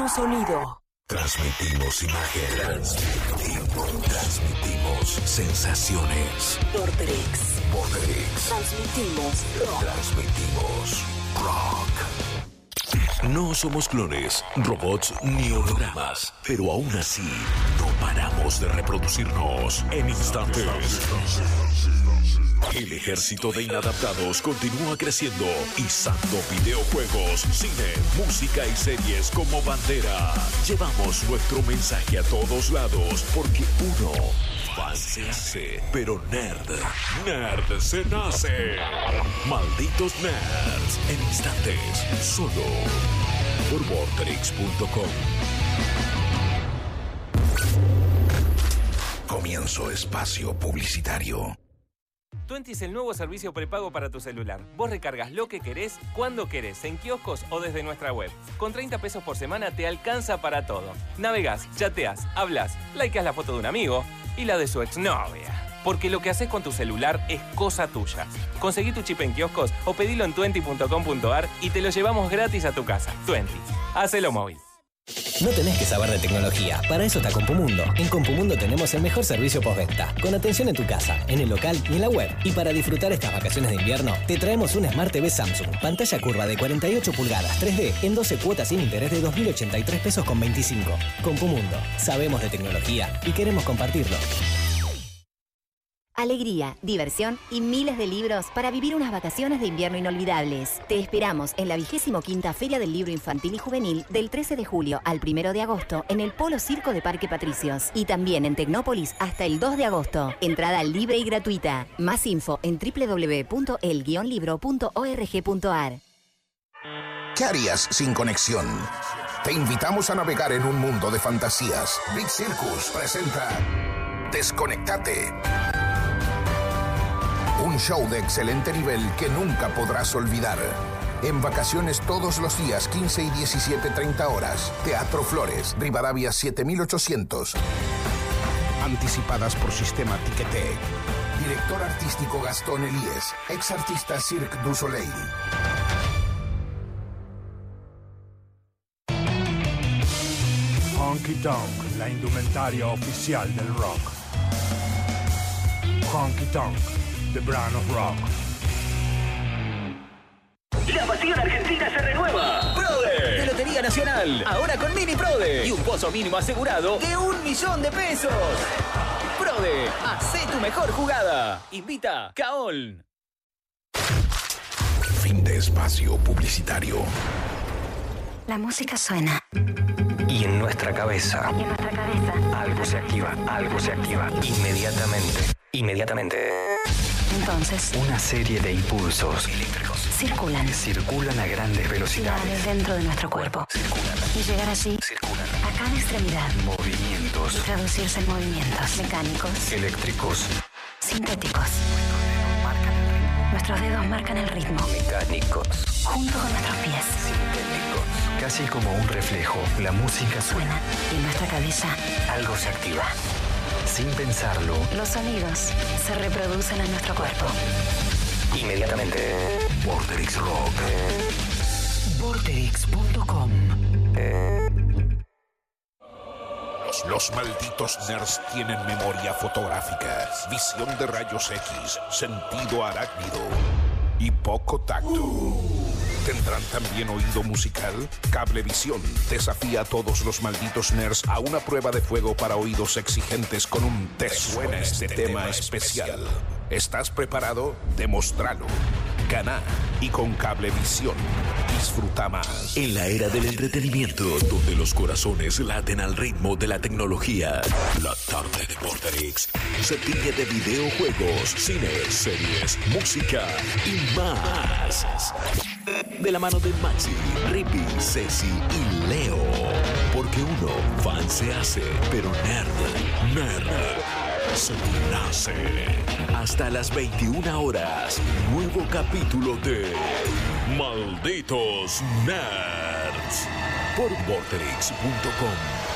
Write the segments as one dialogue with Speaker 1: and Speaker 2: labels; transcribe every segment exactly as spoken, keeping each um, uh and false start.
Speaker 1: Sonido.
Speaker 2: Transmitimos imagen. Transmitimos, transmitimos sensaciones.
Speaker 1: Vorterix.
Speaker 2: Vorterix.
Speaker 1: Transmitimos rock.
Speaker 2: Transmitimos rock. No somos clones, robots ni hologramas, pero aún así no paramos de reproducirnos en instantes. El ejército de inadaptados continúa creciendo, izando videojuegos, cine, música y series como bandera. Llevamos nuestro mensaje a todos lados porque uno fan se hace, pero nerd, nerd se nace. Malditos nerds, en instantes, solo por Vorterix punto com. Comienzo espacio publicitario.
Speaker 3: Tuenti es el nuevo servicio prepago para tu celular. Vos recargas lo que querés, cuando querés, en kioscos o desde nuestra web. Con treinta pesos por semana te alcanza para todo. Navegás, chateás, hablas, likeás la foto de un amigo y la de su exnovia. Porque lo que haces con tu celular es cosa tuya. Conseguí tu chip en kioscos o pedilo en tuenti punto com punto ar y te lo llevamos gratis a tu casa. Tuenti, hacelo móvil.
Speaker 4: No tenés que saber de tecnología, para eso está Compumundo. En Compumundo tenemos el mejor servicio postventa, con atención en tu casa, en el local y en la web. Y para disfrutar estas vacaciones de invierno, te traemos una Smart T V Samsung, pantalla curva de cuarenta y ocho pulgadas, tres D, en doce cuotas sin interés de dos mil ochenta y tres pesos con veinticinco. Compumundo, sabemos de tecnología y queremos compartirlo.
Speaker 5: Alegría, diversión y miles de libros para vivir unas vacaciones de invierno inolvidables. Te esperamos en la vigésimo quinta Feria del Libro Infantil y Juvenil del trece de julio al primero de agosto en el Polo Circo de Parque Patricios y también en Tecnópolis hasta el dos de agosto. Entrada libre y gratuita. Más info en doble u doble u doble u punto el guion libro punto org punto ar.
Speaker 2: ¿Qué harías sin conexión? Te invitamos a navegar en un mundo de fantasías. Big Circus presenta Desconectate. Un show de excelente nivel que nunca podrás olvidar. En vacaciones todos los días, quince y diecisiete, treinta horas. Teatro Flores, Rivadavia siete mil ochocientos. Anticipadas por Sistema Ticketek. Director artístico Gastón Elíes. Ex artista Cirque du Soleil.
Speaker 6: Honky Tonk, la indumentaria oficial del rock. Honky Tonk, The Brand of Rock.
Speaker 7: La pasión argentina se renueva.
Speaker 8: ¡Prode! De Lotería Nacional. Ahora con Mini Prode. Y un pozo mínimo asegurado de un millón de pesos. Prode, hacé tu mejor jugada. Invita Kaol.
Speaker 2: Fin de espacio publicitario.
Speaker 5: La música suena.
Speaker 9: Y en nuestra cabeza.
Speaker 5: Y en nuestra cabeza.
Speaker 9: Algo se activa, algo se activa. Inmediatamente. Inmediatamente.
Speaker 5: Entonces,
Speaker 9: una serie de impulsos eléctricos
Speaker 5: circulan.
Speaker 9: Circulan a grandes velocidades.
Speaker 5: Dentro de nuestro cuerpo.
Speaker 9: Circulan.
Speaker 5: Y llegar así.
Speaker 9: Circulan.
Speaker 5: A cada extremidad.
Speaker 9: Movimientos.
Speaker 5: Y traducirse en movimientos mecánicos.
Speaker 9: Eléctricos.
Speaker 5: Sintéticos. Nuestros dedos marcan el ritmo.
Speaker 9: Mecánicos.
Speaker 5: Junto con nuestros pies.
Speaker 9: Sintéticos. Casi como un reflejo, la música suena.
Speaker 5: Y en nuestra cabeza.
Speaker 9: Algo se activa. Sin pensarlo.
Speaker 5: Los sonidos se reproducen en nuestro cuerpo.
Speaker 9: Inmediatamente.
Speaker 2: Vorterix Rock.
Speaker 1: Vorterix punto com.
Speaker 2: Los, los malditos nerds tienen memoria fotográfica, visión de rayos X, sentido arácnido y poco tacto. ¿Tendrán también oído musical? Cablevisión desafía a todos los malditos nerds a una prueba de fuego para oídos exigentes con un ¿te suena este tema especial? ¿Estás preparado? Demostralo. Gana y con Cablevisión disfruta más. En la era del entretenimiento, donde los corazones laten al ritmo de la tecnología, la tarde de Vorterix se tiñe de videojuegos, cine, series, música y más. De la mano de Maxi, Rippy, Ceci y Leo. Porque uno fan se hace, pero nerd, nerd se nace. Hasta las veintiuna horas, nuevo capítulo de Malditos Nerds por Vorterix punto com.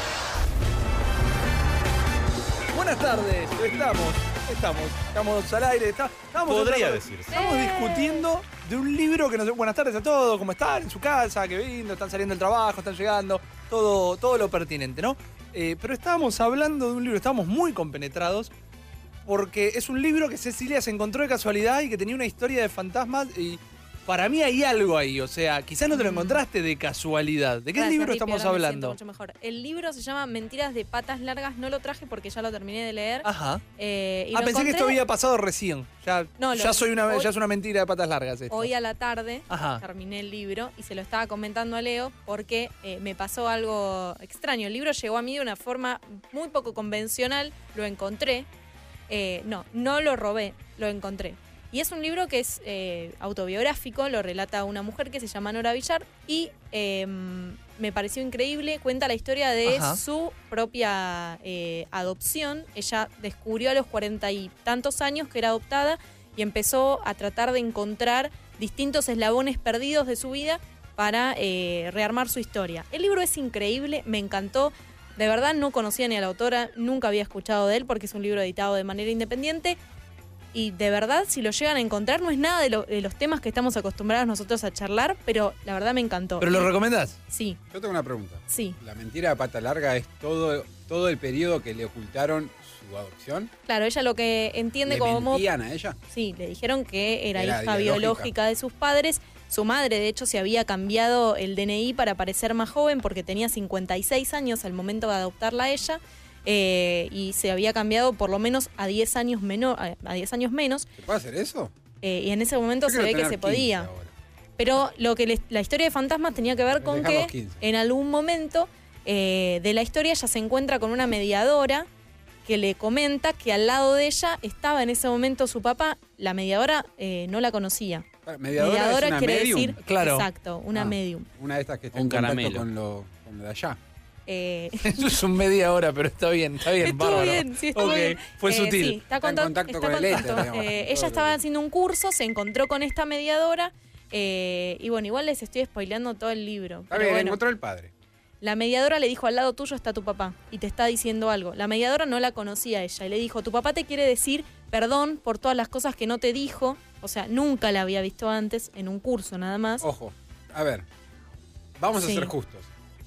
Speaker 10: Buenas tardes, estamos, estamos, estamos al aire, está, estamos
Speaker 3: Podría
Speaker 10: estamos,
Speaker 3: decirse.
Speaker 10: Estamos discutiendo de un libro que nos... Buenas tardes a todos, ¿cómo están? En su casa, qué lindo, están saliendo del trabajo, están llegando. todo, todo lo pertinente, ¿no? Eh, pero estábamos hablando de un libro, estábamos muy compenetrados, porque es un libro que Cecilia se encontró de casualidad y que tenía una historia de fantasmas y para mí hay algo ahí, o sea, quizás no te lo encontraste de casualidad. ¿De qué
Speaker 11: Gracias,
Speaker 10: libro
Speaker 11: Rippy,
Speaker 10: estamos
Speaker 11: ahora me
Speaker 10: hablando?
Speaker 11: siento mucho mejor. El libro se llama Mentiras de patas largas, no lo traje porque ya lo terminé de leer.
Speaker 10: Ajá.
Speaker 11: Eh, y
Speaker 10: ah,
Speaker 11: lo
Speaker 10: pensé
Speaker 11: encontré
Speaker 10: que esto había pasado recién. Ya,
Speaker 11: No,
Speaker 10: ya,
Speaker 11: lo-
Speaker 10: soy una,
Speaker 11: hoy-
Speaker 10: ya es una mentira de patas largas esto.
Speaker 11: hoy a la tarde.
Speaker 10: Ajá.
Speaker 11: Terminé el libro y se lo estaba comentando a Leo porque eh, me pasó algo extraño. El libro llegó a mí de una forma muy poco convencional, lo encontré. Eh, no, no lo robé, lo encontré. Y es un libro que es eh, autobiográfico, lo relata una mujer que se llama Nora Villar y eh, me pareció increíble, cuenta la historia de
Speaker 12: Ajá.
Speaker 11: su propia eh, adopción. Ella descubrió a los cuarenta y tantos años que era adoptada y empezó a tratar de encontrar distintos eslabones perdidos de su vida para eh, rearmar su historia. El libro es increíble, me encantó. De verdad no conocía ni a la autora, nunca había escuchado de él porque es un libro editado de manera independiente. Y de verdad, si lo llegan a encontrar, no es nada de, lo- de los temas que estamos acostumbrados nosotros a charlar, pero la verdad me encantó.
Speaker 10: ¿Pero lo recomendás?
Speaker 11: Sí.
Speaker 13: Yo tengo una pregunta.
Speaker 11: Sí.
Speaker 13: ¿La mentira de pata larga es todo, todo el periodo que le ocultaron su adopción?
Speaker 11: Claro, ella lo que entiende
Speaker 13: ¿Le
Speaker 11: como...
Speaker 13: mentían a ella?
Speaker 11: Sí, le dijeron que era,
Speaker 13: Era
Speaker 11: hija
Speaker 13: biológica.
Speaker 11: biológica de sus padres. Su madre, de hecho, se había cambiado el D N I para parecer más joven porque tenía cincuenta y seis años al momento de adoptarla a ella. eh, y se había cambiado por lo menos a diez años, menor, a diez años menos.
Speaker 13: ¿Se puede hacer eso?
Speaker 11: eh, y en ese momento
Speaker 13: Yo
Speaker 11: se
Speaker 13: quiero
Speaker 11: ve que
Speaker 13: tener
Speaker 11: se podía.
Speaker 13: quince ahora.
Speaker 11: Pero lo que les- la historia de fantasmas tenía que ver con
Speaker 13: Dejar los
Speaker 11: que
Speaker 13: quince.
Speaker 11: en algún momento eh, de la historia ella se encuentra con una mediadora que le comenta que al lado de ella estaba en ese momento su papá. La mediadora eh, no la conocía.
Speaker 13: ¿Mediadora, es una
Speaker 11: quiere
Speaker 13: medium?
Speaker 11: decir,
Speaker 10: Claro.
Speaker 11: exacto, una
Speaker 13: Ah,
Speaker 11: medium.
Speaker 13: Una de estas que está
Speaker 10: Un
Speaker 13: en contacto
Speaker 10: caramelo.
Speaker 13: con lo, con lo de allá.
Speaker 11: Eh,
Speaker 10: Eso es un media hora, pero está bien, está bien,
Speaker 11: Estuvo
Speaker 10: bárbaro.
Speaker 11: bien, sí, estuvo
Speaker 10: Ok,
Speaker 11: bien.
Speaker 10: fue
Speaker 11: Eh,
Speaker 10: sutil.
Speaker 11: sí, está, conta- está contacto. Eh, ella estaba haciendo un curso, se encontró con esta mediadora eh, y bueno, igual les estoy spoileando todo el libro.
Speaker 13: Está
Speaker 11: pero
Speaker 13: bien,
Speaker 11: bueno,
Speaker 13: encontró el padre.
Speaker 11: la mediadora le dijo, al lado tuyo está tu papá y te está diciendo algo. La mediadora no la conocía a ella y le dijo, tu papá te quiere decir perdón por todas las cosas que no te dijo. O sea, nunca la había visto antes en un curso nada más.
Speaker 13: Ojo, a ver, vamos
Speaker 11: Sí.
Speaker 13: a ser justos.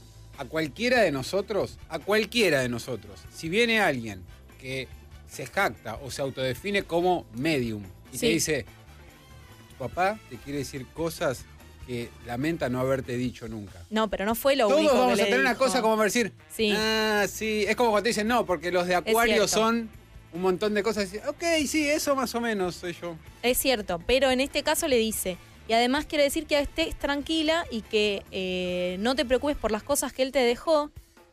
Speaker 13: A cualquiera de nosotros, a cualquiera de nosotros, si viene alguien que se jacta o se autodefine como medium y te
Speaker 11: Sí.
Speaker 13: dice, tu papá te quiere decir cosas que lamenta no haberte dicho nunca.
Speaker 11: No, pero no fue lo
Speaker 13: Todos
Speaker 11: único
Speaker 13: vamos
Speaker 11: que
Speaker 13: a
Speaker 11: le
Speaker 13: tener una
Speaker 11: dijo.
Speaker 13: cosa como para decir,
Speaker 11: Sí.
Speaker 13: ah, sí, es como cuando te dicen no, porque los de Acuario
Speaker 11: cierto.
Speaker 13: son un montón de cosas. Ok, sí, eso más o menos soy yo.
Speaker 11: Es cierto, pero en este caso le dice, y además quiere decir que estés tranquila y que eh, no te preocupes por las cosas que él te dejó,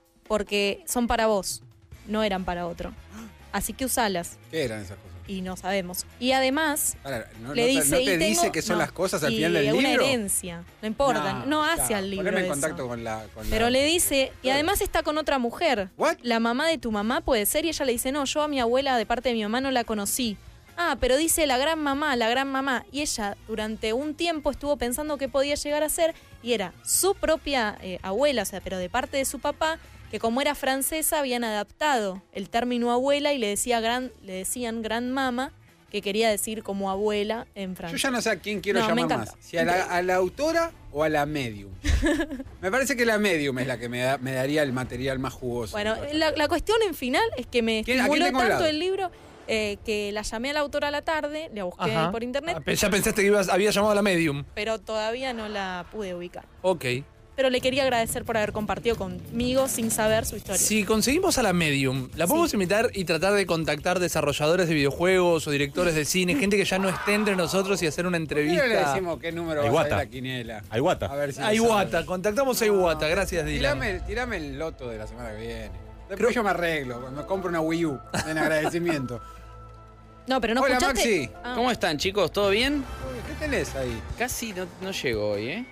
Speaker 11: porque son para vos, no eran para otro. Así que usalas.
Speaker 13: ¿Qué eran esas cosas?
Speaker 11: Y no sabemos. Y además,
Speaker 13: Pará, no,
Speaker 11: le
Speaker 13: no te-
Speaker 11: dice,
Speaker 13: no te
Speaker 11: y tengo-
Speaker 13: dice que son
Speaker 11: no,
Speaker 13: las cosas al
Speaker 11: y
Speaker 13: final del
Speaker 11: una
Speaker 13: libro.
Speaker 11: herencia, no importa, no, hace
Speaker 13: ya,
Speaker 11: al libro
Speaker 13: poneme en
Speaker 11: eso.
Speaker 13: contacto con la... con la-
Speaker 11: Pero le dice, y además está con otra mujer. La mamá de tu mamá puede ser, y ella le dice, no, yo a mi abuela de parte de mi mamá no la conocí. Ah, pero dice la gran mamá, la gran mamá. Y ella durante un tiempo estuvo pensando qué podía llegar a ser, y era su propia eh, abuela, o sea, pero de parte de su papá, que como era francesa habían adaptado el término abuela y le, decía gran, le decían gran mama, que quería decir como abuela en
Speaker 13: Yo
Speaker 11: francés.
Speaker 13: ya no sé a quién quiero
Speaker 11: No, me
Speaker 13: llamar más.
Speaker 11: encantó.
Speaker 13: Si a la, a la autora o a la medium. Me parece que la medium es la que me, da- me daría el material más jugoso.
Speaker 11: Bueno, la, la cuestión en final es que me
Speaker 13: ¿Quién- a quién
Speaker 11: estimuló
Speaker 13: tengo al
Speaker 11: tanto
Speaker 13: lado?
Speaker 11: el libro eh, que la llamé a la autora a la tarde, la busqué
Speaker 10: Ajá.
Speaker 11: por internet,
Speaker 10: Ah, ya pensaste que ibas, había llamado a la medium.
Speaker 11: pero todavía no la pude ubicar.
Speaker 10: Ok.
Speaker 11: Pero le quería agradecer por haber compartido conmigo sin saber su historia.
Speaker 10: Si conseguimos a la medium, ¿la podemos invitar y tratar de contactar desarrolladores de videojuegos o directores de cine, gente que ya no esté entre nosotros y hacer una entrevista?
Speaker 13: ¿Por qué no le decimos qué número va a
Speaker 10: Iwata.
Speaker 13: salir la quiniela?
Speaker 14: A Iwata.
Speaker 13: A ver si
Speaker 10: A
Speaker 13: lo
Speaker 10: Iwata,
Speaker 13: sabe.
Speaker 10: contactamos a Iwata, gracias Dylan.
Speaker 13: Tirame, tirame el loto de la semana que viene. Después yo me arreglo, me compro una Wii U en agradecimiento.
Speaker 11: No, pero no
Speaker 13: Hola,
Speaker 11: escuchaste.
Speaker 13: Maxi.
Speaker 11: Ah.
Speaker 12: ¿Cómo están, chicos? ¿Todo bien?
Speaker 13: ¿Qué tenés ahí?
Speaker 12: Casi no, no llego hoy, ¿eh?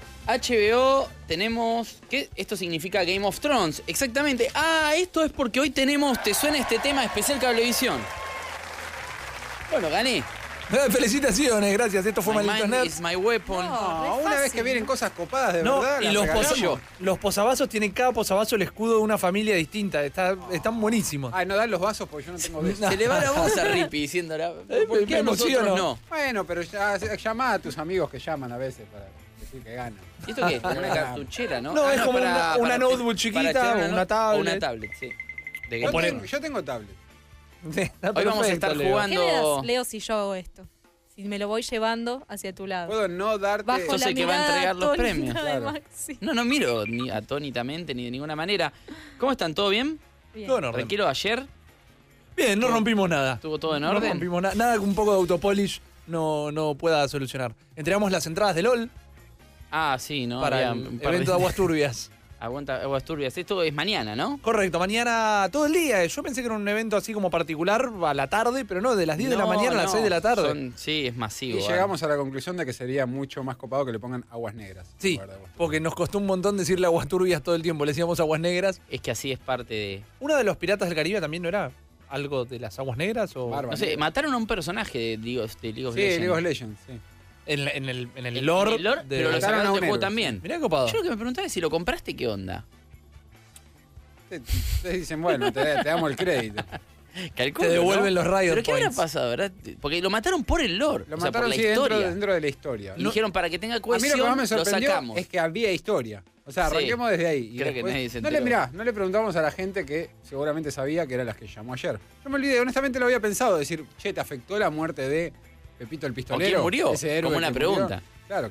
Speaker 12: H B O tenemos... ¿Qué? Esto significa Game of Thrones. Exactamente. Ah, esto es porque hoy tenemos... ¿Te suena este tema especial Cablevisión? Bueno, gané.
Speaker 10: Felicitaciones, gracias. Esto fue
Speaker 12: My
Speaker 10: Malditos
Speaker 12: mind
Speaker 10: Nerds.
Speaker 12: is my weapon.
Speaker 13: No, una vez que vienen cosas copadas de
Speaker 10: No,
Speaker 13: verdad.
Speaker 10: y
Speaker 13: las
Speaker 10: los,
Speaker 13: regalamos.
Speaker 10: posa- los posavasos tienen cada posavasos el escudo de una familia distinta. Está- están buenísimos.
Speaker 13: Ay, no dan los vasos porque yo no tengo besos.
Speaker 12: Se le va la voz a Rippy diciéndola.
Speaker 10: Eh,
Speaker 12: ¿Por qué
Speaker 10: me
Speaker 12: a nosotros
Speaker 10: emociono.
Speaker 12: no?
Speaker 13: Bueno, pero ya, llama a tus amigos que llaman a veces para que sí, que gana.
Speaker 12: ¿Y esto qué es? Como una cartuchera, ¿no?
Speaker 10: No,
Speaker 12: Ah,
Speaker 10: es como
Speaker 12: para-
Speaker 10: una,
Speaker 12: para-
Speaker 10: una notebook
Speaker 12: para
Speaker 10: chiquita
Speaker 12: echar
Speaker 10: o una
Speaker 12: no-
Speaker 10: tablet.
Speaker 12: o una tablet, sí. De
Speaker 13: Yo
Speaker 12: Game
Speaker 13: tengo,
Speaker 12: Boy.
Speaker 13: yo tengo tablet.
Speaker 12: Hoy vamos a estar
Speaker 11: ¿Qué
Speaker 12: jugando.
Speaker 11: me das, Leo, si yo hago esto? Si me lo voy llevando hacia tu lado.
Speaker 13: Puedo no darte...
Speaker 11: Bajo
Speaker 12: Sos
Speaker 11: la
Speaker 12: el que va a
Speaker 11: mirada
Speaker 12: entregar los
Speaker 11: atónita
Speaker 12: premios.
Speaker 11: de
Speaker 12: Claro.
Speaker 11: Maxi.
Speaker 12: No, no miro ni atónitamente ni de ninguna manera. ¿Cómo están? ¿Todo bien?
Speaker 11: Bien.
Speaker 10: Todo en orden.
Speaker 12: Tranquilo ayer.
Speaker 10: Bien, no rompimos nada.
Speaker 12: ¿Estuvo todo en
Speaker 10: No
Speaker 12: orden?
Speaker 10: rompimos nada. Nada que un poco de autopolish no, no pueda solucionar. Entregamos las entradas de LOL
Speaker 12: Ah, sí, ¿no?
Speaker 10: para
Speaker 12: Había
Speaker 10: el
Speaker 12: un par de-
Speaker 10: evento de Aguas Turbias.
Speaker 12: Aguanta aguas turbias. Esto es mañana, ¿no?
Speaker 10: Correcto, mañana todo el día. Yo pensé que era un evento así como particular a la tarde, pero no, de las diez de la
Speaker 12: No,
Speaker 10: mañana a las
Speaker 12: no,
Speaker 10: seis de la tarde.
Speaker 12: son- sí, es masivo.
Speaker 13: Y llegamos a la conclusión de que sería mucho más copado que le pongan aguas negras.
Speaker 10: Sí,
Speaker 13: en lugar de aguas.
Speaker 10: porque nos costó un montón decirle Aguas Turbias todo el tiempo. Le decíamos Aguas Negras.
Speaker 12: Es que así es parte de...
Speaker 10: ¿Uno de los piratas del Caribe también no era algo de las Aguas Negras? O...
Speaker 13: Bárbaro.
Speaker 12: No sé, mataron a un personaje de League of, de League of
Speaker 13: Sí,
Speaker 12: Legends.
Speaker 13: League of Legends, sí.
Speaker 10: En, la- en el, en el
Speaker 12: En-
Speaker 10: lore.
Speaker 12: en el lore,
Speaker 10: de-
Speaker 12: pero lo
Speaker 13: Mataron
Speaker 12: sacaron
Speaker 13: a
Speaker 12: del
Speaker 13: un
Speaker 12: juego
Speaker 13: héroe,
Speaker 12: también.
Speaker 10: Mirá copado.
Speaker 12: Yo lo que me preguntaba es si lo compraste, ¿qué onda?
Speaker 13: Ustedes dicen, bueno, te, te damos el crédito.
Speaker 12: Calculo,
Speaker 10: Te devuelven
Speaker 12: ¿no?
Speaker 10: los Riot
Speaker 12: ¿Pero qué habrá
Speaker 10: Points.
Speaker 12: pasado, verdad? Porque lo mataron por el lore.
Speaker 13: Lo
Speaker 12: o sea,
Speaker 13: mataron
Speaker 12: por la
Speaker 13: sí, dentro,
Speaker 12: historia.
Speaker 13: dentro de la historia.
Speaker 12: Y dijeron, para que tenga
Speaker 13: A mí lo
Speaker 12: cohesión,
Speaker 13: que más me
Speaker 12: lo
Speaker 13: sorprendió
Speaker 12: sacamos.
Speaker 13: es que había historia. O sea,
Speaker 12: Sí.
Speaker 13: arranquemos desde ahí. Y
Speaker 12: Creo que
Speaker 13: después-
Speaker 12: nadie se
Speaker 13: no le,
Speaker 12: enteró.
Speaker 13: mirá, no le preguntamos a la gente que seguramente sabía que eran las que llamó ayer. Yo me olvidé, honestamente lo había pensado, decir, che, ¿te afectó la muerte de Pepito el Pistolero?
Speaker 12: quién murió?
Speaker 13: Ese héroe
Speaker 12: Como una
Speaker 13: que murió.
Speaker 12: pregunta.
Speaker 13: Claro.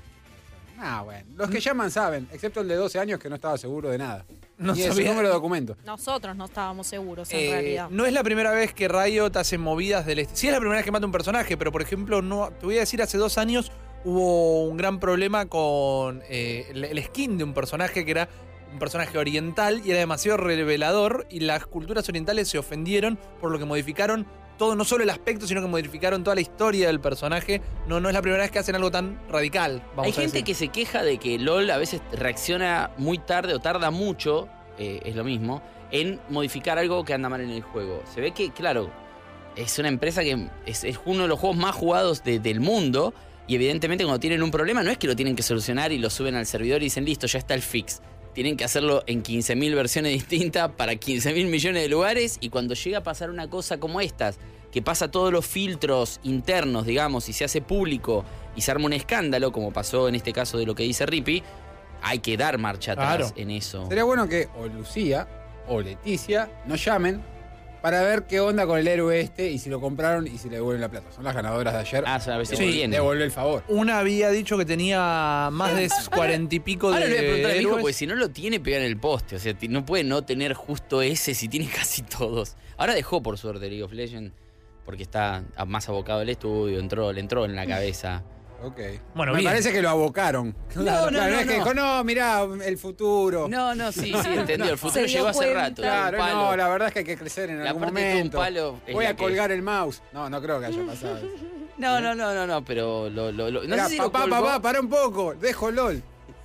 Speaker 13: Ah, bueno. Los que llaman saben, excepto el de doce años que no estaba seguro de nada.
Speaker 10: No
Speaker 13: Ni de su
Speaker 10: sabía.
Speaker 13: número de documento.
Speaker 11: Nosotros no estábamos seguros, en
Speaker 10: Eh,
Speaker 11: realidad.
Speaker 10: no es la primera vez que Riot hace movidas del este. Sí es la primera vez que mata un personaje, pero por ejemplo, no, te voy a decir, hace dos años hubo un gran problema con eh, el, el skin de un personaje que era un personaje oriental y era demasiado revelador y las culturas orientales se ofendieron por lo que modificaron todo, no solo el aspecto, sino que modificaron toda la historia del personaje. No, no es la primera vez que hacen algo tan radical. Vamos
Speaker 12: Hay
Speaker 10: a
Speaker 12: gente
Speaker 10: decir.
Speaker 12: que se queja de que LOL a veces reacciona muy tarde o tarda mucho, eh, es lo mismo, en modificar algo que anda mal en el juego. Se ve que, claro, es una empresa que es, es uno de los juegos más jugados de- del mundo y evidentemente cuando tienen un problema no es que lo tienen que solucionar y lo suben al servidor y dicen, listo, ya está el fix. Tienen que hacerlo en quince mil versiones distintas para quince mil millones de lugares y cuando llega a pasar una cosa como estas, que pasa todos los filtros internos, digamos, y se hace público y se arma un escándalo, como pasó en este caso de lo que dice Rippy, hay que dar marcha atrás
Speaker 10: Claro.
Speaker 12: en eso.
Speaker 13: Sería bueno que o Lucía o Leticia nos llamen para ver qué onda con el héroe este y si lo compraron y si le devuelven la plata. Son las ganadoras de ayer.
Speaker 12: Ah, a ver si
Speaker 10: Sí,
Speaker 12: lo tiene.
Speaker 13: Devuelve el favor.
Speaker 10: Una había dicho que tenía más de cuarenta y pico de
Speaker 12: Ahora le voy a preguntar a mi hijo,
Speaker 10: héroes.
Speaker 12: porque si no lo tiene, pega en el poste. O sea, ti- no puede no tener justo ese si tiene casi todos. Ahora dejó, por suerte, League of Legends, porque está a- más abocado al estudio, entró, le entró en la cabeza.
Speaker 13: Ok.
Speaker 10: Bueno,
Speaker 13: Me
Speaker 10: bien.
Speaker 13: parece que lo abocaron.
Speaker 12: No,
Speaker 13: Claro,
Speaker 12: no,
Speaker 13: claro,
Speaker 12: no,
Speaker 13: es que
Speaker 12: no.
Speaker 13: dijo, no, mirá, el futuro.
Speaker 12: No, no, sí, sí, entendió. El futuro
Speaker 11: Se dio
Speaker 12: llegó hace
Speaker 11: cuenta.
Speaker 12: rato.
Speaker 13: Claro,
Speaker 12: un palo.
Speaker 13: no, la verdad es que hay que crecer en
Speaker 12: La
Speaker 13: algún
Speaker 12: parte de un
Speaker 13: momento.
Speaker 12: palo es
Speaker 13: Voy
Speaker 12: la
Speaker 13: a
Speaker 12: que-
Speaker 13: colgar el mouse. No, no creo que haya pasado eso.
Speaker 12: No, no, no, no, no, pero lo, lo, lo- no
Speaker 13: Mirá,
Speaker 12: sé si lo
Speaker 13: papá,
Speaker 12: colgó.
Speaker 13: papá, para un poco. Dejo LOL.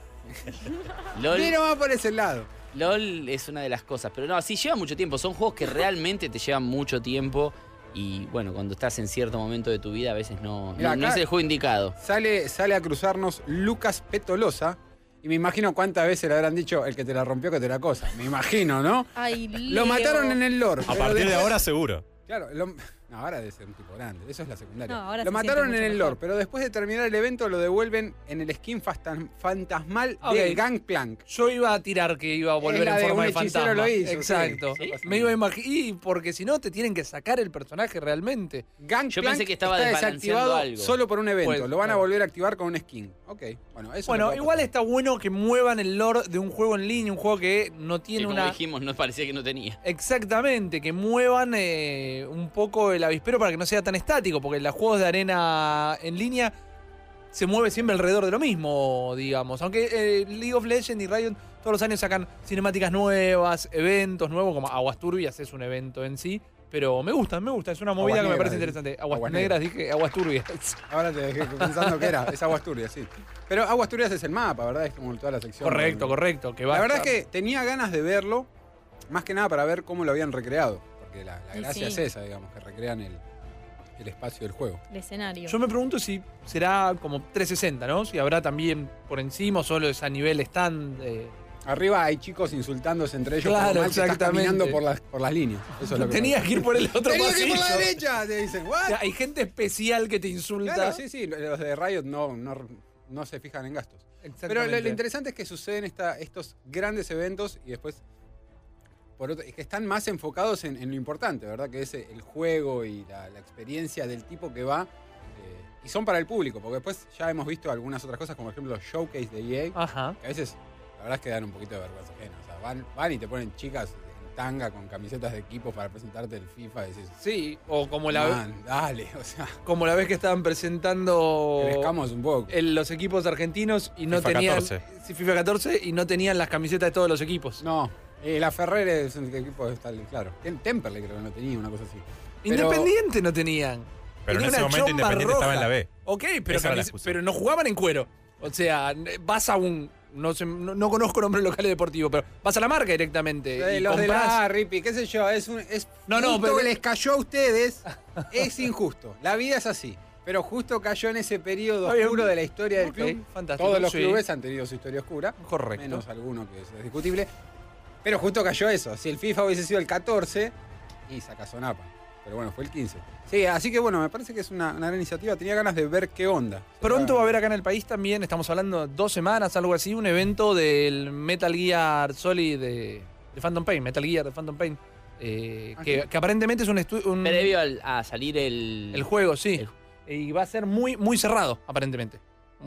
Speaker 12: LOL,
Speaker 13: Mira, va por ese lado.
Speaker 12: LOL es una de las cosas, pero no, sí lleva mucho tiempo. Son juegos que realmente te llevan mucho tiempo y bueno, cuando estás en cierto momento de tu vida a veces no,
Speaker 13: Mirá,
Speaker 12: no, no
Speaker 13: acá-
Speaker 12: es el juego indicado.
Speaker 13: Sale, sale a cruzarnos Lucas Petolosa. Y me imagino cuántas veces le habrán dicho el que te la rompió que te la cosa. Me imagino, ¿no?
Speaker 11: Ay,
Speaker 13: Lo
Speaker 11: Leo.
Speaker 13: mataron en el lore.
Speaker 14: A
Speaker 13: pero
Speaker 14: partir de
Speaker 13: después-
Speaker 14: ahora, seguro.
Speaker 13: Claro, lo- no, ahora debe ser un tipo grande. Eso es la secundaria.
Speaker 11: No, ahora
Speaker 13: lo
Speaker 11: se
Speaker 13: mataron
Speaker 11: siente
Speaker 13: en
Speaker 11: mucho
Speaker 13: el lore,
Speaker 11: mejor.
Speaker 13: pero después de terminar el evento lo devuelven en el skin fastan- fantasmal
Speaker 10: Ok.
Speaker 13: de Gangplank.
Speaker 10: Yo iba a tirar que iba a volver
Speaker 13: Es la
Speaker 10: en
Speaker 13: de
Speaker 10: forma
Speaker 13: un
Speaker 10: de
Speaker 13: hechicero
Speaker 10: fantasma.
Speaker 13: lo hizo,
Speaker 10: Exacto.
Speaker 13: sí. Sí.
Speaker 10: Me iba a imaginar. Y porque si no, te tienen que sacar el personaje realmente.
Speaker 13: Gangplank
Speaker 12: Yo pensé que estaba
Speaker 13: está
Speaker 12: desbalanceando
Speaker 13: desactivado
Speaker 12: algo.
Speaker 13: solo por un evento.
Speaker 10: Pues,
Speaker 13: lo van a
Speaker 10: claro.
Speaker 13: volver a activar con un skin. Ok, bueno, eso es lo
Speaker 10: Bueno,
Speaker 13: que va a
Speaker 10: igual
Speaker 13: pasar.
Speaker 10: está bueno que muevan el lore de un juego en línea, un juego que no
Speaker 12: Que
Speaker 10: tiene
Speaker 12: como
Speaker 10: una.
Speaker 12: dijimos, no parecía que no tenía.
Speaker 10: Exactamente, que muevan eh, un poco el avispero para que no sea tan estático, porque los juegos de arena en línea se mueve siempre alrededor de lo mismo, digamos. Aunque eh, League of Legends y Riot todos los años sacan cinemáticas nuevas, eventos nuevos, como Aguas Turbias es un evento en sí. Pero me gusta, me gusta, es una movida
Speaker 13: Aguas
Speaker 10: que me
Speaker 13: negras,
Speaker 10: parece
Speaker 13: dije.
Speaker 10: interesante. Aguas,
Speaker 13: Aguas
Speaker 10: negras, dije Aguas Turbias.
Speaker 13: Ahora te dejé pensando que era. Es Aguas Turbias, sí. Pero Aguas Turbias es el mapa, ¿verdad? Es como toda la sección.
Speaker 10: Correcto, correcto. Que va
Speaker 13: La
Speaker 10: a
Speaker 13: verdad
Speaker 10: estar-
Speaker 13: es que tenía ganas de verlo, más que nada para ver cómo lo habían recreado. Porque la, la
Speaker 11: Y
Speaker 13: gracia
Speaker 11: sí.
Speaker 13: es esa, digamos, que recrean el, el espacio del juego.
Speaker 11: El escenario.
Speaker 10: Yo me pregunto si será como trescientos sesenta, ¿no? Si habrá también por encima o solo es a nivel stand. eh.
Speaker 13: Arriba hay chicos insultándose entre ellos.
Speaker 10: Claro,
Speaker 13: por lo mal que estás
Speaker 10: exactamente.
Speaker 13: caminando por las, por las líneas. Eso es lo que
Speaker 10: Tenías
Speaker 13: pasa.
Speaker 10: que ir por el otro
Speaker 13: Tenías que ir por la
Speaker 10: pasillo.
Speaker 13: derecha, te dicen.
Speaker 10: O
Speaker 13: ¿What?
Speaker 10: sea, hay gente especial que te insulta.
Speaker 13: Claro, sí, sí. Los de Riot no, no, no se fijan en gastos. Pero
Speaker 10: Exactamente.
Speaker 13: lo, lo interesante es que suceden esta, estos grandes eventos y después por otro, es que están más enfocados en, en lo importante, ¿verdad? Que es el juego y la, la experiencia del tipo que va. Eh, y son para el público, porque después ya hemos visto algunas otras cosas, como por ejemplo los showcase de E A,
Speaker 10: Ajá.
Speaker 13: que a veces la verdad es que dan un poquito de vergüenza ajena. O sea, van, van y te ponen chicas en tanga con camisetas de equipos para presentarte el FIFA y decís,
Speaker 10: Sí, o como la,
Speaker 13: man, dale, o sea,
Speaker 10: como la vez que estaban presentando
Speaker 13: crezcamos un poco.
Speaker 10: el- los equipos argentinos y no
Speaker 14: FIFA
Speaker 10: tenían
Speaker 14: catorce.
Speaker 10: sí, FIFA catorce y no tenían las camisetas de todos los equipos.
Speaker 13: No, eh, la Ferrer es un equipo, está, claro. Tem- Temperley creo que no tenía una cosa así. Pero-
Speaker 10: Independiente no tenían.
Speaker 14: Pero en
Speaker 10: Tenía
Speaker 14: ese
Speaker 10: una
Speaker 14: momento
Speaker 10: chomba
Speaker 14: Independiente estaba en la B.
Speaker 10: Ok, pero,
Speaker 14: Esa era la
Speaker 10: camis-
Speaker 14: excusa.
Speaker 10: pero no jugaban en cuero. O sea, vas a un... No, sé, no, no conozco nombres locales deportivos, pero vas a la marca directamente.
Speaker 13: Eh,
Speaker 10: y
Speaker 13: los de
Speaker 10: comprás-
Speaker 13: la Rippy, qué sé yo, es un es
Speaker 10: No, no,
Speaker 13: justo
Speaker 10: pero-
Speaker 13: que les cayó a ustedes, es injusto. La vida es así. Pero justo cayó en ese periodo
Speaker 10: Está bien.
Speaker 13: oscuro de la historia del
Speaker 10: Ok,
Speaker 13: club.
Speaker 10: fantástico,
Speaker 13: Todos los
Speaker 10: sí.
Speaker 13: clubes han tenido su historia oscura.
Speaker 10: Correcto.
Speaker 13: Menos alguno que es discutible. Pero justo cayó eso. Si el FIFA hubiese sido el catorce, y saca Sonapa. Pero bueno, fue el quince. Sí, así que bueno, me parece que es una, una gran iniciativa. Tenía ganas de ver qué onda.
Speaker 10: Pronto va a haber acá en el país también, estamos hablando de dos semanas, algo así, un evento del Metal Gear Solid de, de Phantom Pain, Metal Gear de Phantom Pain. eh,
Speaker 12: Ah,
Speaker 10: que,
Speaker 12: sí.
Speaker 10: que aparentemente es un estudio.
Speaker 12: Previo al- a salir el.
Speaker 10: El juego, sí. Y va a ser muy, muy cerrado, aparentemente.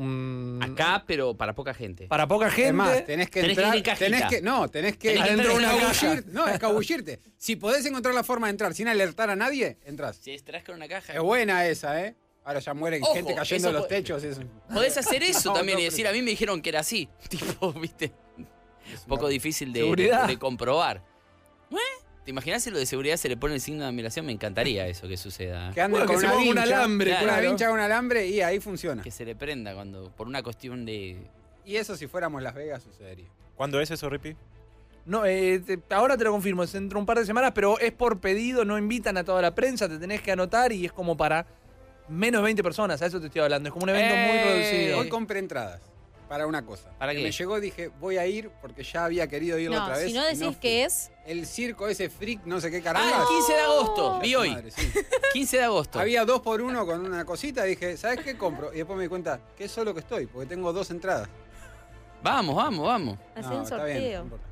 Speaker 10: Un-
Speaker 12: Acá, pero para poca gente.
Speaker 10: Para poca gente.
Speaker 13: Es más, tenés que
Speaker 12: Tenés que
Speaker 13: entrar.
Speaker 12: ir en cajita.
Speaker 13: tenés que, no, tenés que,
Speaker 12: Tenés que
Speaker 10: entrar en una
Speaker 13: escabullir-
Speaker 10: caja.
Speaker 13: No, escabullirte. Si podés encontrar la forma de entrar sin alertar a nadie, entras.
Speaker 12: Si entras con una caja.
Speaker 13: Es buena esa, ¿eh? Ahora ya mueren
Speaker 12: Ojo,
Speaker 13: gente cayendo
Speaker 12: eso
Speaker 13: de los
Speaker 12: puede-
Speaker 13: techos. Eso.
Speaker 12: Podés hacer eso
Speaker 13: No,
Speaker 12: también
Speaker 13: no,
Speaker 12: y decir, a mí me dijeron que era así. Tipo, viste. Un poco difícil de,
Speaker 10: Seguridad.
Speaker 12: de comprobar. ¿Eh? ¿Te imaginas si lo de seguridad se le pone el signo de admiración? Me encantaría eso que suceda.
Speaker 13: Que anden
Speaker 10: Bueno, que
Speaker 13: con
Speaker 10: se
Speaker 13: una
Speaker 10: ponga un
Speaker 13: vincha,
Speaker 10: alambre,
Speaker 13: con una
Speaker 10: claro.
Speaker 13: vincha con un alambre y ahí funciona.
Speaker 12: Que se le prenda cuando por una cuestión de...
Speaker 13: Y eso si fuéramos Las Vegas sucedería.
Speaker 14: ¿Cuándo es eso, Rippy?
Speaker 10: No, eh, te- ahora te lo confirmo, es dentro de un par de semanas, pero es por pedido, no invitan a toda la prensa, te tenés que anotar y es como para menos de veinte personas, a eso te estoy hablando, es como un evento muy
Speaker 12: Eh,
Speaker 10: reducido.
Speaker 13: Hoy compré entradas para una cosa.
Speaker 12: ¿Para
Speaker 13: Que
Speaker 12: qué?
Speaker 13: Me llegó, dije, voy a ir porque ya había querido ir la
Speaker 11: No,
Speaker 13: otra vez.
Speaker 11: si no
Speaker 13: y
Speaker 11: decís
Speaker 13: fui.
Speaker 11: que es.
Speaker 13: El circo ese freak, no sé qué
Speaker 12: Ah,
Speaker 13: caramba.
Speaker 12: el quince de agosto. Vi hoy.
Speaker 13: Madre, sí.
Speaker 12: quince de agosto.
Speaker 13: Había dos por uno con una cosita y dije, ¿sabes qué compro? Y después me di cuenta, qué solo que estoy, porque tengo dos entradas.
Speaker 12: Vamos, vamos, vamos.
Speaker 11: Hacé
Speaker 13: No,
Speaker 11: un
Speaker 13: está bien,
Speaker 11: sorteo.
Speaker 13: no importa.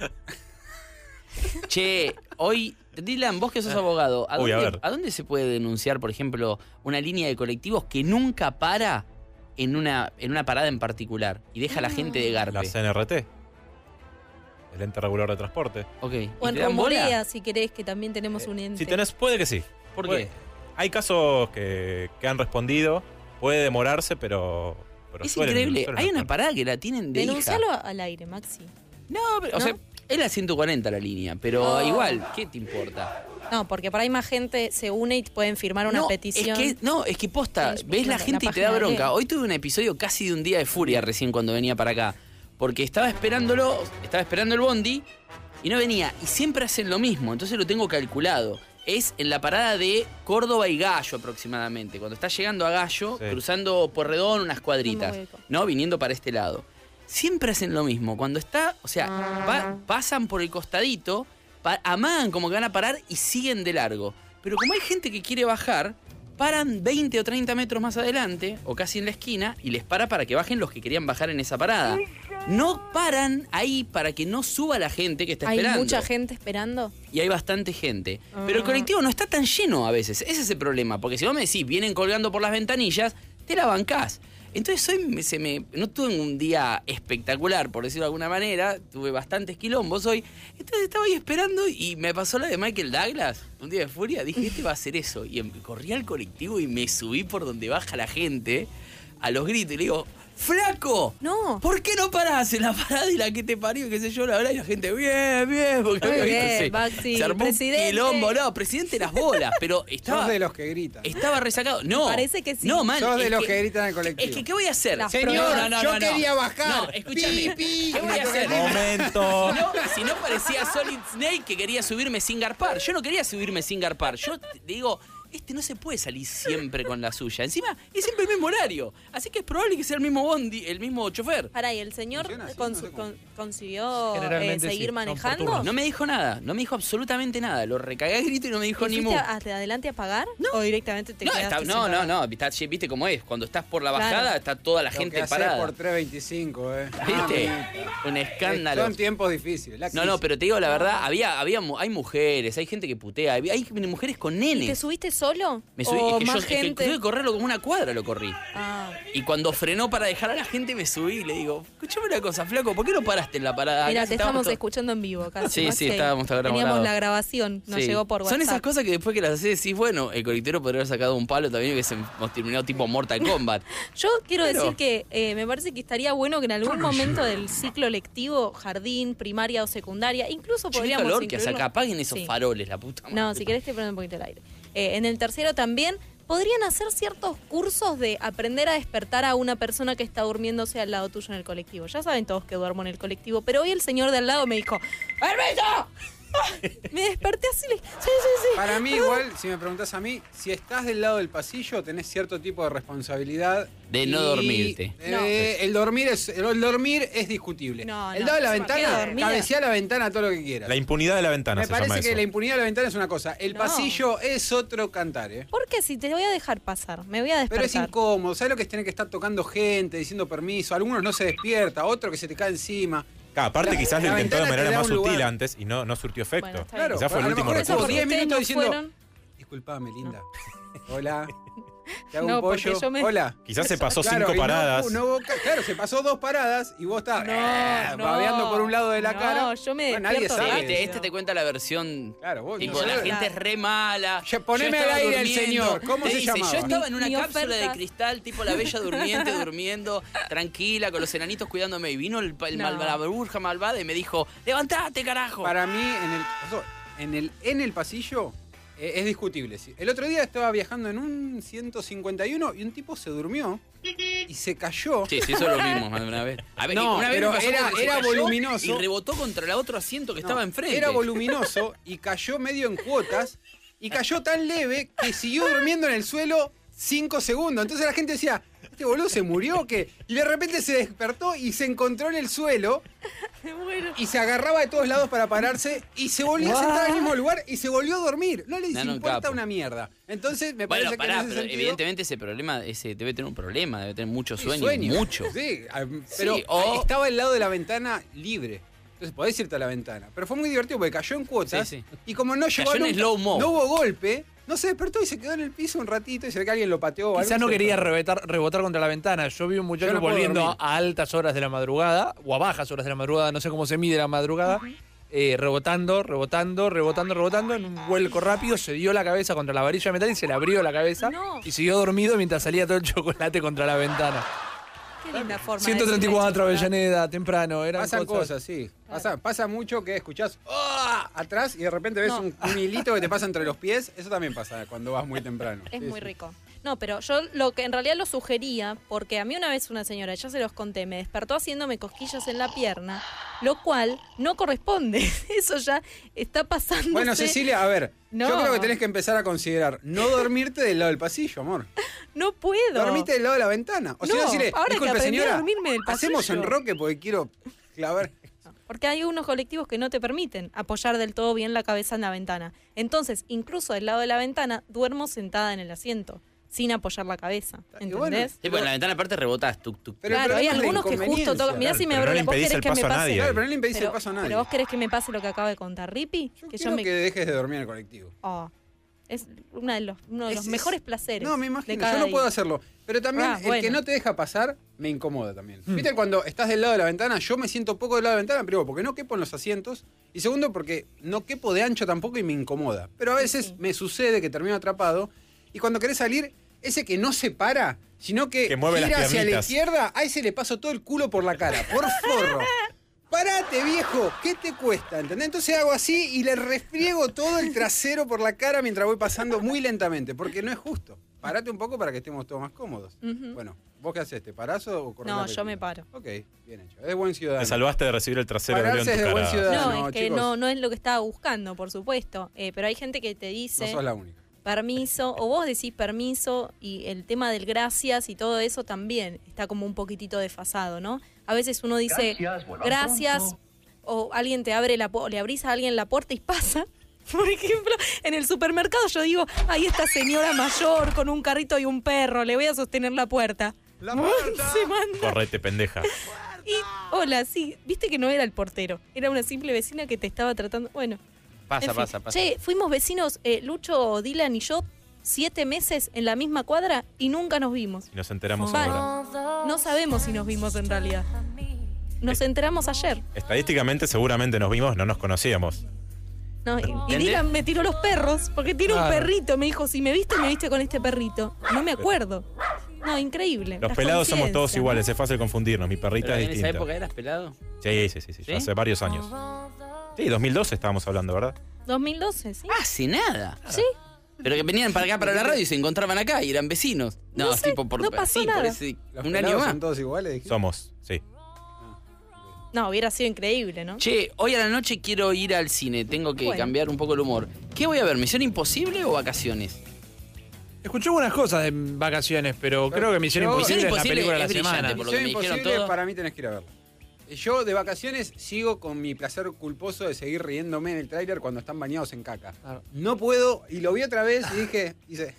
Speaker 12: Che, hoy, Dylan, vos que sos abogado, ¿a
Speaker 14: Uy, a
Speaker 12: dónde,
Speaker 14: ver.
Speaker 12: ¿a dónde se puede denunciar, por ejemplo, una línea de colectivos que nunca para en una, en una parada en particular y deja a la gente de garpe?
Speaker 14: La C N R T. El ente regulador de transporte.
Speaker 12: Ok. ¿Y
Speaker 11: O en
Speaker 12: te dan bola?
Speaker 11: Rumorea, si querés, que también tenemos un ente.
Speaker 14: Si tenés, puede que sí.
Speaker 12: ¿Por
Speaker 14: Puede-
Speaker 12: qué?
Speaker 14: Hay casos que, que han respondido. Puede demorarse, pero. pero
Speaker 12: Es
Speaker 14: suelen-
Speaker 12: increíble.
Speaker 14: suelen
Speaker 12: Hay una
Speaker 14: responder.
Speaker 12: parada que la tienen de
Speaker 11: Denuncialo
Speaker 12: hija.
Speaker 11: al aire, Maxi.
Speaker 12: No, pero, o
Speaker 11: ¿No?
Speaker 12: sea, es la ciento cuarenta la línea, pero
Speaker 11: Oh.
Speaker 12: igual, ¿qué te importa?
Speaker 11: No, porque por ahí más gente se une y pueden firmar una
Speaker 12: no,
Speaker 11: petición.
Speaker 12: Es que, no, es que posta,
Speaker 11: Sí,
Speaker 12: ves la
Speaker 11: la
Speaker 12: gente y te da
Speaker 11: página de
Speaker 12: bronca.
Speaker 11: él.
Speaker 12: Hoy tuve un episodio casi de un día de furia recién cuando venía para acá. Porque estaba esperándolo, estaba esperando el bondi y no venía. Y siempre hacen lo mismo, entonces lo tengo calculado. Es en la parada de Córdoba y Gallo aproximadamente. Cuando está llegando a Gallo,
Speaker 14: Sí.
Speaker 12: cruzando Porredón unas cuadritas,
Speaker 11: No me ubico.
Speaker 12: ¿no? Viniendo para este lado. Siempre hacen lo mismo. Cuando está, o sea,
Speaker 11: Ah.
Speaker 12: va- pasan por el costadito, pa- amagan como que van a parar y siguen de largo. Pero como hay gente que quiere bajar, paran veinte o treinta metros más adelante, o casi en la esquina, y les para para que bajen los que querían bajar en esa parada. No paran ahí para que no suba la gente que está
Speaker 11: Hay
Speaker 12: esperando.
Speaker 11: mucha gente esperando.
Speaker 12: Y hay bastante gente.
Speaker 11: Ah.
Speaker 12: Pero el colectivo no está tan lleno a veces. Ese es el problema. Porque si vos me decís, vienen colgando por las ventanillas, te la bancás. Entonces hoy me- se me, no tuve un día espectacular, por decirlo de alguna manera. Tuve bastantes quilombos hoy. Entonces estaba ahí esperando y me pasó la de Michael Douglas. Un día de furia. Dije, este va a hacer eso. Y em- corrí al colectivo y me subí por donde baja la gente a los gritos. Y le digo, ¡flaco!
Speaker 11: No.
Speaker 12: ¿Por qué no parás en la parada y la que te parió, qué sé yo, la verdad? Y la gente, bien, bien. Porque
Speaker 11: Muy
Speaker 12: había
Speaker 11: bien,
Speaker 12: visto, se-
Speaker 11: Maxi,
Speaker 12: se armó un
Speaker 11: presidente.
Speaker 12: quilombo. No, presidente las bolas, pero estaba...
Speaker 13: Sos de los que gritan.
Speaker 12: Estaba resacado. No.
Speaker 11: Parece que sí.
Speaker 12: No, man.
Speaker 13: Sos de
Speaker 12: es
Speaker 13: los
Speaker 12: que,
Speaker 13: que gritan en el colectivo.
Speaker 12: Es que, ¿qué voy a hacer?
Speaker 11: Las
Speaker 13: Señor,
Speaker 11: No,
Speaker 12: no,
Speaker 13: yo
Speaker 12: no, no.
Speaker 13: quería bajar.
Speaker 12: No, escúchame.
Speaker 13: Pi, pi,
Speaker 12: ¿Qué voy a hacer?
Speaker 14: Momento.
Speaker 12: Si no, si no parecía Solid Snake que quería subirme sin garpar. Yo no quería subirme sin garpar. Yo te digo, este no se puede salir siempre con la suya. Encima, es siempre el mismo horario. Así que es probable que sea el mismo bondi, el mismo chofer.
Speaker 11: Pará, ¿y el señor
Speaker 13: así,
Speaker 11: cons-
Speaker 13: no sé
Speaker 11: con- consiguió eh,
Speaker 10: Generalmente
Speaker 11: seguir
Speaker 10: sí, son por
Speaker 11: manejando?
Speaker 10: turnos.
Speaker 12: No me dijo nada, no me dijo absolutamente nada. Lo recagué a grito y no me dijo
Speaker 11: ¿Y
Speaker 12: ni mu.
Speaker 11: fuiste hacia adelante a pagar?
Speaker 12: No.
Speaker 11: ¿O directamente te
Speaker 12: No,
Speaker 11: quedaste
Speaker 12: está-
Speaker 11: sin
Speaker 12: no, no,
Speaker 11: pagar?
Speaker 12: no, está- viste cómo es. Cuando estás por la bajada,
Speaker 11: Claro.
Speaker 12: está toda la
Speaker 13: Lo
Speaker 12: gente
Speaker 13: que haces
Speaker 12: parada.
Speaker 13: por tres veinticinco, ¿eh?
Speaker 12: ¿Viste?
Speaker 13: Ah,
Speaker 12: Un escándalo.
Speaker 13: Son tiempos difíciles. la
Speaker 12: No,
Speaker 13: crisis.
Speaker 12: no, pero te digo la verdad, había, había, mu- hay mujeres, hay gente que putea, hay hay mujeres con
Speaker 11: ¿Y te
Speaker 12: nenes.
Speaker 11: subiste solo?
Speaker 12: Me subí,
Speaker 11: ¿O
Speaker 12: es que yo
Speaker 11: más
Speaker 12: es que
Speaker 11: gente?
Speaker 12: tuve que correrlo como una cuadra, lo corrí.
Speaker 11: Ah.
Speaker 12: Y cuando frenó para dejar a la gente, me subí y le digo, escuchame una cosa, flaco, ¿por qué no paraste en la parada?
Speaker 11: Mira,
Speaker 12: Acá
Speaker 11: te
Speaker 12: estábamos
Speaker 11: estamos
Speaker 12: todos-
Speaker 11: escuchando en vivo casi.
Speaker 12: Sí,
Speaker 11: más
Speaker 12: sí,
Speaker 11: que
Speaker 12: estábamos grabando.
Speaker 11: Teníamos la grabación, nos
Speaker 12: Sí.
Speaker 11: llegó por WhatsApp.
Speaker 12: Son esas cosas que después que las haces decís, bueno, el colectivero podría haber sacado un palo también y hubiésemos terminado tipo Mortal Kombat.
Speaker 11: Yo quiero
Speaker 12: Pero-
Speaker 11: decir que eh, me parece que estaría bueno que en algún momento del ciclo lectivo, jardín, primaria o secundaria, incluso
Speaker 12: Che, qué
Speaker 11: podríamos
Speaker 12: calor que hace
Speaker 11: incluirlo-
Speaker 12: acá, apaguen esos
Speaker 11: Sí.
Speaker 12: faroles, la puta madre.
Speaker 11: No, si querés te prendo un poquito el aire. Eh, en el tercero también podrían hacer ciertos cursos de aprender a despertar a una persona que está durmiéndose al lado tuyo en el colectivo. Ya saben todos que duermo en el colectivo, pero hoy el señor de al lado me dijo, ¡Permiso! Me desperté así, le- sí, sí, sí.
Speaker 13: Para mí, igual, si me preguntás a mí, si estás del lado del pasillo, tenés cierto tipo de responsabilidad.
Speaker 12: De no
Speaker 13: y,
Speaker 12: dormirte.
Speaker 13: eh,
Speaker 11: No.
Speaker 13: el, dormir es, el dormir es discutible.
Speaker 11: No,
Speaker 13: el
Speaker 11: no,
Speaker 13: lado de la
Speaker 11: ¿por qué
Speaker 13: ventana,
Speaker 11: dormida?
Speaker 13: cabecea la ventana todo lo que quieras.
Speaker 14: La impunidad de la ventana
Speaker 13: Me
Speaker 14: se llama
Speaker 13: parece que
Speaker 14: eso.
Speaker 13: la impunidad de la ventana es una cosa. El
Speaker 11: No.
Speaker 13: pasillo es otro cantar, ¿eh?
Speaker 11: ¿Por qué? Si te voy a dejar pasar, me voy a
Speaker 13: Pero es
Speaker 11: despertar.
Speaker 13: incómodo. ¿Sabes lo que es tener que estar tocando gente, diciendo permiso? Algunos no se despierta, otro que se te cae encima.
Speaker 14: Claro, aparte
Speaker 13: La-
Speaker 14: quizás lo
Speaker 13: la
Speaker 14: intentó de
Speaker 13: ventana te
Speaker 14: manera
Speaker 13: da
Speaker 14: más
Speaker 13: un
Speaker 14: sutil
Speaker 13: lugar.
Speaker 14: antes y no, no surtió efecto.
Speaker 11: Bueno, está
Speaker 13: Claro,
Speaker 14: Quizás fue
Speaker 13: a
Speaker 14: el
Speaker 13: lo
Speaker 14: último
Speaker 13: mejor
Speaker 14: recurso.
Speaker 13: esos diez
Speaker 11: Ustedes
Speaker 13: minutos
Speaker 11: no
Speaker 13: diciendo,
Speaker 11: fueron.
Speaker 13: disculpame, linda. Hola. Te hago
Speaker 11: No,
Speaker 13: un
Speaker 11: porque
Speaker 13: pollo.
Speaker 11: yo me-
Speaker 13: Hola.
Speaker 14: Quizás se pasó
Speaker 13: Claro,
Speaker 14: cinco
Speaker 13: y no-
Speaker 14: paradas.
Speaker 13: no hubo ca- claro, se pasó dos paradas y vos estás
Speaker 11: No,
Speaker 13: eh,
Speaker 11: no.
Speaker 13: babeando por un lado de la
Speaker 11: No,
Speaker 13: cara.
Speaker 11: yo me
Speaker 13: Bueno, nadie
Speaker 11: despierto
Speaker 13: sabe.
Speaker 11: rápido.
Speaker 12: Este, este te cuenta la versión.
Speaker 13: Claro, vos
Speaker 12: tipo,
Speaker 13: no
Speaker 12: la
Speaker 13: sabés.
Speaker 12: gente es re mala.
Speaker 13: Ya, poneme
Speaker 12: Yo estaba
Speaker 13: al aire al
Speaker 12: durmiendo.
Speaker 13: señor. ¿Cómo
Speaker 12: Te
Speaker 13: se
Speaker 12: dice,
Speaker 13: llamaba?
Speaker 12: Yo estaba en una
Speaker 11: Mi
Speaker 12: cápsula
Speaker 11: oferta.
Speaker 12: de cristal, tipo la bella durmiente, durmiendo, tranquila, con los enanitos cuidándome. Y vino el, el
Speaker 11: No.
Speaker 12: mal- la burja malvada y me dijo, levantate, carajo.
Speaker 13: Para mí, en el, en el, en el pasillo eh, es discutible. Sí. El otro día estaba viajando en un ciento cincuenta y uno y un tipo se durmió y se cayó.
Speaker 12: Sí, sí, eso lo vimos más de una vez. A ver,
Speaker 13: No,
Speaker 12: una vez
Speaker 13: pero
Speaker 12: me pasó
Speaker 13: era-
Speaker 12: que se
Speaker 13: era
Speaker 12: cayó
Speaker 13: voluminoso.
Speaker 12: Y rebotó contra el otro asiento que
Speaker 13: No,
Speaker 12: estaba enfrente.
Speaker 13: Era voluminoso y cayó medio en cuotas y cayó tan leve que siguió durmiendo en el suelo cinco segundos. Entonces la gente decía, ¿este boludo se murió o qué? Y de repente se despertó y se encontró en el suelo
Speaker 11: Me muero.
Speaker 13: y se agarraba de todos lados para pararse y se volvió a sentar al mismo lugar y se volvió a dormir. No le
Speaker 12: No, no,
Speaker 13: importa
Speaker 12: capo.
Speaker 13: una mierda. Entonces me
Speaker 12: Bueno,
Speaker 13: parece
Speaker 12: pará,
Speaker 13: que en ese
Speaker 12: pero
Speaker 13: sentido,
Speaker 12: evidentemente ese problema, ese debe tener un problema, debe tener mucho
Speaker 13: sí,
Speaker 12: sueño, mucho.
Speaker 13: Sí, ah, pero
Speaker 12: Sí, o-
Speaker 13: estaba al lado de la ventana libre. Entonces podés irte a la ventana. Pero fue muy divertido porque cayó en cuotas.
Speaker 12: Sí, sí.
Speaker 13: Y como no llegó
Speaker 12: Cayó
Speaker 13: a
Speaker 12: en
Speaker 13: nunca-
Speaker 12: slow-mo.
Speaker 13: no hubo golpe, no se despertó y se quedó en el piso un ratito y se ve que alguien lo pateó. o
Speaker 10: Quizás
Speaker 13: algo,
Speaker 10: no
Speaker 13: se
Speaker 10: quería
Speaker 13: despertó.
Speaker 10: rebotar, rebotar contra la ventana. Yo vi un muchacho
Speaker 13: Yo no puedo
Speaker 10: volviendo
Speaker 13: dormir.
Speaker 10: a altas horas de la madrugada, o a bajas horas de la madrugada, no sé cómo se mide la madrugada, eh, rebotando, rebotando, rebotando, rebotando, en un vuelco rápido, se dio la cabeza contra la varilla de metal y se le abrió la cabeza
Speaker 11: No.
Speaker 10: y siguió dormido mientras salía todo el chocolate contra la ventana.
Speaker 11: Qué linda forma. de
Speaker 10: ciento treinta y cuatro,
Speaker 11: decirle,
Speaker 10: Avellaneda, temprano, eran
Speaker 13: Pasan
Speaker 10: cosas.
Speaker 13: cosas, sí. Pasa, pasa mucho que escuchás "Ah", atrás y de repente ves
Speaker 11: No.
Speaker 13: un, un hilito que te pasa entre los pies. Eso también pasa cuando vas muy temprano.
Speaker 11: Es
Speaker 13: Sí,
Speaker 11: muy
Speaker 13: sí.
Speaker 11: rico. No, pero yo lo que en realidad lo sugería, porque a mí una vez una señora, ya se los conté, me despertó haciéndome cosquillas en la pierna, lo cual no corresponde. Eso ya está pasando.
Speaker 13: Bueno, Cecilia, a ver,
Speaker 11: No.
Speaker 13: yo creo que tenés que empezar a considerar no dormirte del lado del pasillo, amor.
Speaker 11: No puedo.
Speaker 13: Dormite del lado de la ventana. O si
Speaker 11: No,
Speaker 13: no, decirle,
Speaker 11: ahora que
Speaker 13: disculpe,
Speaker 11: aprendí a
Speaker 13: señora,
Speaker 11: dormirme del
Speaker 13: hacemos
Speaker 11: pasillo".
Speaker 13: enroque porque quiero clavar.
Speaker 11: Porque hay unos colectivos que no te permiten apoyar del todo bien la cabeza en la ventana. Entonces, incluso del lado de la ventana, duermo sentada en el asiento, sin apoyar la cabeza. ¿Entendés?
Speaker 12: Sí, porque en la ventana aparte rebotás, tuk, tuk.
Speaker 13: Pero el
Speaker 11: claro, hay
Speaker 13: problema es la
Speaker 11: algunos que justo
Speaker 13: inconveniencia.
Speaker 11: tocan. Mirá si me
Speaker 14: Pero
Speaker 11: abro
Speaker 14: no le
Speaker 11: la. ¿Vos
Speaker 14: impedís
Speaker 11: querés
Speaker 14: el
Speaker 11: que me
Speaker 14: paso a
Speaker 11: pase?
Speaker 14: nadie.
Speaker 13: Claro, pero no le impedís
Speaker 11: Pero,
Speaker 13: el paso a nadie.
Speaker 11: pero vos querés que me pase lo que acaba de contar Rippy.
Speaker 13: Yo
Speaker 11: que
Speaker 13: quiero
Speaker 11: yo me.
Speaker 13: que dejes de dormir en el colectivo.
Speaker 11: Oh, es una de los, uno de
Speaker 13: Es-
Speaker 11: los
Speaker 13: es-
Speaker 11: mejores placeres.
Speaker 13: No, me
Speaker 11: de
Speaker 13: imagino.
Speaker 11: cada
Speaker 13: Yo no
Speaker 11: día.
Speaker 13: puedo hacerlo. Pero también
Speaker 11: Ah,
Speaker 13: el
Speaker 11: bueno.
Speaker 13: que no te deja pasar me incomoda también. ¿Viste cuando estás del lado de la ventana? Yo me siento poco del lado de la ventana, primero porque no quepo en los asientos y segundo porque no quepo de ancho tampoco y me incomoda. Pero a veces
Speaker 11: Sí.
Speaker 13: me sucede que termino atrapado y cuando querés salir, ese que no se para, sino que,
Speaker 14: Que mueve las
Speaker 13: gira hacia la
Speaker 14: piernitas.
Speaker 13: izquierda, a ese le paso todo el culo por la cara. Por forro. Parate, viejo, ¿qué te cuesta? ¿Entendés? Entonces hago así y le refriego todo el trasero por la cara mientras voy pasando muy lentamente, porque no es justo. Parate un poco para que estemos todos más cómodos.
Speaker 11: Ujú.
Speaker 13: Bueno, ¿vos qué haces? ¿Te parás o corres
Speaker 11: No,
Speaker 13: la
Speaker 11: yo me
Speaker 13: película?
Speaker 11: paro.
Speaker 13: Ok, bien hecho. Es buen ciudadano.
Speaker 14: Te salvaste de recibir el trasero de Leo en
Speaker 13: Pararse
Speaker 14: tu
Speaker 13: es de buen
Speaker 14: cara.
Speaker 13: ciudadano.
Speaker 11: No,
Speaker 13: No,
Speaker 11: es que
Speaker 13: chicos.
Speaker 11: no, no es lo que estaba buscando, por supuesto. Eh, pero hay gente que te
Speaker 13: No
Speaker 11: dice.
Speaker 13: sos la única.
Speaker 11: permiso, o vos decís permiso, y el tema del gracias y todo eso también está como un poquitito desfasado, ¿no? A veces uno dice
Speaker 7: Gracias, vuelvan
Speaker 11: gracias,
Speaker 7: pronto.
Speaker 11: o alguien te abre la pu- le abrís a alguien la puerta y pasa. Por ejemplo, en el supermercado yo digo, ahí esta señora mayor con un carrito y un perro, le voy a sostener la puerta.
Speaker 13: ¡La puerta!
Speaker 11: Se manda.
Speaker 14: Correte, pendeja.
Speaker 11: Y, hola, sí, viste que no era el portero, era una simple vecina que te estaba tratando, bueno.
Speaker 12: Pasa,
Speaker 11: en fin.
Speaker 12: pasa, pasa.
Speaker 11: Che, fuimos vecinos, eh, Lucho, Dylan y yo, siete meses en la misma cuadra y nunca nos vimos.
Speaker 14: Y nos enteramos
Speaker 11: Va,
Speaker 14: ahora.
Speaker 11: no sabemos si nos vimos en realidad. Nos enteramos ayer.
Speaker 14: Estadísticamente, seguramente nos vimos, no nos conocíamos.
Speaker 11: No, y, y
Speaker 14: ¿Entendés?
Speaker 11: Dylan me tiró los perros, porque tiene
Speaker 14: Claro.
Speaker 11: un perrito. Me dijo, si me viste, me viste con este perrito. No me acuerdo. No, increíble.
Speaker 14: Los
Speaker 11: Las
Speaker 14: pelados somos todos
Speaker 11: coincidencias,
Speaker 14: iguales, es fácil confundirnos. Mi perrita
Speaker 12: ¿Pero
Speaker 14: es
Speaker 12: en esa
Speaker 14: distinta.
Speaker 12: época eras pelado?
Speaker 14: Sí, sí, sí, sí,
Speaker 12: ¿Sí?
Speaker 14: hace varios años. Sí, dos mil doce estábamos hablando, ¿verdad?
Speaker 11: dos mil doce, sí.
Speaker 12: Hace nada.
Speaker 11: Sí.
Speaker 12: Pero que venían para acá, para la radio, y se encontraban acá y eran vecinos. No,
Speaker 11: No sé,
Speaker 12: tipo por,
Speaker 11: no pasó
Speaker 12: sí, por
Speaker 11: nada.
Speaker 12: ese-
Speaker 13: ¿Los
Speaker 12: un
Speaker 13: pelados
Speaker 12: año más.
Speaker 13: son todos iguales? dijiste?
Speaker 14: Somos, sí.
Speaker 11: No, hubiera sido increíble, ¿no?
Speaker 12: Che, hoy a la noche quiero ir al cine, tengo que
Speaker 11: Bueno.
Speaker 12: cambiar un poco el humor. ¿Qué voy a ver? ¿Misión Imposible o Vacaciones?
Speaker 10: Escuché buenas cosas de vacaciones, pero creo que Misión
Speaker 13: Yo-
Speaker 10: Imposible es la
Speaker 12: Imposible
Speaker 10: película de la
Speaker 12: es brillante,
Speaker 10: semana.
Speaker 12: por lo que
Speaker 13: Misión
Speaker 12: me dijeron
Speaker 13: Imposible,
Speaker 12: todo.
Speaker 13: para mí tenés que ir a verla. Yo de vacaciones sigo con mi placer culposo de seguir riéndome en el tráiler cuando están bañados en caca. No puedo, y lo vi otra vez y dije, dice,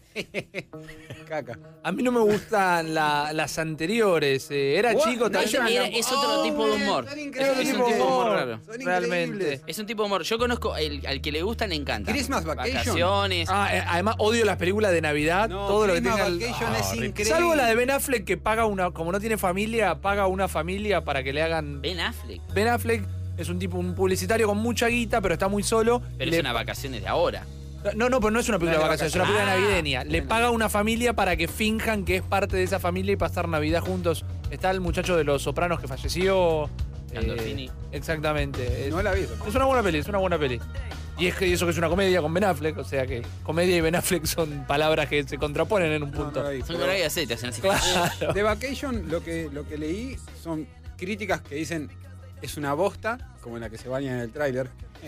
Speaker 13: caca.
Speaker 10: A mí no me gustan la- las anteriores. eh, era
Speaker 13: What?
Speaker 10: chico
Speaker 13: No,
Speaker 10: también.
Speaker 12: Era- era- es otro tipo de humor.
Speaker 13: Son
Speaker 12: Es
Speaker 13: increíbles.
Speaker 12: un tipo de humor raro.
Speaker 13: Son
Speaker 10: Realmente.
Speaker 13: increíbles.
Speaker 12: Es un tipo de humor. Yo conozco, el, al que le gusta le encanta.
Speaker 13: Christmas Vacation.
Speaker 12: Vacaciones.
Speaker 10: Ah, eh, además odio las películas de Navidad,
Speaker 13: No,
Speaker 10: todo lo que
Speaker 13: Christmas
Speaker 10: tenga. el-
Speaker 13: Vacation
Speaker 10: Ah,
Speaker 13: es
Speaker 10: horrible.
Speaker 13: increíble.
Speaker 10: Salvo la de Ben Affleck que paga una, como no tiene familia, paga una familia para que le hagan.
Speaker 12: Ben Affleck.
Speaker 10: Ben Affleck es un tipo, un publicitario con mucha guita, pero está muy solo.
Speaker 12: Pero
Speaker 10: Le-
Speaker 12: es una vacaciones de ahora.
Speaker 10: No, no, pero no es una película
Speaker 13: No
Speaker 10: de
Speaker 13: es de
Speaker 10: vacaciones, es una película
Speaker 12: vacaciones.
Speaker 10: navideña. Le paga una familia para que finjan que es parte de esa familia y pasar Navidad juntos. Está el muchacho de Los Sopranos que falleció.
Speaker 12: Gandolfini.
Speaker 10: eh, exactamente. Es,
Speaker 13: No la vi. eso.
Speaker 10: es una buena peli, es una buena peli. Y es que y eso que es una comedia con Ben Affleck, o sea que comedia y Ben Affleck son palabras que se contraponen en un
Speaker 13: No,
Speaker 10: punto.
Speaker 13: no la vi,
Speaker 12: Son
Speaker 13: pero-
Speaker 12: coraje y aceite, hacen así.
Speaker 10: Claro.
Speaker 13: De Vacation, lo que, lo que leí son críticas que dicen es una bosta, como la que se baña en el tráiler.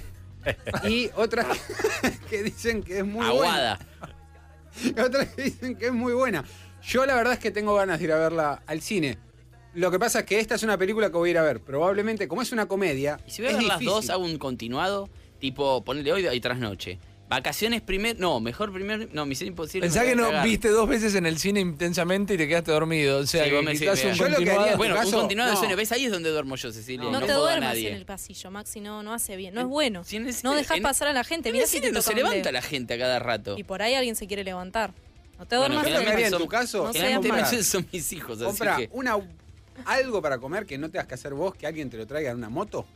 Speaker 13: Y otras que, que dicen que es muy
Speaker 12: Aguada.
Speaker 13: buena. Otras que dicen que es muy buena. Yo la verdad es que tengo ganas de ir a verla al cine. Lo que pasa es que esta es una película que voy a ir a ver. Probablemente, como es una comedia,
Speaker 12: Y si voy a
Speaker 13: es
Speaker 12: ver las
Speaker 13: difícil.
Speaker 12: dos, hago un continuado, tipo, ponele hoy y trasnoche. Vacaciones primero, no, mejor primero, no, Misión Imposible.
Speaker 10: Pensá
Speaker 12: me
Speaker 10: que
Speaker 12: voy a
Speaker 10: no
Speaker 12: cagar.
Speaker 10: viste dos veces en el cine intensamente y te quedaste dormido. O sea,
Speaker 12: Sí,
Speaker 10: que
Speaker 12: vos me decís,
Speaker 10: quizás
Speaker 12: vea.
Speaker 10: un
Speaker 13: Yo lo que haría
Speaker 10: continuado.
Speaker 13: en
Speaker 12: Bueno,
Speaker 13: caso,
Speaker 12: un continuado de
Speaker 13: no.
Speaker 12: sueño. ¿Ves? Ahí es donde duermo yo, Cecilia.
Speaker 11: No,
Speaker 12: No,
Speaker 11: te
Speaker 12: puedo a
Speaker 11: duermas
Speaker 12: nadie.
Speaker 11: en el pasillo, Maxi, no, no hace bien. No es bueno.
Speaker 12: Si en el
Speaker 11: No
Speaker 12: cine-
Speaker 11: dejas
Speaker 12: en-
Speaker 11: pasar a la gente.
Speaker 12: En
Speaker 11: Mirá
Speaker 12: el
Speaker 11: si
Speaker 12: cine
Speaker 11: te
Speaker 12: no
Speaker 11: toca
Speaker 12: se
Speaker 11: un
Speaker 12: levanta
Speaker 11: dedo.
Speaker 12: la gente a cada rato.
Speaker 11: Y por ahí alguien se quiere levantar. No te
Speaker 12: Bueno,
Speaker 11: duermas.
Speaker 13: ¿Qué es lo que haría en
Speaker 12: Son-
Speaker 13: tu caso?
Speaker 11: no
Speaker 13: Es
Speaker 11: seas
Speaker 12: Generalmente
Speaker 13: comprar-
Speaker 12: son mis hijos, así
Speaker 13: Compra
Speaker 12: que...
Speaker 13: una, algo para comer que no tengas que hacer vos, que alguien te lo traiga en una moto.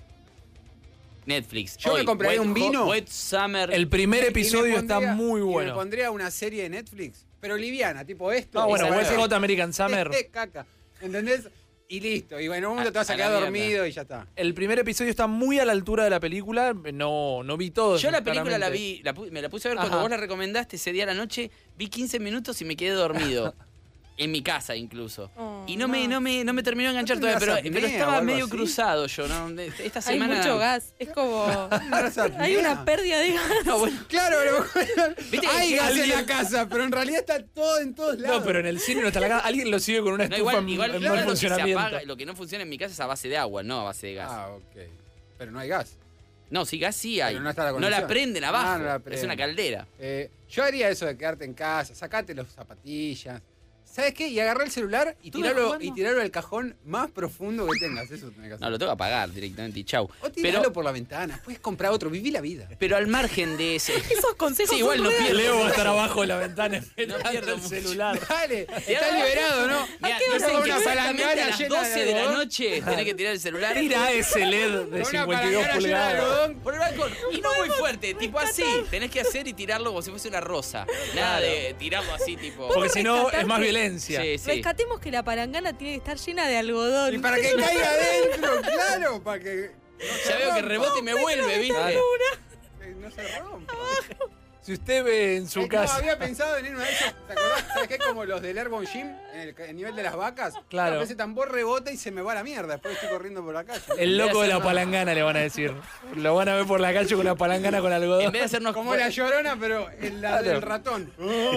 Speaker 12: Netflix.
Speaker 13: Yo me
Speaker 12: Hoy,
Speaker 13: compraría
Speaker 12: Wet
Speaker 13: un vino.
Speaker 12: Hot- Wet Summer.
Speaker 10: El primer
Speaker 13: Y me
Speaker 10: episodio está
Speaker 13: pondría-
Speaker 10: muy
Speaker 13: Y me
Speaker 10: bueno.
Speaker 13: pondría una serie de Netflix, pero liviana, tipo esto.
Speaker 10: Ah, bueno,
Speaker 13: Esa
Speaker 10: West
Speaker 13: es-
Speaker 10: Hot American Summer.
Speaker 13: Caca. ¿Entendés? Y listo. Y bueno, en un momento te vas a
Speaker 12: A la
Speaker 13: quedar
Speaker 12: mierda.
Speaker 13: dormido y ya está.
Speaker 10: El primer episodio está muy a la altura de la película. No, no vi todo.
Speaker 12: Yo la película la
Speaker 10: claramente.
Speaker 12: vi, la pu- me la puse a ver cuando
Speaker 10: Ajá.
Speaker 12: vos la recomendaste ese día a la noche, vi quince minutos y me quedé dormido. En mi casa incluso.
Speaker 11: Oh,
Speaker 12: y no me, no me, no me terminó de enganchar
Speaker 13: ¿No
Speaker 12: todavía, pero,
Speaker 13: tendrás
Speaker 12: pero
Speaker 13: apnea o
Speaker 12: estaba
Speaker 13: algo
Speaker 12: medio
Speaker 13: así?
Speaker 12: cruzado yo, ¿no? Esta
Speaker 11: Hay
Speaker 12: semana.
Speaker 11: mucho gas. Es como.
Speaker 13: ¿Tendrás apnea?
Speaker 11: Hay una pérdida de gas.
Speaker 12: No, bueno.
Speaker 13: Claro, pero
Speaker 12: ¿Viste?
Speaker 13: hay
Speaker 12: Que
Speaker 13: gas en
Speaker 12: alguien-
Speaker 13: la casa, pero en realidad está todo en todos lados.
Speaker 10: No, pero en el cine no está la casa. Alguien lo sigue con una
Speaker 12: No,
Speaker 10: estufa
Speaker 12: igual,
Speaker 10: en-
Speaker 12: igual
Speaker 10: en
Speaker 12: claro,
Speaker 10: mal
Speaker 12: lo que se
Speaker 10: funcionamiento.
Speaker 12: apaga, lo que no funciona en mi casa es a base de agua, no a base de gas.
Speaker 13: Ah, ok. Pero no hay gas.
Speaker 12: No, sí, gas sí hay.
Speaker 13: Pero no está la
Speaker 12: la
Speaker 13: conexión.
Speaker 12: prenden abajo.
Speaker 13: Ah, no la
Speaker 12: Es
Speaker 13: prenden.
Speaker 12: una caldera.
Speaker 13: Eh, yo haría eso de quedarte en casa, sacate las zapatillas. ¿Sabes qué? Y agarrar el celular y
Speaker 12: Estuve
Speaker 13: tirarlo,
Speaker 12: jugando.
Speaker 13: y tirarlo al cajón más profundo que tengas. Eso tenés que hacer.
Speaker 12: No, lo tengo que apagar directamente y chau.
Speaker 13: O tirarlo
Speaker 12: Pero,
Speaker 13: por la ventana. Puedes comprar otro. Viví la vida.
Speaker 12: pero al margen de ese.
Speaker 11: Esos consejos
Speaker 12: Sí, igual
Speaker 11: son
Speaker 12: no
Speaker 11: reales.
Speaker 12: pierdo.
Speaker 10: Leo va a estar abajo de la ventana esperando
Speaker 12: pierdo
Speaker 10: el
Speaker 12: mucho.
Speaker 10: celular.
Speaker 13: Dale, está liberado, ¿no?
Speaker 12: Mirá,
Speaker 11: qué
Speaker 12: dicen
Speaker 11: hora
Speaker 12: que
Speaker 11: es?
Speaker 12: exactamente
Speaker 13: palangana
Speaker 12: a las
Speaker 13: llena de
Speaker 12: doce de la
Speaker 13: algodón.
Speaker 12: noche tenés que tirar el celular.
Speaker 10: Tira ese L E D de
Speaker 13: Con una
Speaker 10: cincuenta y dos
Speaker 13: palangana llena de
Speaker 10: pulgadas.
Speaker 13: algodón.
Speaker 12: Por el balcón. Y no muy fuerte, tipo así. Tenés que hacer y tirarlo como si fuese una rosa. Nada de tirarlo así, tipo.
Speaker 10: Porque si no
Speaker 11: rescatar
Speaker 10: es más
Speaker 11: que-
Speaker 10: violencia.
Speaker 12: Sí, sí.
Speaker 11: Rescatemos que la palangana tiene que estar llena de algodón.
Speaker 13: Y para que caiga adentro, claro, para que
Speaker 12: Ya veo que rebote y me vuelve, ¿viste?
Speaker 13: eh, no se rompa.
Speaker 10: Si usted ve en su
Speaker 13: Eh,
Speaker 10: casa.
Speaker 13: No, había pensado en uno de esos, ¿te acordás? ¿Sabes qué? Como los del Airborne Gym, en el, el nivel de las vacas.
Speaker 10: Claro.
Speaker 13: No, ese tambor rebota y se me va a la mierda. Después estoy corriendo por la calle.
Speaker 10: El loco de la palangana le van a decir. Lo van a ver por la calle con una palangana con algodón.
Speaker 12: En vez de hacernos
Speaker 13: Como la Llorona, pero en la
Speaker 10: Claro.
Speaker 13: del ratón.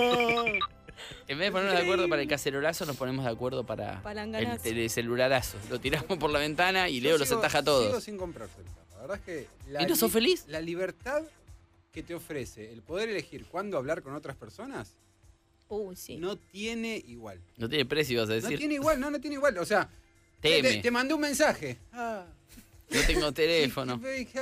Speaker 12: En vez de ponernos de acuerdo para el cacerolazo, nos ponemos de acuerdo para el
Speaker 11: Palanganazo.
Speaker 12: telecelularazo. Lo tiramos por la ventana y
Speaker 13: Yo
Speaker 12: Leo los
Speaker 13: sigo-
Speaker 12: ataja a
Speaker 13: Sigo
Speaker 12: todos.
Speaker 13: sin comprárselo. La verdad es que... La
Speaker 12: ¿Y no sos
Speaker 13: li-
Speaker 12: feliz?
Speaker 13: La libertad que te ofrece el poder elegir cuándo hablar con otras personas
Speaker 11: Uy, sí.
Speaker 13: no tiene igual.
Speaker 12: No tiene precio, ibas a
Speaker 13: No
Speaker 12: decir.
Speaker 13: tiene igual, no, no tiene igual. O sea, te,
Speaker 12: Teme.
Speaker 13: te- te mandé un mensaje. Ah,
Speaker 12: No tengo teléfono.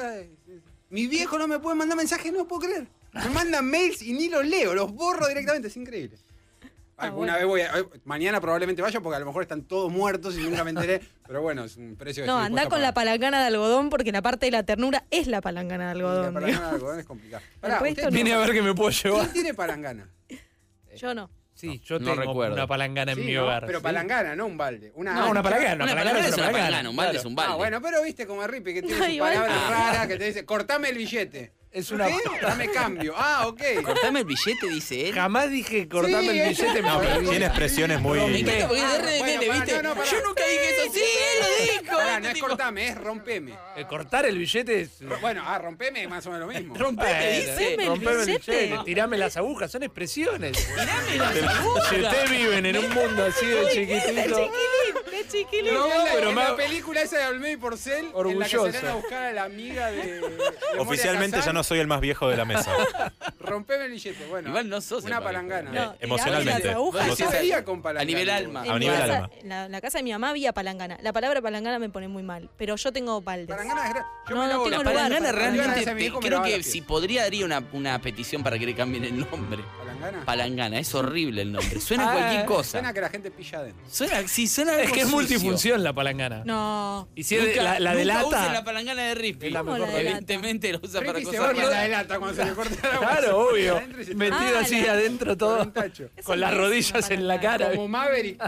Speaker 13: mi viejo no me puede mandar mensajes, no puedo creer. Me mandan mails y ni los leo, los borro directamente, es increíble. Alguna
Speaker 11: bueno.
Speaker 13: vez voy a, mañana probablemente vaya porque a lo mejor están todos muertos y nunca me enteré. Pero bueno, es un precio que
Speaker 11: No,
Speaker 13: estoy
Speaker 11: andá
Speaker 13: dispuesto
Speaker 11: con
Speaker 13: a
Speaker 11: la
Speaker 13: pagar.
Speaker 11: palangana de algodón porque la parte de la ternura es la palangana de
Speaker 13: Y la
Speaker 11: algodón.
Speaker 13: palangana
Speaker 11: digo.
Speaker 13: de algodón es complicado.
Speaker 11: El
Speaker 13: Pará,
Speaker 11: resto
Speaker 13: ¿usted
Speaker 11: no.
Speaker 10: Vine a ver qué me puedo llevar.
Speaker 13: ¿Quién tiene palangana?
Speaker 11: Yo no.
Speaker 10: Sí, yo
Speaker 12: No
Speaker 10: tengo
Speaker 12: recuerdo.
Speaker 10: una palangana en
Speaker 13: Sí,
Speaker 10: mi
Speaker 13: ¿no?
Speaker 10: hogar.
Speaker 13: Pero
Speaker 10: ¿sí?
Speaker 13: palangana, no un balde. Una
Speaker 10: No, una
Speaker 13: ancha.
Speaker 10: palangana.
Speaker 12: Una palangana es una palangana, un balde es un balde.
Speaker 13: Ah, bueno, pero viste como Rippy que tiene
Speaker 11: No,
Speaker 13: sus
Speaker 11: igual.
Speaker 13: palabras
Speaker 12: Ah.
Speaker 13: raras que te dice, cortame el billete.
Speaker 10: Es una.
Speaker 13: ¿Qué? Dame cambio. Ah, ok.
Speaker 12: Cortame el billete, dice él.
Speaker 10: Jamás dije cortame
Speaker 13: Sí,
Speaker 10: el
Speaker 13: es-
Speaker 10: billete.
Speaker 14: No, pero
Speaker 10: me
Speaker 14: tiene expresiones muy.
Speaker 12: Me encanta porque
Speaker 13: Ah,
Speaker 12: es re de
Speaker 13: bueno,
Speaker 12: nene,
Speaker 13: pará,
Speaker 12: ¿viste?
Speaker 13: no, no, pará.
Speaker 12: Yo nunca dije eso. Sí, él lo dijo.
Speaker 13: Pará,
Speaker 12: ¿viste?
Speaker 13: no es
Speaker 12: Tipo,
Speaker 13: cortame, es rompeme.
Speaker 10: Eh, cortar el billete es.
Speaker 13: Bueno, ah, rompeme es más o menos lo mismo.
Speaker 12: Rompeme,
Speaker 10: Bueno,
Speaker 12: dice.
Speaker 11: Rompeme el
Speaker 10: rompeme el
Speaker 11: billete.
Speaker 10: billete, tirame las agujas, son expresiones.
Speaker 12: Tirame la
Speaker 10: Si ustedes viven en un mundo así de chiquitito.
Speaker 11: De chiquilín.
Speaker 10: No,
Speaker 13: en la,
Speaker 10: pero
Speaker 13: en
Speaker 10: me
Speaker 13: la
Speaker 10: hago-
Speaker 13: película esa de Olmedo y Porcel, en la que
Speaker 10: Orgulloso.
Speaker 13: se van a buscar a la amiga de, de Moria
Speaker 14: Oficialmente
Speaker 13: Kazan,
Speaker 14: ya no soy el más viejo de la mesa.
Speaker 13: rompeme el billete. Bueno,
Speaker 12: Igual no sos el
Speaker 13: una
Speaker 12: más viejo.
Speaker 13: palangana.
Speaker 11: No,
Speaker 14: Emocionalmente.
Speaker 11: tirame las agujas.
Speaker 13: Yo
Speaker 14: Emocional-
Speaker 13: veía con palangana.
Speaker 12: A nivel alma.
Speaker 14: A
Speaker 11: En
Speaker 14: nivel
Speaker 11: mi casa-
Speaker 14: alma.
Speaker 11: En la, la casa de mi mamá había palangana. La palabra palangana me pone muy mal, pero yo tengo baldes.
Speaker 13: Palangana es gra- yo
Speaker 11: No,
Speaker 13: me
Speaker 11: no
Speaker 13: lavo
Speaker 11: tengo
Speaker 13: la
Speaker 12: La
Speaker 11: lugar.
Speaker 12: palangana
Speaker 11: Para-
Speaker 12: realmente,
Speaker 13: Para- mi
Speaker 12: te-
Speaker 13: viejo me
Speaker 12: creo
Speaker 13: lavaba
Speaker 12: que
Speaker 13: los pies.
Speaker 12: si podría haría una, una petición para que le cambien el nombre.
Speaker 13: ¿Palangana?
Speaker 12: Palangana, es horrible el nombre. Suena a
Speaker 10: Ah,
Speaker 12: cualquier cosa.
Speaker 13: Suena que la gente pilla adentro.
Speaker 12: Suena, sí, suena
Speaker 10: Es
Speaker 12: algo
Speaker 10: que es
Speaker 12: sucio.
Speaker 10: multifunción la palangana.
Speaker 11: No.
Speaker 10: Y si es de-
Speaker 12: Nunca-
Speaker 10: la, la de
Speaker 12: nunca usen
Speaker 10: lata.
Speaker 12: la palangana de Rippy.
Speaker 10: Es la
Speaker 11: ¿Cómo
Speaker 10: mejor
Speaker 11: la de lata?
Speaker 12: Evidentemente lo usa para
Speaker 13: Ricky se
Speaker 12: cosas
Speaker 13: va con la de
Speaker 12: raras.
Speaker 13: lata cuando se le corta el agua.
Speaker 10: Claro, obvio.
Speaker 13: Adentro y se-
Speaker 10: Metido
Speaker 11: Ah,
Speaker 10: así
Speaker 11: la-
Speaker 10: adentro todo.
Speaker 13: Con un tacho.
Speaker 10: Con las rodillas en la cara.
Speaker 13: Como Maverick.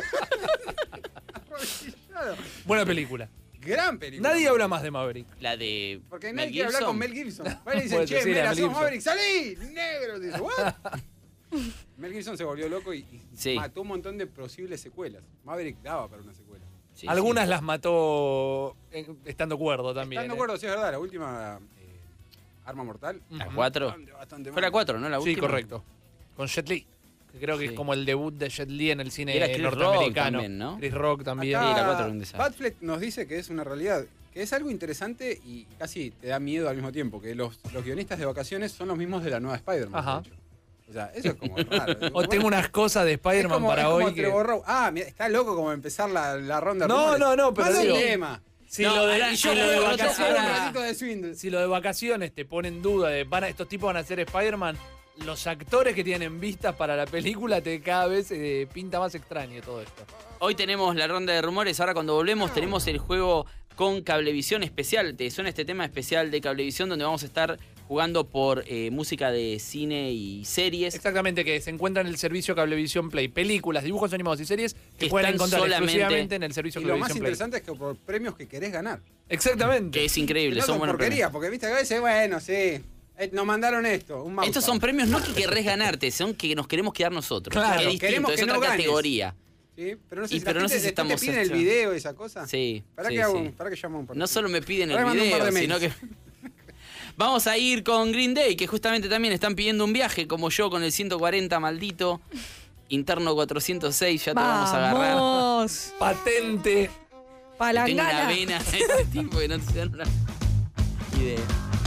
Speaker 10: Buena película.
Speaker 13: Gran película.
Speaker 10: Nadie habla más de Maverick.
Speaker 12: La de
Speaker 13: Porque
Speaker 12: Mel
Speaker 13: nadie quiere hablar
Speaker 12: Gibson.
Speaker 13: con Mel Gibson. Vale, le dicen,
Speaker 10: Puede
Speaker 13: che,
Speaker 10: ser,
Speaker 13: Mel,
Speaker 10: a Mel
Speaker 13: sos
Speaker 10: Gibson.
Speaker 13: Maverick, salí, negro. Dice, ¿what? Mel Gibson se volvió loco y, y
Speaker 12: Sí.
Speaker 13: mató un montón de posibles secuelas. Maverick daba para una secuela.
Speaker 12: Sí,
Speaker 10: Algunas
Speaker 12: sí.
Speaker 10: las mató eh, estando cuerdo también.
Speaker 13: Están de
Speaker 10: eh.
Speaker 13: acuerdo, sí, es verdad. La última eh, Arma Mortal.
Speaker 12: ¿La cuatro?
Speaker 13: Bastante, bastante
Speaker 12: Fue la
Speaker 13: mal.
Speaker 12: cuatro, ¿no? La
Speaker 10: Sí,
Speaker 12: última.
Speaker 10: correcto. Con Jet Li. Que creo que
Speaker 12: Sí.
Speaker 10: es como el debut de Jet Li en el cine
Speaker 12: Y era Chris Rock
Speaker 10: norteamericano.
Speaker 12: también, ¿no?
Speaker 10: Chris Rock también.
Speaker 12: Acá- Sí, la
Speaker 13: Acá
Speaker 12: cuatro era un desastre.
Speaker 13: Batfleck nos dice que es una realidad, que es algo interesante y casi te da miedo al mismo tiempo, que los, los guionistas de vacaciones son los mismos de la nueva Spider-Man.
Speaker 10: Ajá.
Speaker 13: de hecho. O sea, eso es como raro.
Speaker 10: O tengo unas cosas de
Speaker 13: Es
Speaker 10: Spider-Man
Speaker 13: como-
Speaker 10: para
Speaker 13: es como
Speaker 10: hoy. que-
Speaker 13: Trevor Rowe. Ah, mira, está loco como empezar la, la ronda de
Speaker 10: No,
Speaker 13: rumores.
Speaker 10: no, no, pero
Speaker 13: Manda un
Speaker 10: digo-
Speaker 13: tema.
Speaker 10: Si,
Speaker 12: No,
Speaker 10: lo de,
Speaker 12: ahora
Speaker 10: si
Speaker 12: yo
Speaker 10: lo de
Speaker 12: juego, yo
Speaker 10: vacaciones,
Speaker 12: juego.
Speaker 13: Un ratito de Swindle.
Speaker 10: si lo de vacaciones te pone en duda de van a- estos tipos van a ser Spider-Man, los actores que tienen vistas para la película te cada vez eh, pinta más extraño todo esto.
Speaker 12: Hoy tenemos la ronda de rumores. Ahora cuando volvemos tenemos el juego con Cablevisión especial. ¿Te suena este tema especial de Cablevisión donde vamos a estar jugando por eh, música de cine y series?
Speaker 10: Exactamente, que se encuentra en el servicio Cablevisión Play. Películas, dibujos animados y series que
Speaker 12: Que
Speaker 10: pueden
Speaker 12: están
Speaker 10: encontrar
Speaker 12: solamente-
Speaker 10: exclusivamente en el servicio
Speaker 13: Y lo más
Speaker 10: Cablevisión Play.
Speaker 13: interesante es que por premios que querés ganar.
Speaker 10: Exactamente.
Speaker 12: Que es increíble,
Speaker 13: No
Speaker 12: son
Speaker 13: son
Speaker 12: buenos
Speaker 13: porquería,
Speaker 12: premios.
Speaker 13: porque viste que a veces, bueno, sí. eh, Nos mandaron esto, un mousepad.
Speaker 12: Estos son premios no que querés ganarte, son que nos queremos quedar nosotros.
Speaker 10: Claro.
Speaker 12: Que es distinto,
Speaker 13: Queremos
Speaker 12: es
Speaker 13: que
Speaker 12: otra
Speaker 13: no ganes.
Speaker 12: categoría.
Speaker 13: Sí, pero no sé
Speaker 12: Y
Speaker 13: si,
Speaker 12: pero
Speaker 13: la
Speaker 12: no sé
Speaker 13: gente
Speaker 12: si
Speaker 13: después
Speaker 12: estamos
Speaker 13: te piden el
Speaker 12: hechos.
Speaker 13: video y esa cosa.
Speaker 12: Sí,
Speaker 13: ¿Para
Speaker 12: sí,
Speaker 13: qué hago
Speaker 12: sí.
Speaker 13: un- para qué llamo a un par de-
Speaker 12: No solo me piden el
Speaker 13: Ahora mando un par
Speaker 12: video,
Speaker 13: de
Speaker 12: sino que...
Speaker 13: mails.
Speaker 12: Vamos a ir con Green Day, que justamente también están pidiendo un viaje, como yo con el ciento cuarenta maldito. Interno cuatrocientos seis, ya te vamos a agarrar.
Speaker 11: Vamos.
Speaker 10: Patente.
Speaker 12: Tengo una
Speaker 11: Palangana.
Speaker 12: vena de este tipo que no te dan una idea.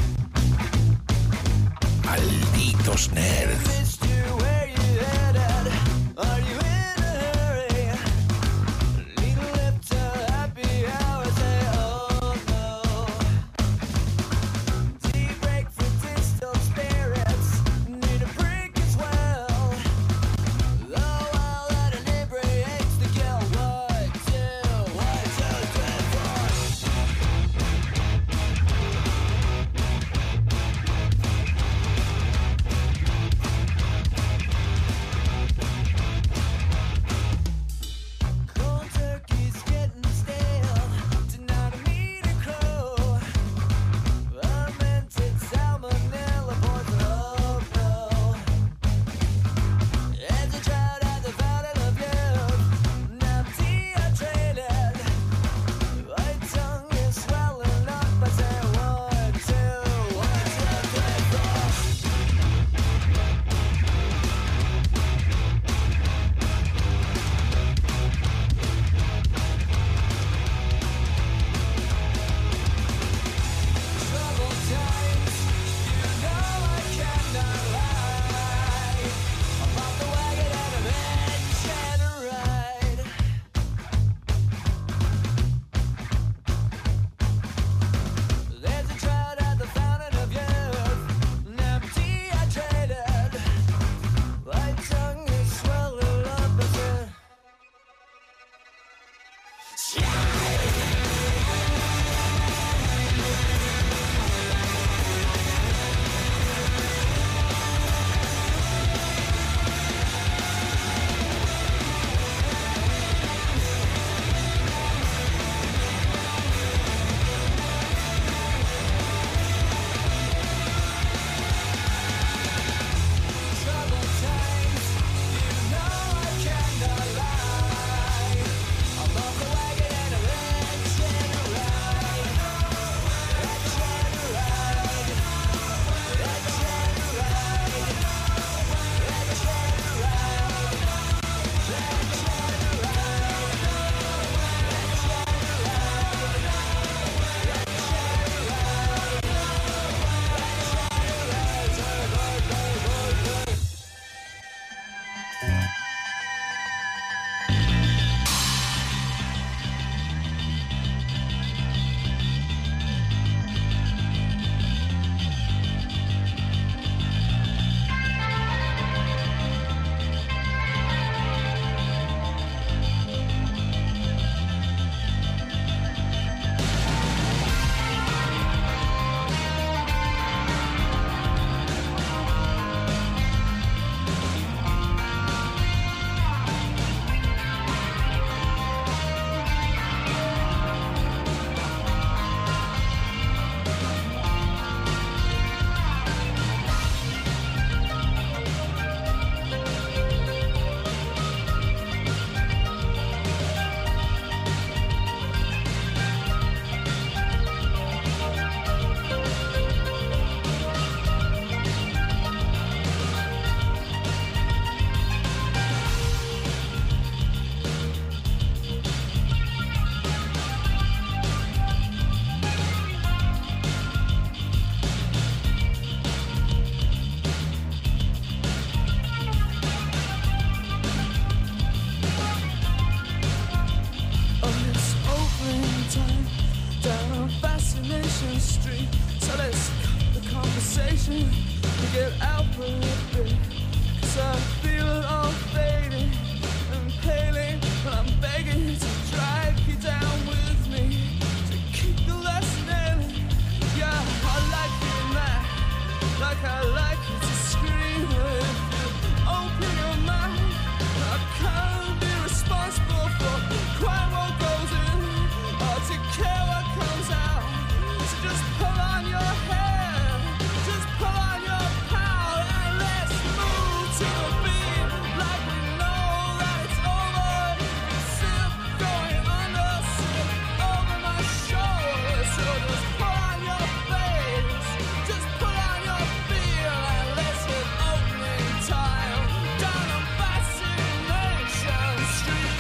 Speaker 2: Malditos nerds.
Speaker 15: conversation to get out for a bit. Cause I feel it all fading and paling, but I'm begging you to drag you down with me to keep the lesson in. Yeah, I like you mad, like I like you to scream. If you open your mouth, I can't be responsible for crying what goes in or to care what comes out. So just pull on your hair, just pull on your power and let's move to the beat like we know that it's over. Sip going under, sip over my shoulder. So just pull on your face, just pull on your feel and let's hit opening time down on Fascination Street.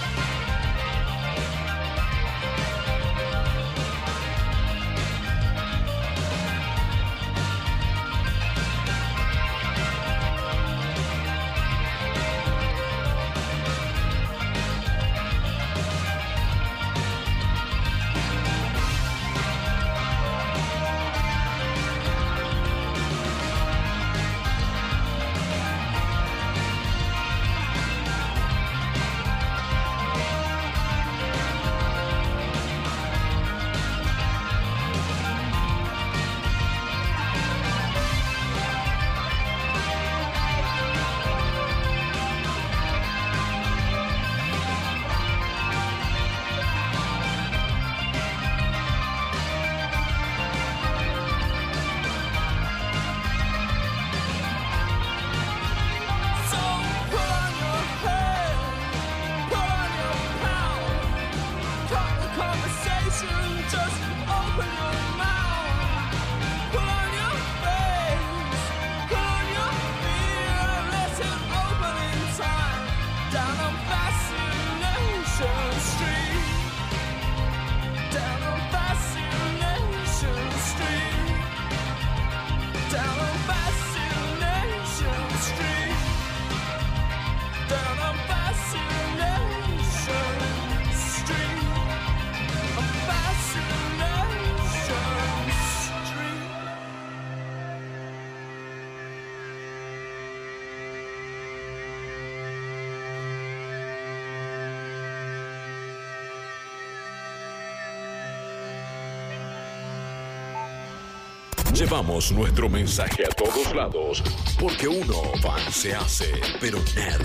Speaker 2: Llevamos nuestro mensaje a todos lados, porque uno fan se hace, pero nerd.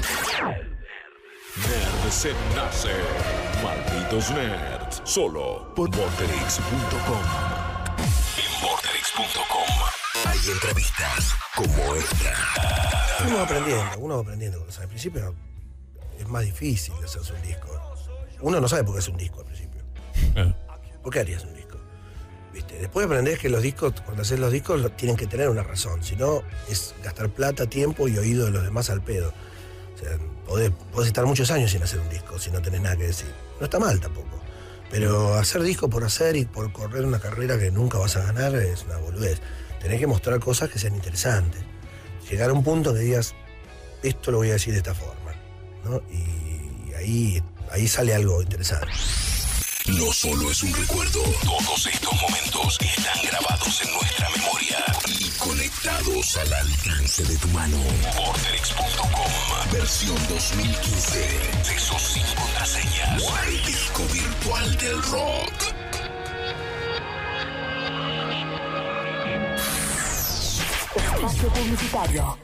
Speaker 2: Nerd se nace. Malditos nerds. Solo por Vorterix punto com. En Vorterix punto com hay entrevistas como esta.
Speaker 16: Uno va aprendiendo, uno va aprendiendo cosas. Al principio es más difícil hacerse un disco. Uno no sabe por qué es un disco al principio. ¿Por qué harías un disco? ¿Viste? Después aprendés que los discos, cuando haces los discos, tienen que tener una razón. Si no, es gastar plata, tiempo y oído de los demás al pedo. O sea, podés, podés estar muchos años sin hacer un disco, si no tenés nada que decir. No está mal tampoco. Pero hacer disco por hacer y por correr una carrera que nunca vas a ganar es una boludez. Tenés que mostrar cosas que sean interesantes. Llegar a un punto que digas, esto lo voy a decir de esta forma, ¿no? Y ahí, ahí sale algo interesante.
Speaker 2: No solo es un recuerdo, todos estos momentos están grabados en nuestra memoria y conectados al alcance de tu mano. Vorterix punto com, versión dos mil quince. Acceso sin contraseñas. El disco virtual del rock.
Speaker 1: Espacio publicitario.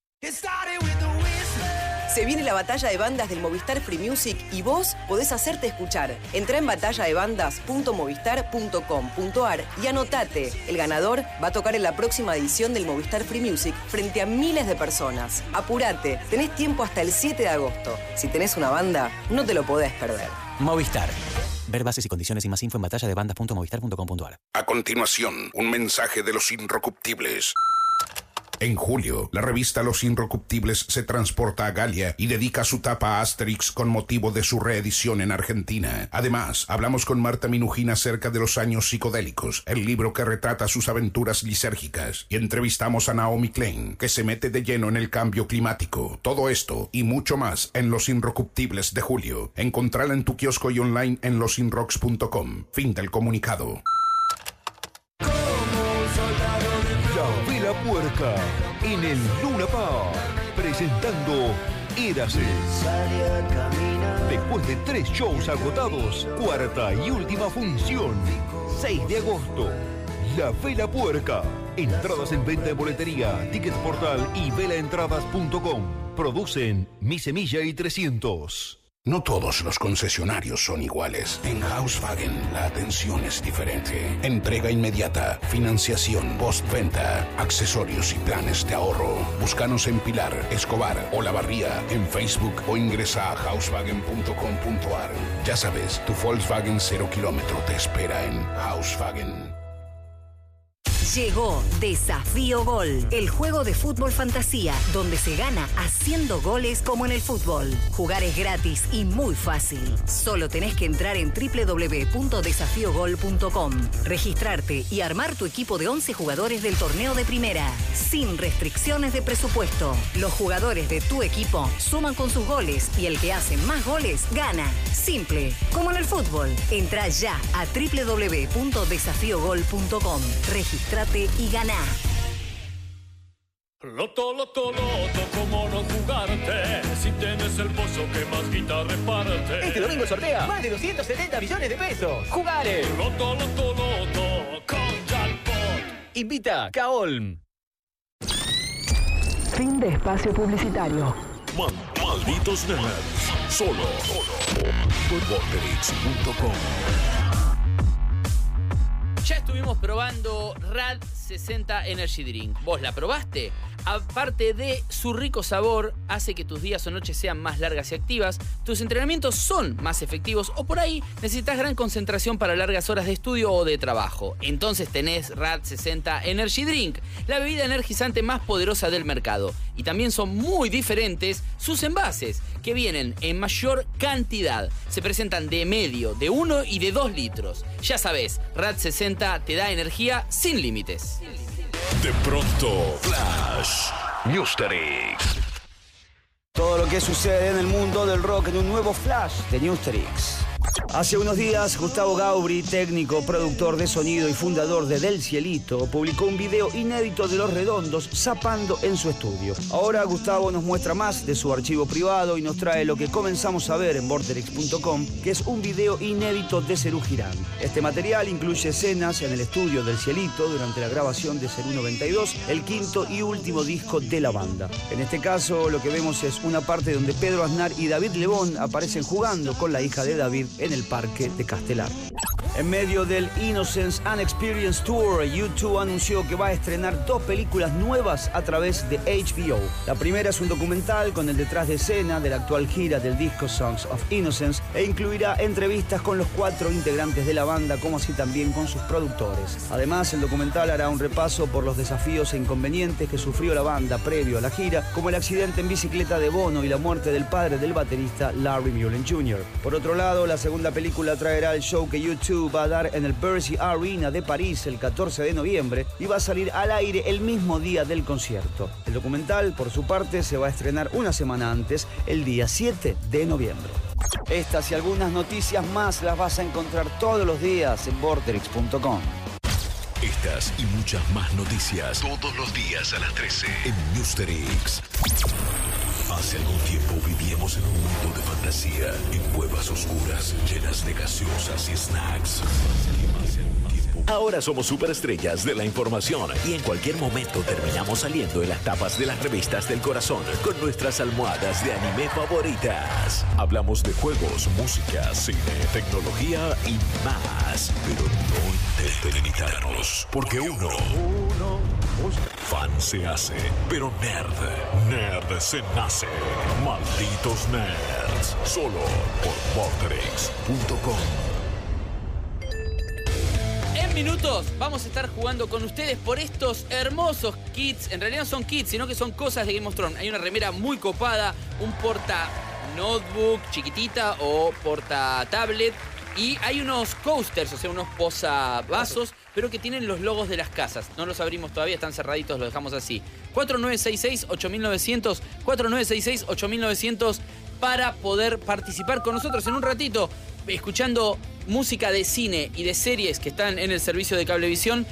Speaker 17: Se viene la batalla de bandas del Movistar Free Music y vos podés hacerte escuchar. Entrá en batalla de bandas punto movistar punto com punto a r y anotate. El ganador va a tocar en la próxima edición del Movistar Free Music frente a miles de personas. Apurate, tenés tiempo hasta el siete de agosto. Si tenés una banda, no te lo podés perder.
Speaker 4: Movistar. Ver bases y condiciones y más info en batalla de bandas punto movistar punto com punto a r.
Speaker 2: A continuación, un mensaje de los Inrocuptibles. En julio, la revista Los Inrocuptibles se transporta a Galia y dedica su tapa a Asterix con motivo de su reedición en Argentina. Además, hablamos con Marta Minujín acerca de los años psicodélicos, el libro que retrata sus aventuras lisérgicas, y entrevistamos a Naomi Klein, que se mete de lleno en el cambio climático. Todo esto y mucho más en Los Inrocuptibles de julio. Encontrala en tu kiosco y online en los inrocks punto com. Fin del comunicado.
Speaker 15: Como un soldado de
Speaker 18: Vela Puerca en el Luna Park, presentando Érase. Después de tres shows agotados, cuarta y última función, seis de agosto, La Vela Puerca. Entradas en venta en boletería, Tickets Portal y velaentradas punto com. Producen Mi Semilla y trescientos.
Speaker 2: No todos los concesionarios son iguales. En Volkswagen la atención es diferente. Entrega inmediata, financiación, postventa, accesorios y planes de ahorro. Búscanos en Pilar, Escobar o La Barría en Facebook o ingresa a volkswagen punto com punto a r. Ya sabes, tu Volkswagen cero kilómetro te espera en Volkswagen.
Speaker 5: Llegó Desafío Gol, el juego de fútbol fantasía, donde se gana haciendo goles como en el fútbol. Jugar es gratis y muy fácil. Solo tenés que entrar en doble u doble u doble u punto desafío gol punto com, registrarte y armar tu equipo de once jugadores del torneo de primera, sin restricciones de presupuesto. Los jugadores de tu equipo suman con sus goles y el que hace más goles gana. Simple, como en el fútbol. Entrá ya a doble u doble u doble u punto desafío gol punto com. Registrate y ganá.
Speaker 15: Loto, loto, loto, ¿cómo no jugarte? Si tienes el pozo que más guita reparte.
Speaker 8: Este domingo sortea más de doscientos setenta millones de pesos. ¡Jugare!
Speaker 15: Loto, loto, loto, con jackpot.
Speaker 8: Invita Kaolm.
Speaker 1: Fin de espacio publicitario.
Speaker 2: Mal, malditos nerds. Solo, solo por vorterix punto com.
Speaker 12: Ya estuvimos probando Rad sesenta Energy Drink. ¿Vos la probaste? Aparte de su rico sabor, hace que tus días o noches sean más largas y activas, tus entrenamientos son más efectivos o por ahí necesitas gran concentración para largas horas de estudio o de trabajo. Entonces tenés Rad sesenta Energy Drink, la bebida energizante más poderosa del mercado. Y también son muy diferentes sus envases, que vienen en mayor cantidad. Se presentan de medio, de uno y de dos litros. Ya sabés, Rad sesenta te da energía sin límites.
Speaker 2: De pronto, Flash Newsterix.
Speaker 19: Todo lo que sucede en el mundo del rock en un nuevo Flash de Newsterix. Hace unos días, Gustavo Gaubri, técnico, productor de sonido y fundador de Del Cielito, publicó un video inédito de Los Redondos zapando en su estudio. Ahora Gustavo nos muestra más de su archivo privado y nos trae lo que comenzamos a ver en vorterix punto com, que es un video inédito de Serú Girán. Este material incluye escenas en el estudio Del Cielito durante la grabación de Serú noventa y dos, el quinto y último disco de la banda. En este caso, lo que vemos es una parte donde Pedro Aznar y David Lebón aparecen jugando con la hija de David en el parque de Castelar. En medio del Innocence and Experience Tour, U dos anunció que va a estrenar dos películas nuevas a través de H B O. La primera es un documental con el detrás de escena de la actual gira del disco Songs of Innocence e incluirá entrevistas con los cuatro integrantes de la banda, como así también con sus productores. Además, el documental hará un repaso por los desafíos e inconvenientes que sufrió la banda previo a la gira, como el accidente en bicicleta de Bono y la muerte del padre del baterista Larry Mullen junior Por otro lado, la segunda película traerá el show que U dos va a dar en el Bercy Arena de París el catorce de noviembre y va a salir al aire el mismo día del concierto. El documental, por su parte, se va a estrenar una semana antes, el día siete de noviembre. Estas y algunas noticias más las vas a encontrar todos los días en vorterix punto com.
Speaker 2: Estas y muchas más noticias todos los días a las trece en Newsterix. Hace algún tiempo vivíamos en un mundo de fantasía, en cuevas oscuras llenas de gaseosas y snacks. Ahora somos superestrellas de la información y en cualquier momento terminamos saliendo en las tapas de las revistas del corazón con nuestras almohadas de anime favoritas. Hablamos de juegos, música, cine, tecnología y más. Pero no intenten limitarnos, porque uno, uno fan se hace, pero nerd, nerd se nace. Malditos nerds, solo por vorterix punto com.
Speaker 12: En minutos vamos a estar jugando con ustedes por estos hermosos kits. En realidad no son kits, sino que son cosas de Game of Thrones. Hay una remera muy copada, un porta notebook chiquitita o porta tablet. Y hay unos coasters, o sea, unos posavasos, pero que tienen los logos de las casas. No los abrimos todavía, están cerraditos, los dejamos así. cuatro nueve seis seis, ocho nueve cero cero, cuatro nueve seis seis, ocho nueve cero cero para poder participar con nosotros en un ratito, escuchando música de cine y de series que están en el servicio de Cablevisión.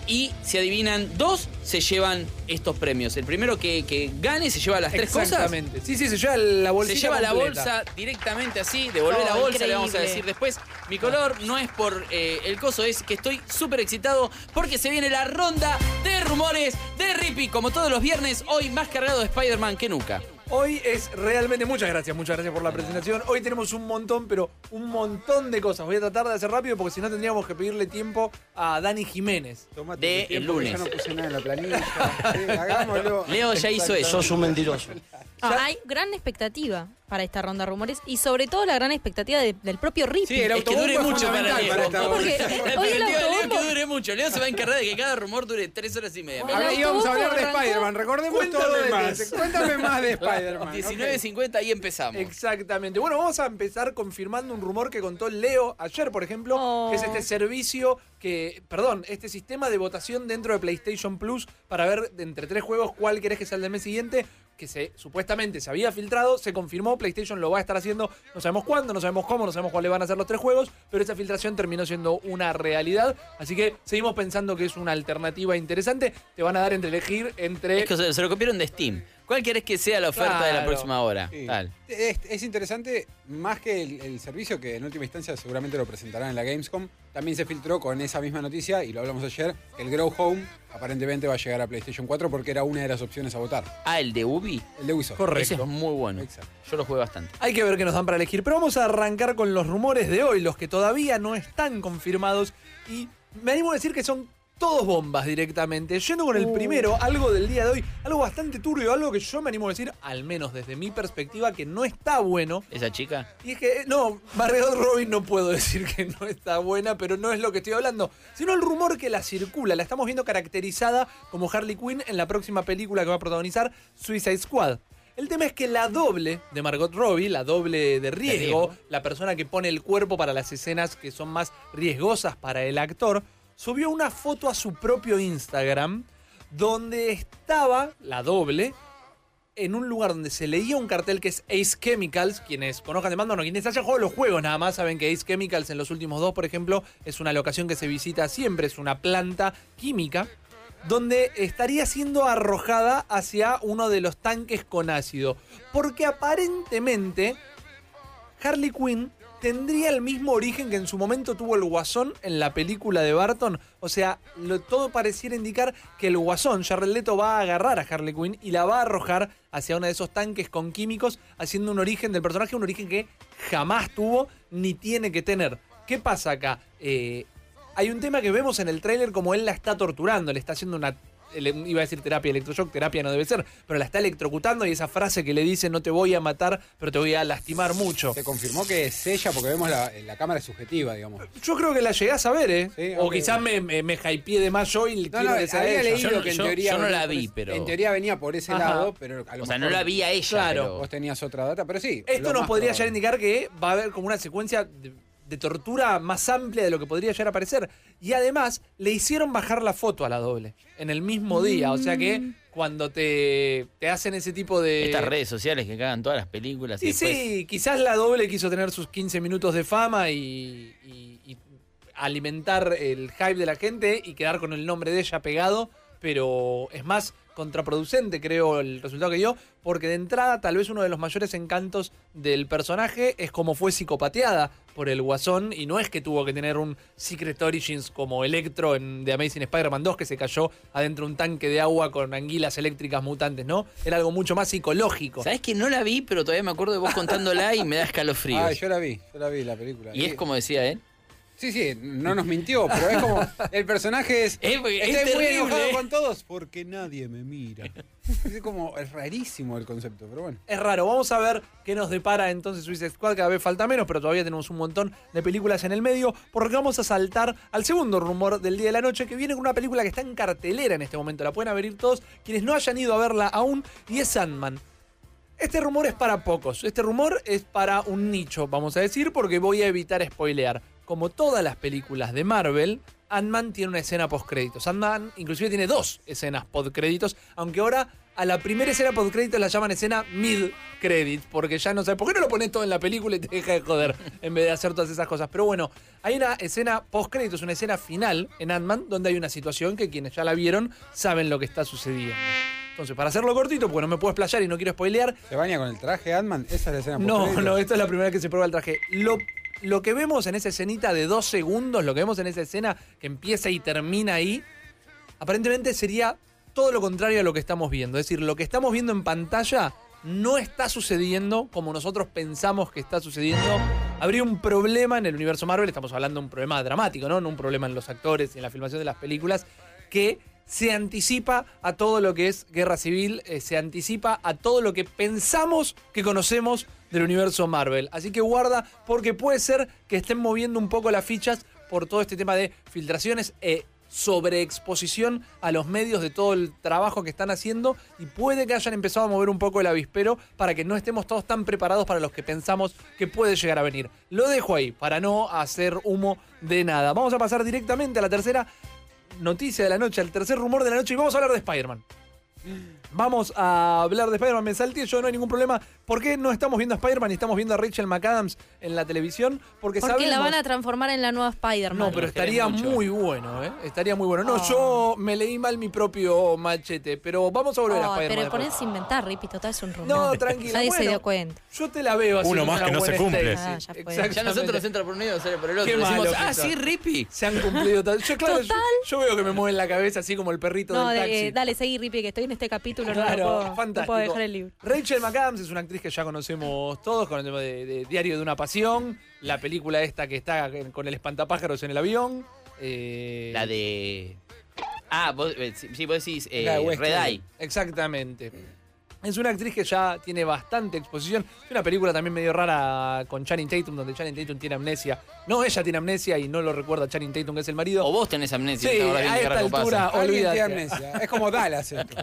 Speaker 12: Y si adivinan dos, se llevan estos premios. El primero que, que gane se lleva las tres cosas.
Speaker 10: Exactamente. Sí, sí, se lleva la bolsita
Speaker 12: Se lleva la
Speaker 10: completa.
Speaker 12: bolsa directamente así, devolver
Speaker 11: Oh,
Speaker 12: la bolsa,
Speaker 11: increíble.
Speaker 12: le vamos a decir después. Mi color no es por eh, el coso, es que estoy súper excitado porque se viene la ronda de rumores de Rippy. Como todos los viernes, hoy más cargado de Spider-Man que nunca.
Speaker 10: Hoy es realmente, muchas gracias, muchas gracias por la presentación. Hoy tenemos un montón, pero un montón de cosas. Voy a tratar de hacer rápido porque si no tendríamos que pedirle tiempo a Dani Jiménez.
Speaker 12: De el lunes.
Speaker 13: Yo no puse nada en la planilla. Sí, hagámoslo.
Speaker 12: Leo ya hizo eso.
Speaker 16: Sos un mentiroso.
Speaker 11: Ah, hay gran expectativa para esta ronda de rumores y sobre todo la gran expectativa de- del propio Rippy.
Speaker 13: Sí, el
Speaker 12: Es que
Speaker 13: autobombo
Speaker 12: dure
Speaker 13: es
Speaker 12: mucho para
Speaker 13: fundamental
Speaker 12: Leo.
Speaker 13: para esta
Speaker 11: Porque
Speaker 12: La
Speaker 11: hoy el
Speaker 12: expectativa de Leo es
Speaker 11: autobombo-
Speaker 12: que dure mucho. Leo se va a encargar de que cada rumor dure tres horas y media.
Speaker 11: El
Speaker 13: Ahora íbamos a hablar de
Speaker 11: autobombo
Speaker 13: Spider-Man. Recordemos
Speaker 10: Cuéntame
Speaker 13: todo de
Speaker 10: más.
Speaker 13: más. Cuéntame más de Spider-Man.
Speaker 12: diecinueve cincuenta y empezamos.
Speaker 10: Exactamente. Bueno, vamos a empezar confirmando un rumor que contó Leo ayer, por ejemplo,
Speaker 11: Oh.
Speaker 10: que es este servicio que, perdón, este sistema de votación dentro de PlayStation Plus para ver de entre tres juegos cuál querés que sea el del mes siguiente, que se supuestamente se había filtrado, se confirmó, PlayStation lo va a estar haciendo, no sabemos cuándo, no sabemos cómo, no sabemos cuáles van a ser los tres juegos, pero esa filtración terminó siendo una realidad, así que seguimos pensando que es una alternativa interesante, te van a dar entre elegir entre...
Speaker 12: Es que se, se lo copiaron de Steam. ¿Cuál querés que sea la oferta de la
Speaker 10: Claro.
Speaker 12: próxima hora?
Speaker 13: Sí.
Speaker 12: Tal.
Speaker 13: Es, es interesante, más que el, el servicio, que en última instancia seguramente lo presentarán en la Gamescom, también se filtró con esa misma noticia, y lo hablamos ayer, que el Grow Home aparentemente va a llegar a PlayStation cuatro porque era una de las opciones a votar.
Speaker 12: Ah, el de Ubi.
Speaker 13: El de Ubisoft.
Speaker 10: Correcto.
Speaker 12: Ese es muy bueno.
Speaker 13: Exacto.
Speaker 12: Yo lo jugué bastante.
Speaker 10: Hay que ver qué nos dan para elegir, pero vamos a arrancar con los rumores de hoy, los que todavía no están confirmados y me animo a decir que son todos bombas directamente. Yendo con el primero, algo del día de hoy, algo bastante turbio, algo que yo me animo a decir, al menos desde mi perspectiva, que no está bueno.
Speaker 12: ¿Esa chica?
Speaker 10: Y es que, no, Margot Robbie no puedo decir que no está buena, pero no es lo que estoy hablando, sino el rumor que la circula. La estamos viendo caracterizada como Harley Quinn en la próxima película que va a protagonizar Suicide Squad. El tema es que la doble de Margot Robbie, la doble de riesgo,
Speaker 12: De riesgo.
Speaker 10: la persona que pone el cuerpo para las escenas que son más riesgosas para el actor, subió una foto a su propio Instagram donde estaba la doble en un lugar donde se leía un cartel que es Ace Chemicals. Quienes conozcan de mando, no, quienes hayan jugado los juegos nada más saben que Ace Chemicals en los últimos dos, por ejemplo, es una locación que se visita siempre, es una planta química donde estaría siendo arrojada hacia uno de los tanques con ácido. Porque aparentemente Harley Quinn tendría el mismo origen que en su momento tuvo el Guasón en la película de Barton. O sea, lo, todo pareciera indicar que el Guasón, Jared Leto, va a agarrar a Harley Quinn y la va a arrojar hacia uno de esos tanques con químicos, haciendo un origen del personaje, un origen que jamás tuvo ni tiene que tener. ¿Qué pasa acá? Eh, hay un tema que vemos en el tráiler como él la está torturando, le está haciendo una... Iba a decir terapia electroshock, terapia no debe ser, pero la está electrocutando y esa frase que le dice no te voy a matar, pero te voy a lastimar mucho.
Speaker 13: Se confirmó que es ella porque vemos la, la cámara es subjetiva, digamos.
Speaker 10: Yo creo que la llegás a ver, ¿eh?
Speaker 13: Sí,
Speaker 10: o
Speaker 13: ok.
Speaker 10: quizás me, me, me hypeé de más yo y
Speaker 13: No,
Speaker 10: quiero
Speaker 13: no,
Speaker 10: que sea
Speaker 13: había
Speaker 10: ella.
Speaker 13: leído
Speaker 12: Yo no-
Speaker 13: que en
Speaker 12: yo-
Speaker 13: teoría
Speaker 12: yo no
Speaker 13: venía
Speaker 12: la
Speaker 13: por
Speaker 12: vi,
Speaker 13: ese-
Speaker 12: pero-
Speaker 13: en teoría venía por ese
Speaker 10: Ajá.
Speaker 13: lado, pero a lo
Speaker 12: O sea,
Speaker 13: mejor
Speaker 12: no la vi a ella,
Speaker 10: Claro.
Speaker 12: pero-
Speaker 13: vos tenías otra data, pero sí.
Speaker 10: Esto
Speaker 13: lo
Speaker 10: nos
Speaker 13: más
Speaker 10: podría ya
Speaker 13: probable.
Speaker 10: indicar que va a haber como una secuencia de, de tortura más amplia de lo que podría llegar a aparecer. Y además, le hicieron bajar la foto a la doble en el mismo día. O sea que cuando te, te hacen ese tipo de...
Speaker 12: Estas redes sociales que cagan todas las películas y
Speaker 10: Y
Speaker 12: después...
Speaker 10: sí, quizás la doble quiso tener sus quince minutos de fama y, y- y alimentar el hype de la gente y quedar con el nombre de ella pegado, pero es más contraproducente, creo, el resultado que dio, porque de entrada tal vez uno de los mayores encantos del personaje es cómo fue psicopateada por el Guasón, y no es que tuvo que tener un Secret Origins como Electro en The Amazing Spider-Man dos, que se cayó adentro de un tanque de agua con anguilas eléctricas mutantes, ¿no? Era algo mucho más psicológico.
Speaker 12: ¿Sabés que no la vi, pero todavía me acuerdo de vos contándola y me da escalofríos?
Speaker 13: Ah, yo la vi, yo la vi, la película.
Speaker 12: Y es como decía él.
Speaker 13: Sí, sí, no nos mintió, pero es como. El personaje es.
Speaker 12: Es, es
Speaker 13: Estoy muy
Speaker 12: terrible.
Speaker 13: enojado con todos porque nadie me mira. Es como. Es rarísimo el concepto, pero bueno.
Speaker 10: Es raro, vamos a ver qué nos depara entonces Suicide Squad, cada vez falta menos, pero todavía tenemos un montón de películas en el medio, porque vamos a saltar al segundo rumor del día de la noche, que viene con una película que está en cartelera en este momento, la pueden abrir todos quienes no hayan ido a verla aún, y es Sandman. Este rumor es para pocos, este rumor es para un nicho, vamos a decir, porque voy a evitar spoilear. Como todas las películas de Marvel, Ant-Man tiene una escena post-créditos. Ant-Man inclusive tiene dos escenas post-créditos, aunque ahora a la primera escena post-créditos la llaman escena mid-credit, porque ya no sabes, ¿por qué no lo pones todo en la película y te deja de joder en vez de hacer todas esas cosas? Pero bueno, hay una escena post-créditos, una escena final en Ant-Man, donde hay una situación que quienes ya la vieron saben lo que está sucediendo. Entonces, para hacerlo cortito, porque no me puedo explayar y no quiero spoilear.
Speaker 13: ¿Se baña con el traje Ant-Man? Esa es la escena
Speaker 10: No,
Speaker 13: post-créditos.
Speaker 10: no, esta es la primera vez que se prueba el traje. Lo, lo que vemos en esa escenita de dos segundos, lo que vemos en esa escena que empieza y termina ahí, aparentemente sería todo lo contrario a lo que estamos viendo. Es decir, lo que estamos viendo en pantalla no está sucediendo como nosotros pensamos que está sucediendo. Habría un problema en el universo Marvel, estamos hablando de un problema dramático, ¿no? No un problema en los actores y en la filmación de las películas, que se anticipa a todo lo que es guerra civil, eh, se anticipa a todo lo que pensamos que conocemos del universo Marvel. Así que guarda, porque puede ser que estén moviendo un poco las fichas por todo este tema de filtraciones e sobreexposición a los medios de todo el trabajo que están haciendo, y puede que hayan empezado a mover un poco el avispero para que no estemos todos tan preparados para los que pensamos que puede llegar a venir. Lo dejo ahí para no hacer humo de nada. Vamos a pasar directamente a la tercera noticia de la noche, al tercer rumor de la noche, y vamos a hablar de Spider-Man. Vamos a hablar de Spider-Man. Me salté, yo no hay ningún problema. ¿Por qué no estamos viendo a Spider-Man y estamos viendo a Rachel McAdams en la televisión? Porque,
Speaker 11: Porque
Speaker 10: sabemos...
Speaker 11: la van a transformar en la nueva Spider-Man.
Speaker 10: No, pero estaría muy bueno, ¿eh? Estaría muy bueno. No,
Speaker 11: Oh.
Speaker 10: yo me leí mal mi propio machete, pero vamos a volver a
Speaker 11: Oh,
Speaker 10: Spider-Man.
Speaker 11: pero
Speaker 10: después.
Speaker 11: ponés a inventar, Ripi, total es un rumor.
Speaker 10: No, tranquila.
Speaker 11: Nadie
Speaker 10: bueno,
Speaker 11: se dio cuenta.
Speaker 10: Yo te la veo así.
Speaker 14: Uno más que no se cumple.
Speaker 11: Ah, ya fue.
Speaker 12: Ya nosotros nos entra por un oído, sale por el otro.
Speaker 10: Qué
Speaker 12: Decimos,
Speaker 10: malo que
Speaker 12: ah,
Speaker 10: sos.
Speaker 12: sí, Rippy.
Speaker 10: Se han cumplido tal. Yo, claro, yo, yo veo que me mueven la cabeza así como el perrito
Speaker 11: No,
Speaker 10: del
Speaker 11: de-
Speaker 10: taxi.
Speaker 11: eh, dale, seguí, Ripi, que estoy en este capítulo. no,
Speaker 10: Claro,
Speaker 11: no, puedo,
Speaker 10: fantástico.
Speaker 11: no puedo dejar el libro.
Speaker 10: Rachel McAdams es una actriz que ya conocemos todos con el tema de, de Diario de una Pasión, la película esta que está con el espantapájaros en el avión. eh,
Speaker 12: La de. Ah, vos, eh, sí, sí, vos decís eh,
Speaker 10: La de West
Speaker 12: Red
Speaker 10: Kelly.
Speaker 12: Eye.
Speaker 10: Exactamente. Es una actriz que ya tiene bastante exposición. Es una película también medio rara con Channing Tatum, donde Channing Tatum tiene amnesia. No, ella tiene amnesia y no lo recuerda Channing Tatum, que es el marido.
Speaker 12: O vos tenés amnesia.
Speaker 10: Sí,
Speaker 12: no te acordás bien
Speaker 10: a
Speaker 12: qué
Speaker 10: esta
Speaker 12: carajo
Speaker 10: altura,
Speaker 12: pasa.
Speaker 13: Alguien
Speaker 10: olvídate.
Speaker 13: tiene amnesia. Es como Dallas esto.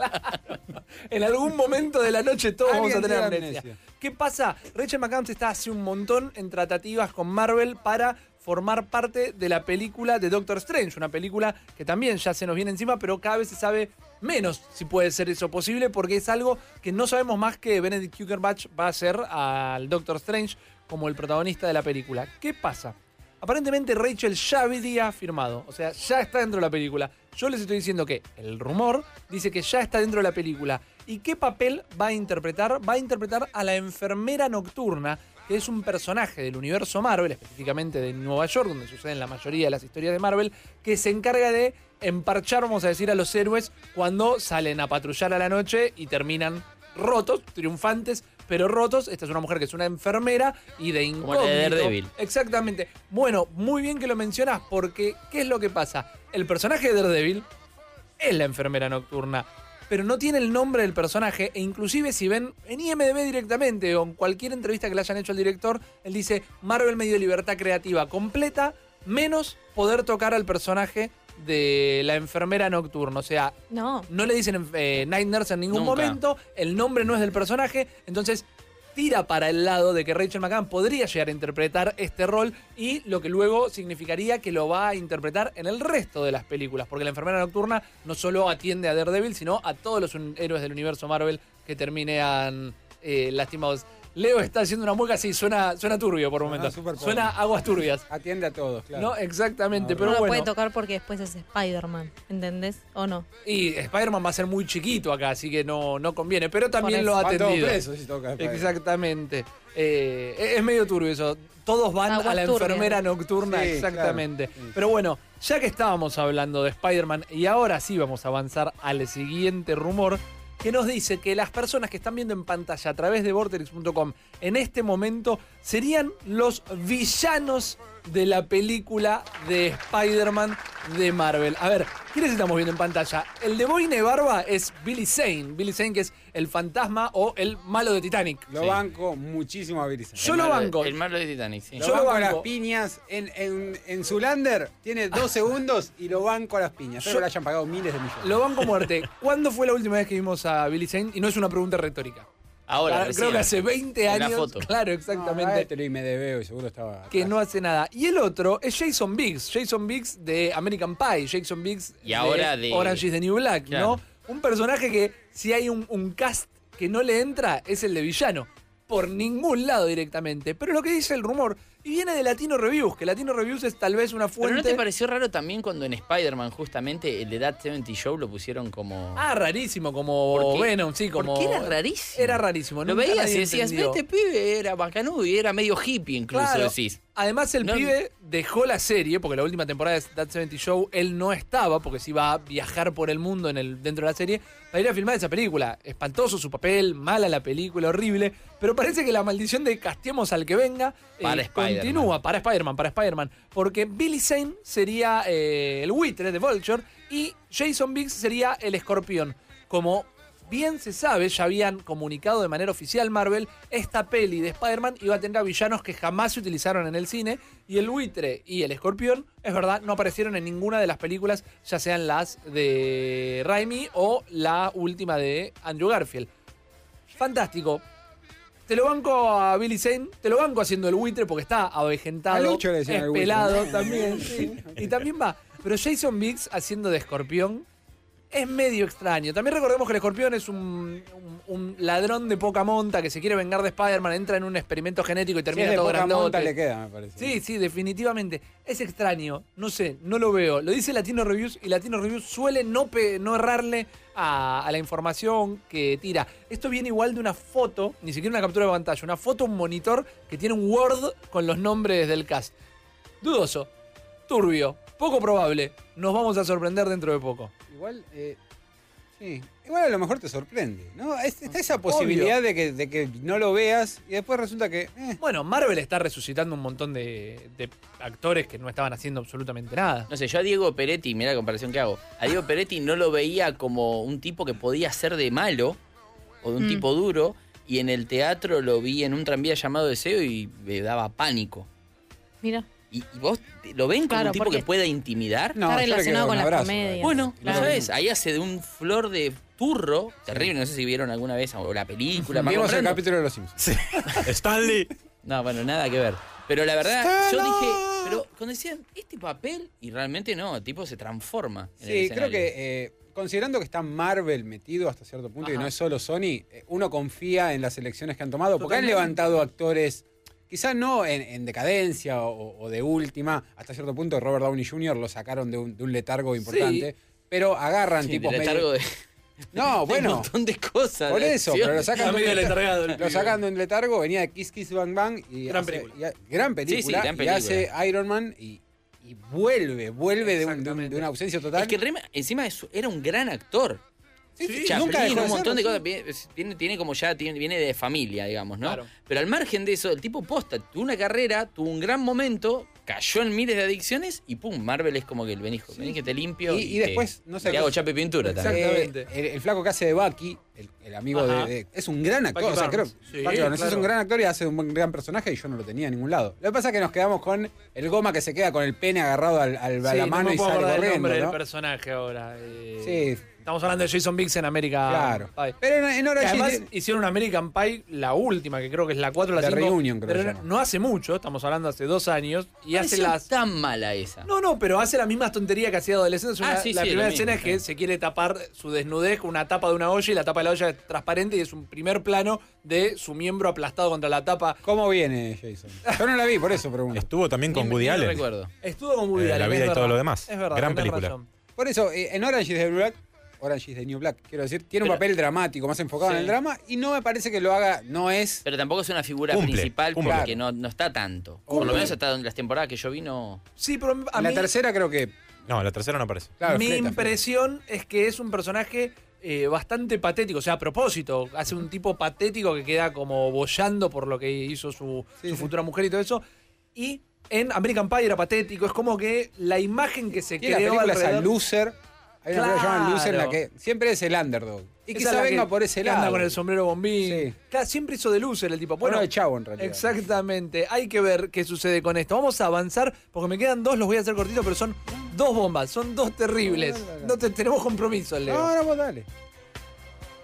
Speaker 10: En algún momento de la noche todos vamos a
Speaker 13: Alguien
Speaker 10: tener
Speaker 13: tiene
Speaker 10: amnesia.
Speaker 13: amnesia.
Speaker 10: ¿Qué pasa? Rachel McAdams está hace un montón en tratativas con Marvel para formar parte de la película de Doctor Strange, una película que también ya se nos viene encima, pero cada vez se sabe menos si puede ser eso posible, porque es algo que no sabemos más que Benedict Cumberbatch va a hacer al Doctor Strange como el protagonista de la película. ¿Qué pasa? Aparentemente Rachel ya había firmado, o sea, ya está dentro de la película. Yo les estoy diciendo que el rumor dice que ya está dentro de la película. ¿Y qué papel va a interpretar? Va a interpretar a la enfermera nocturna, que es un personaje del universo Marvel, específicamente de Nueva York, donde suceden la mayoría de las historias de Marvel, que se encarga de emparchar, vamos a decir, a los héroes cuando salen a patrullar a la noche y terminan rotos, triunfantes, pero rotos. Esta es una mujer que es una enfermera y de incógnito.
Speaker 12: Como la de Daredevil.
Speaker 10: Exactamente. Bueno, muy bien que lo mencionás, porque ¿qué es lo que pasa? El personaje de Daredevil es la enfermera nocturna, pero no tiene el nombre del personaje, e inclusive si ven en I M D B directamente o en cualquier entrevista que le hayan hecho al director, él dice: Marvel me dio libertad creativa completa, menos poder tocar al personaje de la enfermera nocturna. O sea,
Speaker 11: No.
Speaker 10: no le dicen eh, Night Nurse en ningún
Speaker 12: Nunca.
Speaker 10: momento, el nombre no es del personaje, entonces tira para el lado de que Rachel McAdams podría llegar a interpretar este rol, y lo que luego significaría que lo va a interpretar en el resto de las películas, porque la enfermera nocturna no solo atiende a Daredevil, sino a todos los un- héroes del universo Marvel que terminan eh, lastimados. Leo está haciendo una mueca así, suena, suena turbio por momentos.
Speaker 13: súper
Speaker 10: Suena aguas turbias.
Speaker 13: Atiende a todos, claro.
Speaker 10: No, exactamente,
Speaker 11: No
Speaker 10: pero
Speaker 11: lo
Speaker 10: bueno.
Speaker 11: puede tocar porque después es Spider-Man, ¿entendés? ¿O no?
Speaker 10: Y Spider-Man va a ser muy chiquito acá, así que no, no conviene. Pero también
Speaker 11: Por
Speaker 10: lo ha
Speaker 11: eso.
Speaker 13: Van todos
Speaker 10: atendido.
Speaker 13: presos si toca Spider-Man.
Speaker 10: Exactamente. Eh, es es medio turbio eso. Todos van
Speaker 11: Aguas
Speaker 10: a la
Speaker 11: turbias.
Speaker 10: enfermera nocturna,
Speaker 13: Sí,
Speaker 10: exactamente.
Speaker 13: claro. Sí.
Speaker 10: Pero bueno, ya que estábamos hablando de Spider-Man, y ahora sí vamos a avanzar al siguiente rumor, que nos dice que las personas que están viendo en pantalla a través de vortex punto com en este momento serían los villanos de la película de Spider-Man de Marvel. A ver, ¿quiénes estamos viendo en pantalla? El de boina y barba es Billy Zane. Billy Zane, que es el fantasma o el malo de Titanic.
Speaker 13: Lo
Speaker 10: Sí.
Speaker 13: banco muchísimo a Billy Zane.
Speaker 10: Yo
Speaker 12: El
Speaker 10: lo
Speaker 12: malo-
Speaker 10: banco.
Speaker 12: El malo de Titanic, sí.
Speaker 13: Lo
Speaker 10: Yo lo
Speaker 13: banco a
Speaker 10: banco.
Speaker 13: las piñas. En, en, en Zoolander tiene dos segundos y lo banco a las piñas. Espero
Speaker 10: Yo-
Speaker 13: que le hayan pagado miles de millones.
Speaker 10: Lo banco a muerte. ¿Cuándo fue la última vez que vimos a Billy Zane? Y no es una pregunta retórica.
Speaker 12: Ahora,
Speaker 10: Claro,
Speaker 12: recién.
Speaker 10: creo que hace veinte
Speaker 12: En la
Speaker 10: años.
Speaker 12: foto.
Speaker 10: Claro, exactamente.
Speaker 13: Ah, te lo I M D B y seguro estaba.
Speaker 10: Que no hace nada. Y el otro es Jason Biggs. Jason Biggs de American Pie. Jason Biggs
Speaker 12: Y ahora de-
Speaker 10: Orange is the New Black,
Speaker 12: Claro.
Speaker 10: ¿no? Un personaje que, si hay un, un cast que no le entra, es el de villano. Por ningún lado directamente. Pero lo que dice el rumor, y viene de Latino Reviews, que Latino Reviews es tal vez una
Speaker 12: ¿Pero
Speaker 10: fuente.
Speaker 12: no te pareció raro también cuando en Spider-Man justamente el de That setenta Show lo pusieron como...
Speaker 10: Ah, rarísimo, como
Speaker 12: ¿Por qué?
Speaker 10: Venom, sí, como.
Speaker 12: Porque era rarísimo.
Speaker 10: Era rarísimo.
Speaker 12: Lo
Speaker 10: nunca
Speaker 12: veías
Speaker 10: nadie
Speaker 12: y decías,
Speaker 10: entendió.
Speaker 12: este pibe era bacanudo y era medio hippie incluso,
Speaker 10: Claro.
Speaker 12: decís.
Speaker 10: Además, el
Speaker 12: No-
Speaker 10: pibe dejó la serie, porque la última temporada de That setenta Show él no estaba, porque se iba a viajar por el mundo en el, dentro de la serie, para ir a filmar esa película. Espantoso su papel, mala la película, horrible. Pero parece que la maldición de casteemos al que venga eh,
Speaker 12: Para Spider-Man.
Speaker 10: continúa para Spider-Man, para Spider-Man. Porque Billy Zane sería eh, el buitre de Vulture y Jason Biggs sería el escorpión. Como bien se sabe, ya habían comunicado de manera oficial Marvel, esta peli de Spider-Man iba a tener a villanos que jamás se utilizaron en el cine, y el buitre y el escorpión, es verdad, no aparecieron en ninguna de las películas, ya sean las de Raimi o la última de Andrew Garfield. Fantástico. Te lo banco a Billy Zane, te lo banco haciendo el buitre porque está
Speaker 13: A
Speaker 10: avejentado,
Speaker 13: Lucho le decían
Speaker 10: es
Speaker 13: el buitre.
Speaker 10: pelado también, sí, y también va. Pero Jason Biggs haciendo de escorpión es medio extraño. También recordemos que el escorpión es un, un- un ladrón de poca monta que se quiere vengar de Spider-Man, entra en un experimento genético y
Speaker 13: Si
Speaker 10: termina
Speaker 13: es de
Speaker 10: todo
Speaker 13: poca
Speaker 10: grandote.
Speaker 13: monta le queda, me parece.
Speaker 10: Sí, sí, definitivamente. Es extraño, no sé, no lo veo. Lo dice Latino Reviews y Latino Reviews suele no, pe- no errarle a, a la información que tira. Esto viene igual de una foto, ni siquiera una captura de pantalla, una foto, un monitor que tiene un Word con los nombres del cast. Dudoso, turbio, poco probable. Nos vamos a sorprender dentro de poco.
Speaker 13: Igual, eh, sí. Igual a lo mejor te sorprende, ¿no? Es- está esa posibilidad de que, de que no lo veas y después resulta que. eh,
Speaker 10: Bueno, Marvel está resucitando un montón de, de actores que no estaban haciendo absolutamente nada.
Speaker 12: No sé, yo a Diego Peretti, mirá la comparación que hago, a Diego Peretti no lo veía como un tipo que podía ser de malo o de un
Speaker 11: Mm.
Speaker 12: tipo duro, y en el teatro lo vi en un tranvía llamado Deseo y me daba pánico.
Speaker 11: Mira.
Speaker 12: ¿Y, y vos te- lo ven como
Speaker 11: Claro,
Speaker 12: un tipo
Speaker 11: porque
Speaker 12: que pueda intimidar?
Speaker 11: está relacionado con las comedias.
Speaker 12: Bueno,
Speaker 11: Claro.
Speaker 12: ¿sabes? Ahí hace de un flor de turro terrible. No sé si vieron alguna vez o la película.
Speaker 13: Vimos el
Speaker 12: Marlon Brando.
Speaker 13: capítulo de Los Simpsons.
Speaker 14: Stanley.
Speaker 12: No, bueno, nada que ver. Pero la verdad, yo dije, pero cuando decían, este papel, y realmente no, el tipo se transforma. En el
Speaker 13: Sí, creo
Speaker 12: escenario.
Speaker 13: que eh, considerando que está Marvel metido hasta cierto punto y
Speaker 12: Ajá.
Speaker 13: no es solo Sony, eh, uno confía en las elecciones que han tomado, porque han
Speaker 10: Totalmente.
Speaker 13: levantado actores, quizás no en, en decadencia o, o de última, hasta cierto punto Robert Downey junior lo sacaron de un, de un letargo importante, pero agarran
Speaker 12: Sí,
Speaker 13: tipos
Speaker 12: de
Speaker 13: medio-
Speaker 12: letargo de-
Speaker 13: No,
Speaker 12: de
Speaker 13: bueno.
Speaker 12: un montón de cosas.
Speaker 13: Por
Speaker 12: de
Speaker 13: eso, pero lo
Speaker 12: acción.
Speaker 13: sacan, de
Speaker 10: medio
Speaker 13: un,
Speaker 10: letargado el
Speaker 13: lo
Speaker 10: pibe.
Speaker 13: sacan de un letargo, venía de Kiss Kiss Bang Bang y
Speaker 10: Gran
Speaker 13: hace-
Speaker 10: película.
Speaker 13: y ha- gran película,
Speaker 12: Sí, sí, gran
Speaker 13: y
Speaker 12: película.
Speaker 13: hace Iron Man y, y vuelve, vuelve de, un- de un- de una ausencia total.
Speaker 12: Es que Rema, encima es- era un gran actor.
Speaker 13: Sí,
Speaker 12: Sí,
Speaker 13: sí,
Speaker 12: Chaplin,
Speaker 13: nunca dejó de
Speaker 12: un montón de
Speaker 13: serlo,
Speaker 12: cosas. Viene, tiene, tiene como ya, tiene- viene de familia, digamos, ¿no?
Speaker 10: Claro.
Speaker 12: Pero al margen de eso, el tipo posta, tuvo una carrera, tuvo un gran momento, cayó en miles de adicciones y pum, Marvel es como que el vení, vení que te limpio.
Speaker 13: Y, y después, no sé.
Speaker 12: Te hago chape y pintura también.
Speaker 10: Exactamente.
Speaker 13: Eh, el, el flaco que hace de Bucky, el, el amigo de,
Speaker 10: Ajá.
Speaker 13: de- Es un gran actor.
Speaker 10: Bucky
Speaker 13: O sea, creo,
Speaker 10: Barnes. Sí,
Speaker 13: Bucky Barnes es
Speaker 10: claro.
Speaker 13: un gran actor y hace un buen- gran personaje y yo no lo tenía en ningún lado. Lo que pasa es que nos quedamos con el goma que se queda con el pene agarrado al, al- a
Speaker 10: Sí,
Speaker 13: la
Speaker 10: no
Speaker 13: mano
Speaker 10: me
Speaker 13: y
Speaker 10: puedo
Speaker 13: sale
Speaker 10: acordar el
Speaker 13: corriendo.
Speaker 10: nombre
Speaker 13: ¿no?
Speaker 10: del personaje ahora. eh,
Speaker 13: Sí.
Speaker 10: Estamos hablando de Jason Biggs en América
Speaker 13: Claro.
Speaker 10: Pie.
Speaker 13: Pero en, en
Speaker 10: Que
Speaker 13: Orange
Speaker 10: además
Speaker 13: is the-
Speaker 10: hicieron una American Pie, la última, que creo que es la cuatro o la
Speaker 13: The
Speaker 10: cinco.
Speaker 13: Reunion, creo
Speaker 10: pero
Speaker 13: que se
Speaker 10: no,
Speaker 13: llama.
Speaker 10: no hace mucho, estamos hablando hace dos años. Y hace
Speaker 12: Pareció
Speaker 10: las.
Speaker 12: tan mala esa.
Speaker 10: No, no, pero hace la misma tontería que hacía adolescente. Es una-
Speaker 12: Ah, sí,
Speaker 10: la
Speaker 12: sí,
Speaker 10: primera
Speaker 12: lo mismo,
Speaker 10: escena es que
Speaker 12: sí.
Speaker 10: se quiere tapar su desnudez con una tapa de una olla y la tapa de la olla es transparente y es un primer plano de su miembro aplastado contra la tapa.
Speaker 13: ¿Cómo viene Jason? Yo no la vi, por eso pregunto.
Speaker 14: Estuvo también con
Speaker 12: Ni-
Speaker 14: Woody
Speaker 12: ni lo
Speaker 14: Allen.
Speaker 12: recuerdo.
Speaker 10: Estuvo con Woody
Speaker 14: Eh, La
Speaker 10: Allen,
Speaker 14: vida
Speaker 10: es
Speaker 14: y todo
Speaker 10: verdad.
Speaker 14: lo demás.
Speaker 10: Es verdad,
Speaker 14: Gran
Speaker 10: tenés
Speaker 14: película.
Speaker 10: razón.
Speaker 13: Por eso, eh, en Orange is the New Black, Orange is the New Black, quiero decir, tiene
Speaker 12: Pero-
Speaker 13: un papel dramático, más enfocado
Speaker 10: Sí.
Speaker 13: en el drama, y no me parece que lo haga, no es.
Speaker 12: Pero tampoco es una figura
Speaker 14: Cumple,
Speaker 12: principal
Speaker 14: cumple.
Speaker 12: porque no, no está tanto. Por lo menos hasta donde las temporadas que yo vi no.
Speaker 10: Sí, pero a
Speaker 13: En la
Speaker 10: mí-
Speaker 13: tercera creo que.
Speaker 14: No, la tercera no aparece.
Speaker 13: Claro,
Speaker 10: Mi
Speaker 13: fleta,
Speaker 10: impresión es que es un personaje eh, bastante patético, o sea, a propósito, hace un tipo patético que queda como bollando por lo que hizo su,
Speaker 13: Sí,
Speaker 10: su
Speaker 13: sí.
Speaker 10: futura mujer y todo eso. Y en American Pie era patético, es como que la imagen que se
Speaker 13: Y la
Speaker 10: creó
Speaker 13: película es a
Speaker 10: alrededor...
Speaker 13: Loser. Hay una película que se llama Loser en la
Speaker 10: Claro.
Speaker 13: que siempre es el underdog. Y
Speaker 10: Esa
Speaker 13: quizá
Speaker 10: es la
Speaker 13: venga
Speaker 10: que-
Speaker 13: por ese
Speaker 10: que anda
Speaker 13: lado.
Speaker 10: con el sombrero bombín.
Speaker 13: Sí.
Speaker 10: Claro, siempre hizo de loser el tipo.
Speaker 13: Bueno,
Speaker 10: Bueno,
Speaker 13: de chavo en realidad.
Speaker 10: exactamente. Hay que ver qué sucede con esto. Vamos a avanzar porque me quedan dos, los voy a hacer cortitos, pero son dos bombas, son dos terribles.
Speaker 13: No, no, no.
Speaker 10: No te, tenemos compromiso, Leo.
Speaker 13: No, no, vos dale.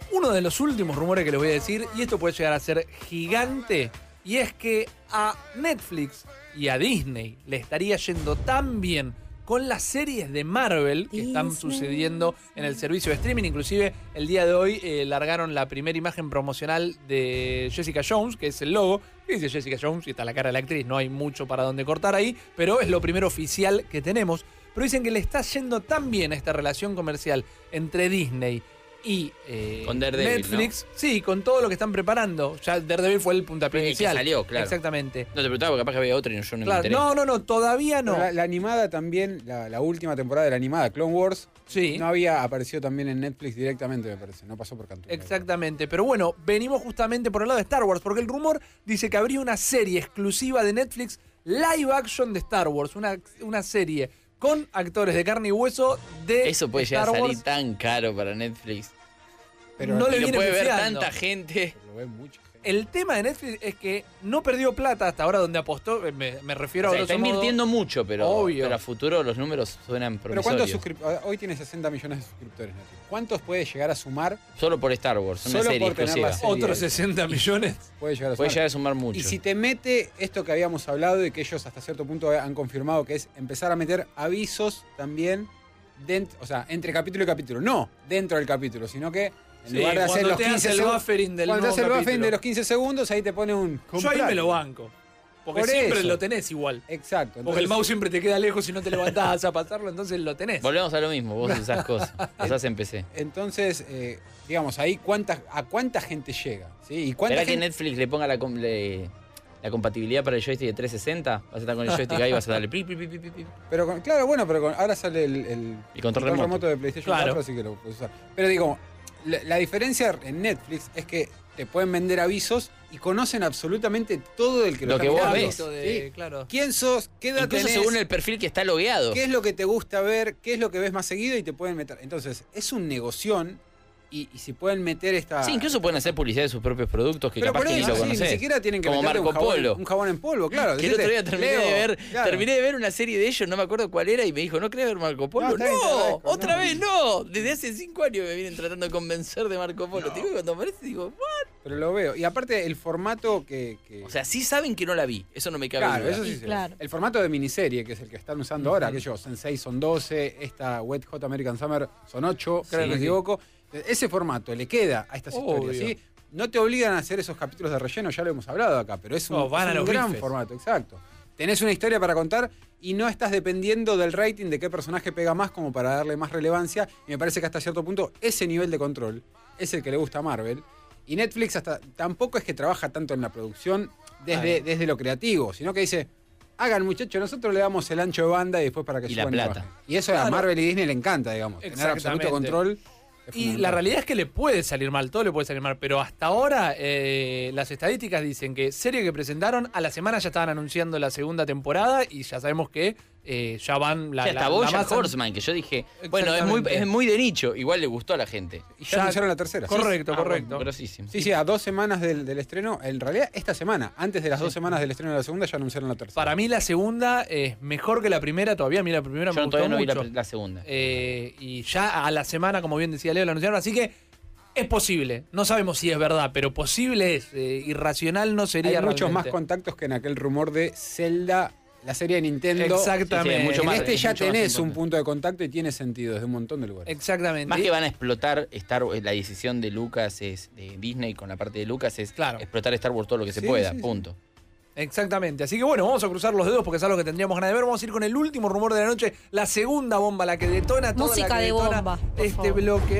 Speaker 10: uno de los últimos rumores que les voy a decir, y esto puede llegar a ser gigante, y es que a Netflix y a Disney le estaría yendo tan bien con las series de Marvel que están sucediendo en el servicio de streaming. Inclusive el día de hoy eh, largaron la primera imagen promocional de Jessica Jones, que es el logo. Y dice Jessica Jones y está la cara de la actriz, no hay mucho para donde cortar ahí, pero es lo primero oficial que tenemos. Pero dicen que le está yendo tan bien esta relación comercial entre Disney y eh,
Speaker 12: Con Daredevil,
Speaker 10: Netflix, sí, con todo lo que están preparando. Ya Daredevil fue el puntapié
Speaker 12: El que
Speaker 10: inicial.
Speaker 12: salió, claro.
Speaker 10: Exactamente.
Speaker 12: No te preguntaba porque capaz que había otro y yo no me
Speaker 10: Claro,
Speaker 12: enteré.
Speaker 10: no, no, no, todavía no.
Speaker 13: Pero La, la animada también, la, la última temporada de la animada, Clone Wars,
Speaker 10: sí.
Speaker 13: no había aparecido también en Netflix directamente, me parece. No pasó por Cantú.
Speaker 10: Exactamente, pero bueno, venimos justamente por el lado de Star Wars, porque el rumor dice que habría una serie exclusiva de Netflix, live action de Star Wars, una, una serie con actores de carne y hueso de
Speaker 12: Eso puede
Speaker 10: Star
Speaker 12: llegar a salir
Speaker 10: Wars.
Speaker 12: tan caro para Netflix.
Speaker 10: Pero no
Speaker 12: Y
Speaker 10: le
Speaker 12: lo
Speaker 10: viene
Speaker 12: puede ver
Speaker 10: pifiando.
Speaker 12: tanta gente.
Speaker 13: Lo ve mucho.
Speaker 10: El tema de Netflix es que no perdió plata hasta ahora donde apostó, me, me refiero
Speaker 12: O sea,
Speaker 10: a
Speaker 12: está
Speaker 10: grosso modo-
Speaker 12: invirtiendo mucho, pero,
Speaker 10: Obvio.
Speaker 12: pero a futuro los números suenan
Speaker 13: Pero ¿cuántos
Speaker 12: promisorios.
Speaker 13: suscrip- Hoy tiene sesenta millones de suscriptores Netflix. ¿Cuántos puede llegar a sumar?
Speaker 12: Solo por Star Wars, una
Speaker 13: Solo
Speaker 12: serie
Speaker 13: por tener
Speaker 12: exclusiva.
Speaker 13: la serie.
Speaker 10: Otros sesenta millones.
Speaker 13: Puede llegar a
Speaker 12: Puede
Speaker 13: sumar.
Speaker 12: llegar a sumar mucho.
Speaker 13: Y si te mete esto que habíamos hablado y que ellos hasta cierto punto han confirmado, que es empezar a meter avisos también, dentro, o sea, entre capítulo y capítulo. No dentro del capítulo, sino que en
Speaker 10: Sí,
Speaker 13: lugar de hacer
Speaker 10: cuando
Speaker 13: los
Speaker 10: te
Speaker 13: quince
Speaker 10: hace el
Speaker 13: segundos.
Speaker 10: buffering del
Speaker 13: Cuando te
Speaker 10: nuevo
Speaker 13: hace el buffering
Speaker 10: capítulo.
Speaker 13: de los quince segundos, ahí te pone un.
Speaker 10: Yo ahí me lo banco. Porque
Speaker 13: Por
Speaker 10: siempre
Speaker 13: eso.
Speaker 10: lo tenés igual.
Speaker 13: Exacto.
Speaker 10: Porque
Speaker 13: entonces-
Speaker 10: el mouse siempre te queda lejos y no te levantás a pasarlo, entonces lo tenés.
Speaker 12: Volvemos a lo mismo, vos usás cosas. Usás en P C.
Speaker 13: Entonces, eh, digamos, ahí cuánta, a cuánta gente llega. ¿Sí? ¿Y cuánta
Speaker 12: ¿Será que
Speaker 13: gente-
Speaker 12: Netflix le ponga la, com- le- la compatibilidad para el joystick de trescientos sesenta? Vas a estar con el joystick ahí y vas a darle pi, pi, pi, pi, pi, pi.
Speaker 13: Pero con- claro, bueno, pero con- ahora sale el, el,
Speaker 12: El control remoto.
Speaker 13: de PlayStation
Speaker 12: Claro.
Speaker 13: cuatro, así que lo puedes usar. Pero digo, la, la diferencia en Netflix es que te pueden vender avisos y conocen absolutamente todo el que lo,
Speaker 12: Lo
Speaker 13: está
Speaker 12: que vos
Speaker 13: mirando.
Speaker 12: ves.
Speaker 10: De-
Speaker 13: ¿Sí?
Speaker 10: claro.
Speaker 13: ¿Quién sos? ¿Qué edad
Speaker 12: Incluso
Speaker 13: tenés?
Speaker 12: según el perfil que está logueado.
Speaker 13: ¿Qué es lo que te gusta ver? ¿Qué es lo que ves más seguido? Y te pueden meter. Entonces, es un negoción y, y si pueden meter esta...
Speaker 12: Sí, incluso pueden hacer publicidad de sus propios productos que
Speaker 13: Pero
Speaker 12: capaz
Speaker 13: por
Speaker 12: que ni
Speaker 13: eso,
Speaker 12: lo
Speaker 13: sí,
Speaker 12: conocés.
Speaker 13: ni siquiera tienen que
Speaker 12: Como
Speaker 13: meterle
Speaker 12: Marco
Speaker 13: un jabón,
Speaker 12: Polo.
Speaker 13: un jabón en polvo, claro.
Speaker 12: Que el otro día
Speaker 13: Decirte,
Speaker 12: terminé de
Speaker 13: Leo,
Speaker 12: ver,
Speaker 13: claro.
Speaker 12: terminé de ver una serie de ellos, no me acuerdo cuál era, y me dijo, ¿no querés ver Marco Polo?
Speaker 13: No,
Speaker 12: No,
Speaker 13: está bien, te agradezco,
Speaker 12: otra
Speaker 13: no.
Speaker 12: vez no. Desde hace cinco años me vienen tratando de convencer de Marco Polo. Te digo, cuando aparece digo, ¿what?
Speaker 13: Pero lo veo. Y aparte, el formato que... que-
Speaker 12: O sea, sí saben que no la vi. Eso no me cabe
Speaker 13: Claro,
Speaker 12: duda.
Speaker 13: eso sí. se ve. El formato de miniserie, que es el que están usando ahora, aquellos Sensei son doce, esta Wet Hot American Summer son ocho, creo que
Speaker 10: Sí.
Speaker 13: me equivoco. Ese formato le queda a estas
Speaker 10: Obvio.
Speaker 13: historias, ¿sí? No te obligan a hacer esos capítulos de relleno, ya lo hemos hablado acá, pero es un,
Speaker 10: No, van
Speaker 13: es
Speaker 10: a
Speaker 13: un
Speaker 10: los
Speaker 13: gran
Speaker 10: bifes.
Speaker 13: formato, exacto. Tenés una historia para contar y no estás dependiendo del rating de qué personaje pega más como para darle más relevancia. Y me parece que hasta cierto punto ese nivel de control es el que le gusta a Marvel. Y Netflix hasta tampoco es que trabaja tanto en la producción desde,
Speaker 12: Claro.
Speaker 13: desde lo creativo, sino que dice, hagan muchachos, nosotros le damos el ancho de banda y después para que
Speaker 12: Y la
Speaker 13: suban
Speaker 12: plata.
Speaker 13: bajen. Y eso a
Speaker 10: Claro.
Speaker 13: Marvel y Disney le encanta, digamos. Tener absoluto
Speaker 10: Exactamente.
Speaker 13: control. es
Speaker 10: Y
Speaker 13: fundamental.
Speaker 10: la realidad es que le puede salir mal, todo le puede salir mal, pero hasta ahora eh, las estadísticas dicen que serie que presentaron, a la semana ya estaban anunciando la segunda temporada y ya sabemos que eh, ya van la,
Speaker 12: Sí,
Speaker 10: la,
Speaker 12: hasta
Speaker 10: la
Speaker 12: BoJack
Speaker 10: más an-
Speaker 12: Horseman, que yo dije, bueno, es muy,
Speaker 10: Exactamente.
Speaker 12: es muy de nicho, igual le gustó a la gente.
Speaker 13: Y ya, anunciaron la tercera.
Speaker 10: Correcto,
Speaker 12: Ah,
Speaker 10: correcto.
Speaker 12: bueno, grosísimo.
Speaker 13: Sí, sí, a dos semanas del, del estreno. En realidad, esta semana, antes de las dos semanas del estreno de la segunda, ya anunciaron la tercera.
Speaker 10: Para mí la segunda es mejor que la primera, todavía a mí la primera me
Speaker 12: Yo
Speaker 10: gustó
Speaker 12: todavía no vi
Speaker 10: mucho.
Speaker 12: la, la segunda.
Speaker 10: Eh, y ya a la semana, como bien decía Leo, la anunciaron, así que es posible. No sabemos si es verdad, pero posible es. Eh, irracional no sería
Speaker 13: Hay muchos más
Speaker 10: realmente.
Speaker 13: contactos que en aquel rumor de Zelda, la serie de Nintendo.
Speaker 10: Exactamente.
Speaker 12: Sí, sí, mucho
Speaker 13: En
Speaker 12: más-
Speaker 13: este
Speaker 12: es
Speaker 13: ya
Speaker 12: mucho más
Speaker 13: tenés un
Speaker 12: importante.
Speaker 13: punto de contacto y tiene sentido desde un montón de lugares.
Speaker 10: Exactamente.
Speaker 12: Más que van a explotar Star la decisión de Lucas, es de Disney con la parte de Lucas, es
Speaker 10: Claro.
Speaker 12: explotar Star Wars todo lo que se
Speaker 10: Sí,
Speaker 12: pueda,
Speaker 10: sí, sí.
Speaker 12: punto.
Speaker 10: Exactamente. Así que bueno, vamos a cruzar los dedos porque es algo que tendríamos ganas de ver. Vamos a ir con el último rumor de la noche, la segunda bomba, la que detona toda
Speaker 11: Música
Speaker 10: la que
Speaker 11: de
Speaker 10: detona
Speaker 11: bomba, por
Speaker 10: este
Speaker 11: favor.
Speaker 10: bloque.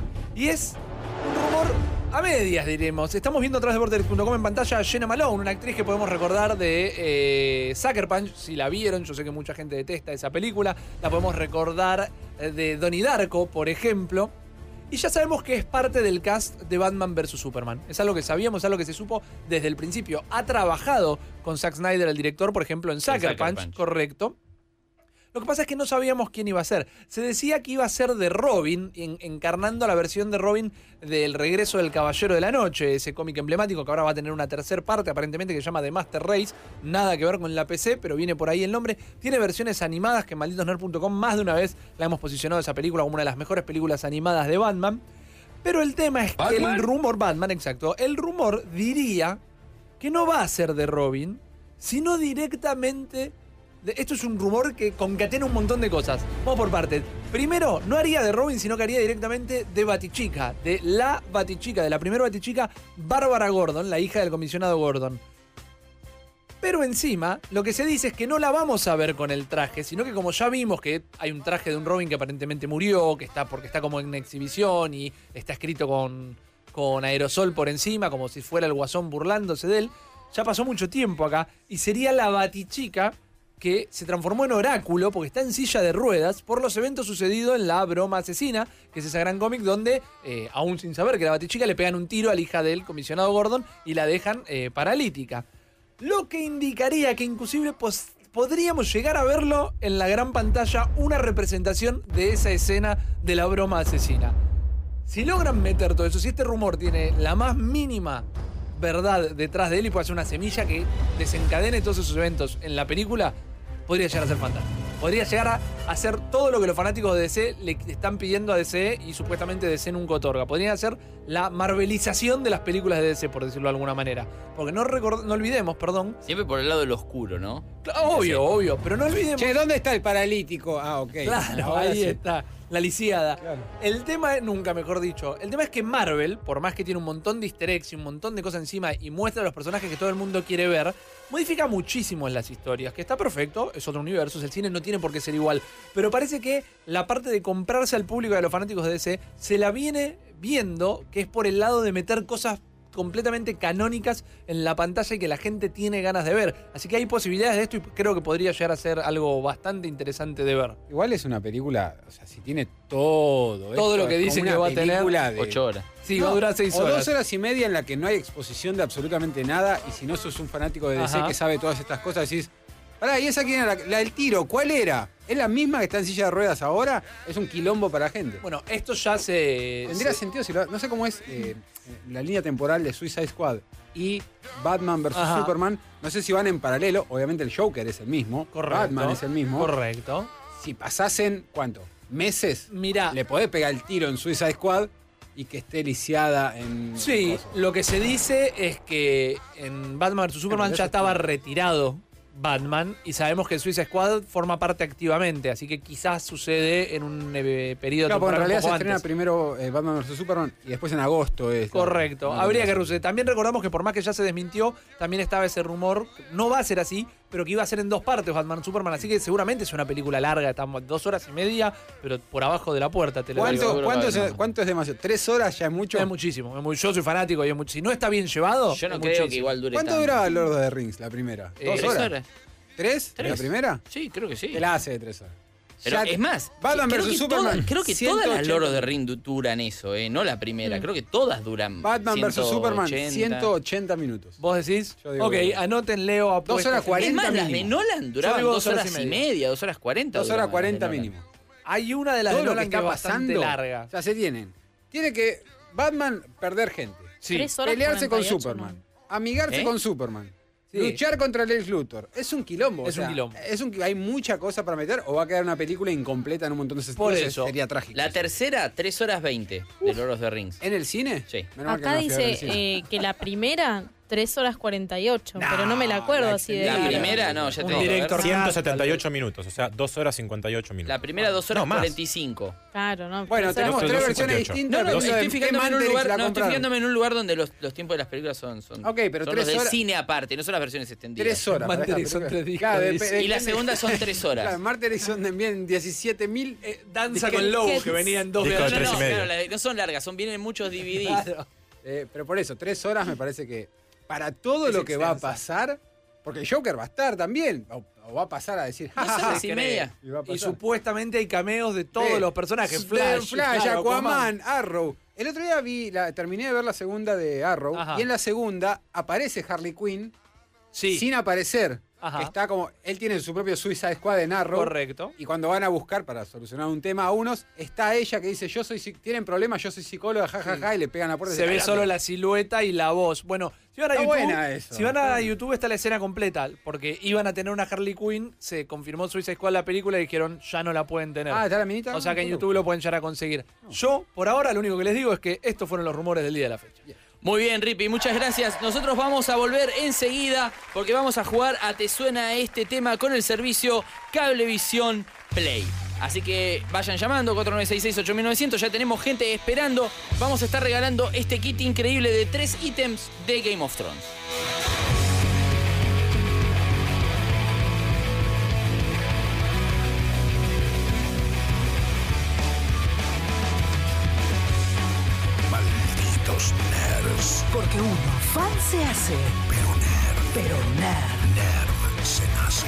Speaker 10: Y es un rumor a medias, diremos. Estamos viendo a través de Vortex punto com en pantalla a Jenna Malone, una actriz que podemos recordar de eh, Sucker Punch, si la vieron. Yo sé que mucha gente detesta esa película. La podemos recordar eh, de Donnie Darko, por ejemplo. Y ya sabemos que es parte del cast de Batman versus Superman. Es algo que sabíamos, es algo que se supo desde el principio. Ha trabajado con Zack Snyder, el director, por ejemplo, en Sucker,
Speaker 12: Sucker
Speaker 10: Punch,
Speaker 12: Punch.
Speaker 10: correcto. Lo que pasa es que no sabíamos quién iba a ser. Se decía que iba a ser de Robin, en- encarnando la versión de Robin del Regreso del Caballero de la Noche, ese cómic emblemático que ahora va a tener una tercera parte, aparentemente, que se llama The Master Race. Nada que ver con la P C, pero viene por ahí el nombre. Tiene versiones animadas que en malditos nerd punto com más de una vez la hemos posicionado esa película como una de las mejores películas animadas de Batman. Pero el tema es que
Speaker 13: ¿Batman?
Speaker 10: el rumor, Batman, exacto, el rumor diría que no va a ser de Robin, sino directamente... De, esto es un rumor que concatena un montón de cosas. Vamos por partes. Primero, no haría de Robin, sino que haría directamente de Batichica, de la Batichica, de la primera Batichica, Bárbara Gordon, la hija del comisionado Gordon. Pero encima, lo que se dice es que no la vamos a ver con el traje, sino que como ya vimos que hay un traje de un Robin que aparentemente murió, que está porque está como en exhibición y está escrito con, con aerosol por encima, como si fuera el Guasón burlándose de él, ya pasó mucho tiempo acá, y sería la Batichica que se transformó en oráculo porque está en silla de ruedas por los eventos sucedidos en La Broma Asesina, que es ese gran cómic donde, eh, aún sin saber que la Batichica, le pegan un tiro a la hija del comisionado Gordon y la dejan eh, paralítica. Lo que indicaría que inclusive pues, podríamos llegar a verlo en la gran pantalla, una representación de esa escena de La Broma Asesina. Si logran meter todo eso, si este rumor tiene la más mínima verdad detrás de él y puede ser una semilla que desencadene todos esos eventos en la película, podría llegar a ser fantástico. Podría llegar a hacer todo lo que los fanáticos de D C le están pidiendo a D C y supuestamente D C nunca otorga. Podría ser la marvelización de las películas de D C, por decirlo de alguna manera. Porque no, record- no olvidemos, perdón.
Speaker 12: Siempre por el lado del oscuro, ¿no?
Speaker 10: Claro, obvio, obvio, pero no olvidemos.
Speaker 13: Che, ¿dónde está el paralítico? Ah, ok.
Speaker 10: Claro,
Speaker 13: Ahora
Speaker 10: ahí
Speaker 13: sí.
Speaker 10: está. La lisiada.
Speaker 13: Claro.
Speaker 10: El tema, es- nunca mejor dicho, el tema es que Marvel, por más que tiene un montón de easter eggs y un montón de cosas encima y muestra a los personajes que todo el mundo quiere ver, modifica muchísimo en las historias, que está perfecto, es otro universo, el cine no tiene por qué ser igual, pero parece que la parte de comprarse al público de los fanáticos de D C se la viene viendo, que es por el lado de meter cosas completamente canónicas en la pantalla y que la gente tiene ganas de ver. Así que hay posibilidades de esto y creo que podría llegar a ser algo bastante interesante de ver.
Speaker 13: Igual es una película, o sea, si tiene todo.
Speaker 10: Todo
Speaker 13: esto
Speaker 10: lo que
Speaker 13: es
Speaker 10: dicen
Speaker 13: como
Speaker 10: que
Speaker 13: una
Speaker 10: va a tener,
Speaker 13: película de-
Speaker 12: Ocho horas.
Speaker 10: Sí, va a durar seis
Speaker 13: o
Speaker 10: horas.
Speaker 13: dos horas y media en la que no hay exposición de absolutamente nada. Y si no sos un fanático de D C
Speaker 10: Ajá.
Speaker 13: que sabe todas estas cosas, decís, pará, ¿y esa quién era? La, la del tiro, ¿cuál era? ¿Es la misma que está en silla de ruedas ahora? Es un quilombo para la gente.
Speaker 10: Bueno, esto ya se...
Speaker 13: Tendría
Speaker 10: se-
Speaker 13: sentido si lo, no sé cómo es eh, la línea temporal de Suicide Squad y Batman versus
Speaker 10: Ajá.
Speaker 13: Superman. No sé si van en paralelo. Obviamente el Joker es el mismo.
Speaker 10: Correcto.
Speaker 13: Batman es el mismo.
Speaker 10: Correcto.
Speaker 13: Si pasasen, ¿cuánto? ¿Meses?
Speaker 10: Mirá.
Speaker 13: Le podés pegar el tiro en Suicide Squad y que esté lisiada en...
Speaker 10: Sí,
Speaker 13: coso.
Speaker 10: lo que se dice es que en Batman versus Superman ya estaba retirado Batman y sabemos que Suicide Squad forma parte activamente, así que quizás sucede en un eh, periodo
Speaker 13: Claro, porque en
Speaker 10: temporal un
Speaker 13: realidad se
Speaker 10: poco
Speaker 13: estrena
Speaker 10: antes.
Speaker 13: primero eh, Batman versus Superman y después en agosto es...
Speaker 10: Correcto,
Speaker 13: No,
Speaker 10: habría
Speaker 13: no,
Speaker 10: que
Speaker 13: no.
Speaker 10: reducir. También recordamos que por más que ya se desmintió, también estaba ese rumor, no va a ser así, pero que iba a ser en dos partes Batman Superman, así que seguramente es una película larga, estamos dos horas y media, pero por abajo de la puerta te lo
Speaker 13: ¿Cuánto,
Speaker 10: digo.
Speaker 13: cuánto, es, ¿Cuánto es demasiado? ¿Tres horas ya es mucho?
Speaker 10: Es muchísimo, es muy- yo soy fanático y es mucho. Si no está bien llevado,
Speaker 12: Yo no
Speaker 10: es
Speaker 12: creo
Speaker 10: muchísimo.
Speaker 12: que igual dure
Speaker 13: ¿Cuánto
Speaker 12: tanto.
Speaker 13: duraba Lord of the Rings, la primera?
Speaker 10: Eh,
Speaker 13: ¿Dos
Speaker 10: tres
Speaker 13: horas?
Speaker 12: horas.
Speaker 13: ¿Tres?
Speaker 12: Tres.
Speaker 13: ¿La primera?
Speaker 12: Sí, creo que sí.
Speaker 13: Te la hace de tres horas.
Speaker 12: Pero
Speaker 13: Ya-
Speaker 12: es más,
Speaker 13: Batman
Speaker 12: creo
Speaker 13: versus
Speaker 12: que
Speaker 13: Superman.
Speaker 12: todas- creo que todas las
Speaker 13: ciento ochenta.
Speaker 12: Lord of the Ring du- duran eso, eh, no la primera.
Speaker 10: Mm.
Speaker 12: Creo que todas duran.
Speaker 13: Batman versus Superman,
Speaker 12: ciento ochenta.
Speaker 13: ciento ochenta minutos.
Speaker 10: ¿Vos decís?
Speaker 13: Yo digo
Speaker 10: Ok,
Speaker 13: que-
Speaker 10: anoten, Leo,
Speaker 13: Dos
Speaker 10: apuestas.
Speaker 13: horas cuarenta
Speaker 12: Es más, las de
Speaker 13: mínimo.
Speaker 12: Nolan duraban
Speaker 10: Yo digo
Speaker 12: dos horas y media, dos horas cuarenta.
Speaker 13: Dos horas
Speaker 12: duraban las de
Speaker 13: cuarenta
Speaker 12: Nolan.
Speaker 13: mínimo.
Speaker 10: Hay una de las
Speaker 13: Todo
Speaker 10: de
Speaker 13: lo que
Speaker 10: Nolan que
Speaker 13: está
Speaker 10: es bastante
Speaker 13: pasando,
Speaker 10: larga.
Speaker 13: ya se tienen. Tiene que Batman perder gente.
Speaker 10: Sí.
Speaker 11: Tres horas
Speaker 13: Pelearse con
Speaker 11: cuarenta y ocho,
Speaker 13: Superman. Amigarse
Speaker 12: ¿Eh?
Speaker 13: con Superman.
Speaker 10: Sí.
Speaker 13: Luchar contra Lex Luthor. Es un quilombo.
Speaker 10: Es
Speaker 13: o sea,
Speaker 10: un quilombo.
Speaker 13: Es un, hay mucha cosa para meter o va a quedar una película incompleta en un montón de sentidos.
Speaker 10: Por eso.
Speaker 13: Sería trágico.
Speaker 12: La tercera, tres horas veinte de Lord of the Rings.
Speaker 13: ¿En el cine?
Speaker 12: Sí.
Speaker 13: Menos mal que
Speaker 11: Acá
Speaker 13: no fui a ver el
Speaker 11: dice
Speaker 13: cine.
Speaker 11: eh, que la primera, tres horas cuarenta y ocho, pero no me la acuerdo
Speaker 13: la
Speaker 11: así de...
Speaker 12: La
Speaker 13: Mira.
Speaker 12: primera, no, ya te
Speaker 10: Un
Speaker 12: digo. a ver.
Speaker 10: director
Speaker 14: ciento setenta y ocho minutos, o sea, dos horas cincuenta y ocho minutos.
Speaker 12: La primera, dos horas
Speaker 14: No, más.
Speaker 12: cuarenta y cinco.
Speaker 11: Claro, no.
Speaker 13: Bueno,
Speaker 11: tres
Speaker 13: tenemos
Speaker 11: horas-
Speaker 13: tres
Speaker 14: dos
Speaker 13: versiones
Speaker 14: cincuenta y ocho.
Speaker 13: distintas.
Speaker 12: No, no,
Speaker 13: dependiendo
Speaker 12: estoy
Speaker 13: de qué
Speaker 12: fijándome, en un
Speaker 13: Mantelix
Speaker 12: lugar,
Speaker 13: la
Speaker 12: no, estoy
Speaker 13: compraron.
Speaker 12: fijándome en un lugar donde los, los tiempos de las películas son, son,
Speaker 13: Ok, pero
Speaker 12: son
Speaker 13: tres
Speaker 12: los de
Speaker 13: horas-
Speaker 12: cine aparte, no son las versiones extendidas.
Speaker 13: Tres horas. para esta
Speaker 10: Mantelix son
Speaker 13: película.
Speaker 10: tres discos,
Speaker 13: Claro,
Speaker 10: dice.
Speaker 13: dep-
Speaker 12: Y la
Speaker 13: depende-
Speaker 12: segunda son tres horas.
Speaker 13: Claro, Mantelix son también diecisiete mil.
Speaker 10: Eh, Danza
Speaker 13: ¿De qué-
Speaker 10: con Lobo,
Speaker 11: qué-
Speaker 10: que venía en dos
Speaker 14: Disco de
Speaker 12: No, no,
Speaker 14: tres y
Speaker 12: no,
Speaker 14: medio.
Speaker 12: claro, la- no son largas, son vienen muchos D V Ds.
Speaker 10: Claro.
Speaker 13: Eh, pero por eso, tres horas me parece que para todo
Speaker 10: Es
Speaker 13: lo que va a
Speaker 10: extensa.
Speaker 13: pasar, porque el Joker va a estar también, o, o va a pasar a decir,
Speaker 12: Dos
Speaker 13: "Ja, ja, ja",
Speaker 12: horas y media.
Speaker 13: y va a
Speaker 10: Y
Speaker 13: pasar.
Speaker 10: supuestamente hay cameos de todos
Speaker 13: Sí.
Speaker 10: los personajes.
Speaker 13: Flash,
Speaker 10: Flash,
Speaker 13: Flash,
Speaker 10: claro,
Speaker 13: Aquaman, Arrow. El otro día vi, la, terminé de ver la segunda de Arrow,
Speaker 10: Ajá.
Speaker 13: y en la segunda aparece Harley Quinn
Speaker 10: Sí.
Speaker 13: sin aparecer.
Speaker 10: Ajá.
Speaker 13: Está como, él tiene su propio Suicide Squad en Arrow.
Speaker 10: Correcto.
Speaker 13: Y cuando van a buscar para solucionar un tema a unos, está ella que dice, yo soy, tienen problemas, yo soy psicóloga, jajaja, ja, ja, y le pegan a la puerta.
Speaker 10: Se ve solo la silueta y la voz. Bueno, si van a
Speaker 13: Está
Speaker 10: YouTube,
Speaker 13: buena eso.
Speaker 10: si van a YouTube está la escena completa, porque iban a tener una Harley Quinn, se confirmó Suicide Squad la película y dijeron, ya no la pueden tener.
Speaker 13: Ah, ¿está la minita?
Speaker 10: O sea que en YouTube lo pueden llegar a conseguir. Yo, por ahora, lo único que les digo es que estos fueron los rumores del día de la fecha.
Speaker 12: Muy bien, Rippy, muchas gracias. Nosotros vamos a volver enseguida porque vamos a jugar a Te Suena Este Tema con el servicio Cablevisión Play. Así que vayan llamando, cuatro nueve seis seis, ocho nueve cero cero, ya tenemos gente esperando. Vamos a estar regalando este kit increíble de tres ítems de Game of Thrones.
Speaker 2: Nerds.
Speaker 1: Porque uno fan se hace,
Speaker 2: Pero nerd.
Speaker 1: pero nerd.
Speaker 2: Nerd se nace.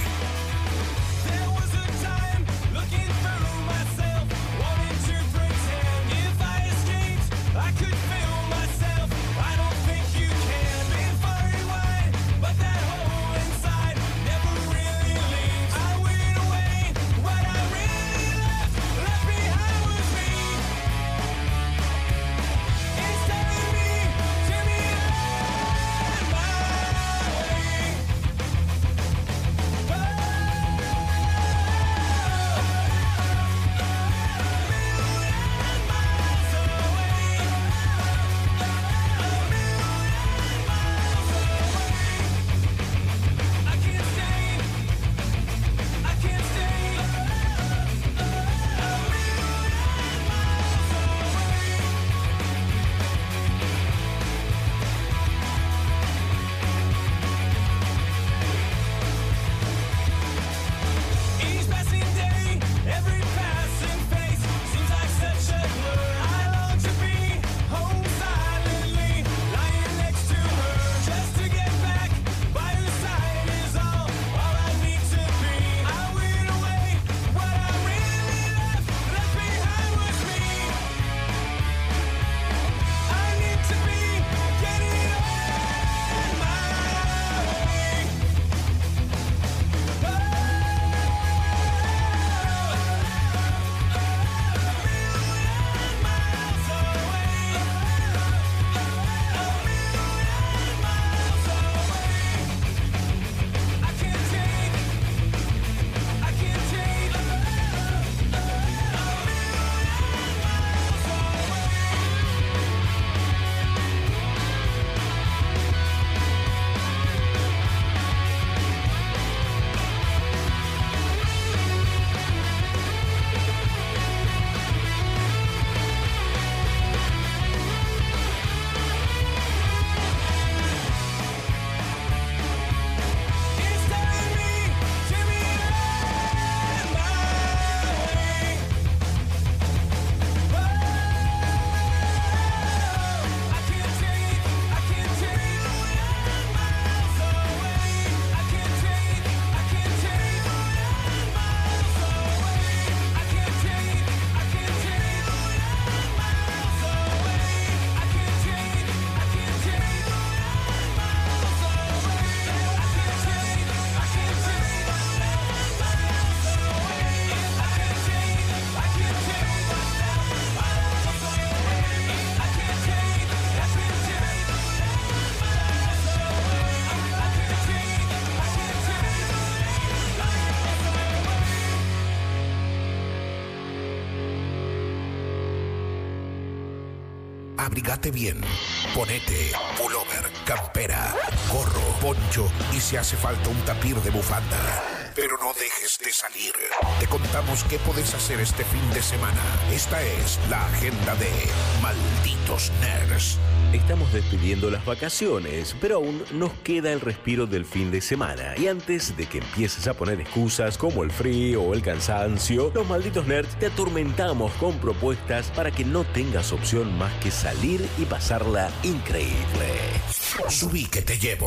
Speaker 2: Abrigate bien. Ponete pullover, campera, gorro, poncho y si hace falta un tapir de bufanda. Pero no dejes de salir. Te contamos qué podés hacer este fin de semana. Esta es la agenda de Malditos Nerds.
Speaker 20: Estamos despidiendo las vacaciones, pero aún nos queda el respiro del fin de semana. Y antes de que empieces a poner excusas como el frío o el cansancio, los Malditos Nerds te atormentamos con propuestas para que no tengas opción más que salir y pasarla increíble.
Speaker 2: Subí que te llevo.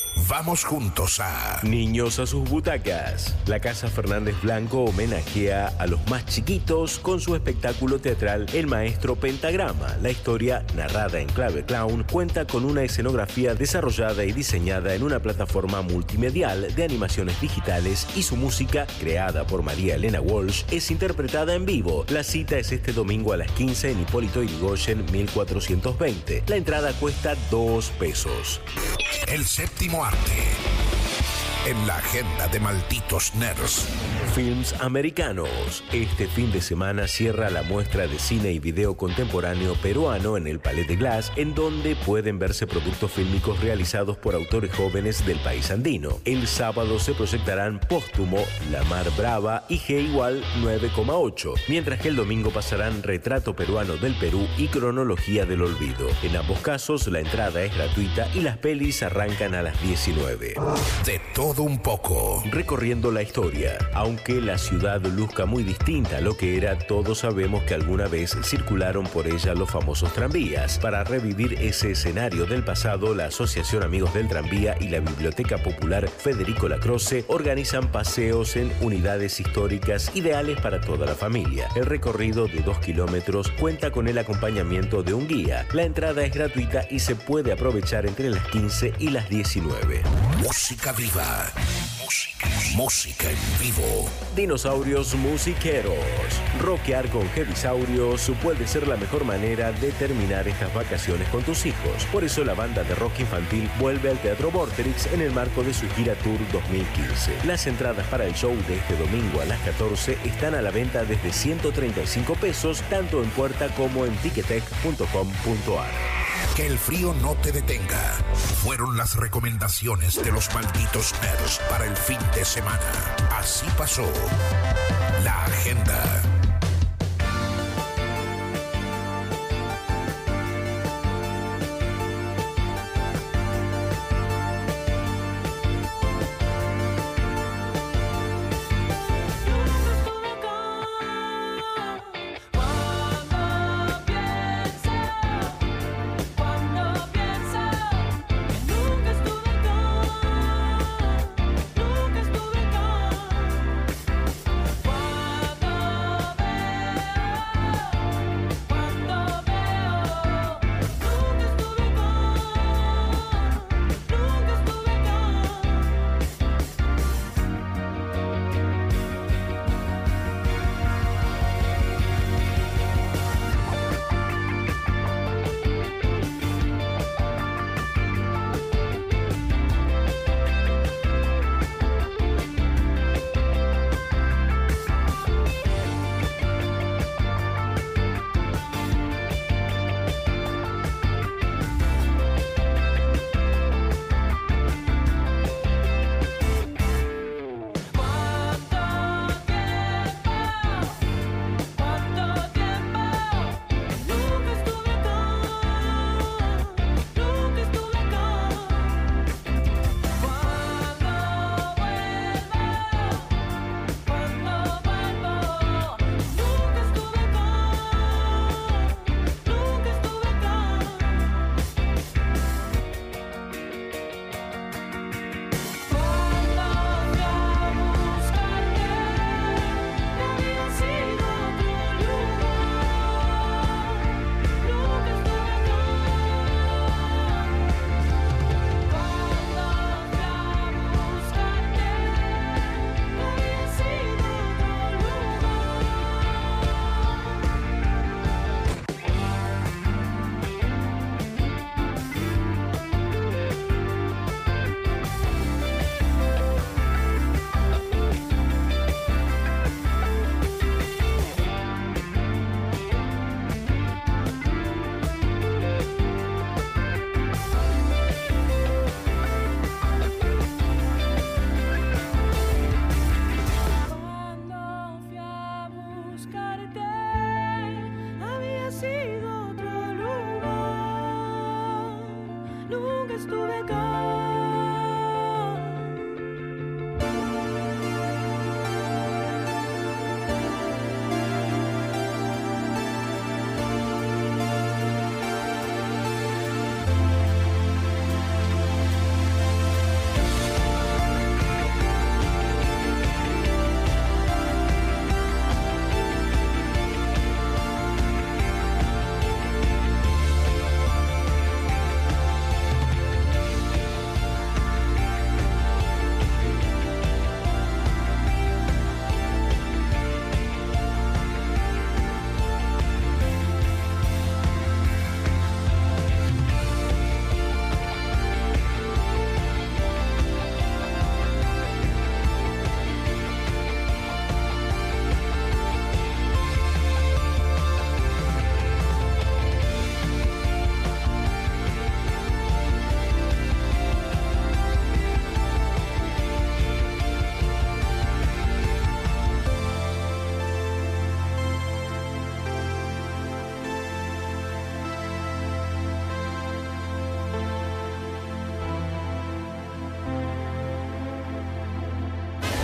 Speaker 2: Vamos juntos a
Speaker 20: Niños a sus butacas. La Casa Fernández Blanco homenajea a los más chiquitos con su espectáculo teatral El Maestro Pentagrama. La historia, narrada en clave clown, cuenta con una escenografía desarrollada y diseñada en una plataforma multimedial de animaciones digitales y su música, creada por María Elena Walsh, es interpretada en vivo. La cita es este domingo a las quince en Hipólito Yrigoyen mil cuatrocientos veinte. La entrada cuesta dos pesos.
Speaker 2: El séptimo arte. En la agenda de Malditos Nerds.
Speaker 20: Films americanos. Este fin de semana cierra la muestra de cine y video contemporáneo peruano en el Palais de Glass, en donde pueden verse productos fílmicos realizados por autores jóvenes del país andino. El sábado se proyectarán Póstumo, La Mar Brava y G igual nueve coma ocho, mientras que el domingo pasarán Retrato Peruano del Perú y Cronología del Olvido. En ambos casos la entrada es gratuita y las pelis arrancan a las diecinueve.
Speaker 2: De todo un poco.
Speaker 20: Recorriendo la historia. Aunque la ciudad luzca muy distinta a lo que era, todos sabemos que alguna vez circularon por ella los famosos tranvías. Para revivir ese escenario del pasado, la Asociación Amigos del Tranvía y la Biblioteca Popular Federico Lacroce organizan paseos en unidades históricas ideales para toda la familia. El recorrido de dos kilómetros cuenta con el acompañamiento de un guía. La entrada es gratuita y se puede aprovechar entre las quince y las diecinueve.
Speaker 2: Música viva. Música. Música en vivo.
Speaker 20: Dinosaurios musiqueros. Rockear con Heavisaurios puede ser la mejor manera de terminar estas vacaciones con tus hijos. Por eso la banda de rock infantil vuelve al Teatro Vorterix en el marco de su gira Tour dos mil quince. Las entradas para el show de este domingo a las catorce están a la venta desde ciento treinta y cinco pesos, tanto en puerta como en ticketek punto com punto ar.
Speaker 2: Que el frío no te detenga. Fueron las recomendaciones de los Malditos Nerds para el fin de semana. Así pasó la agenda.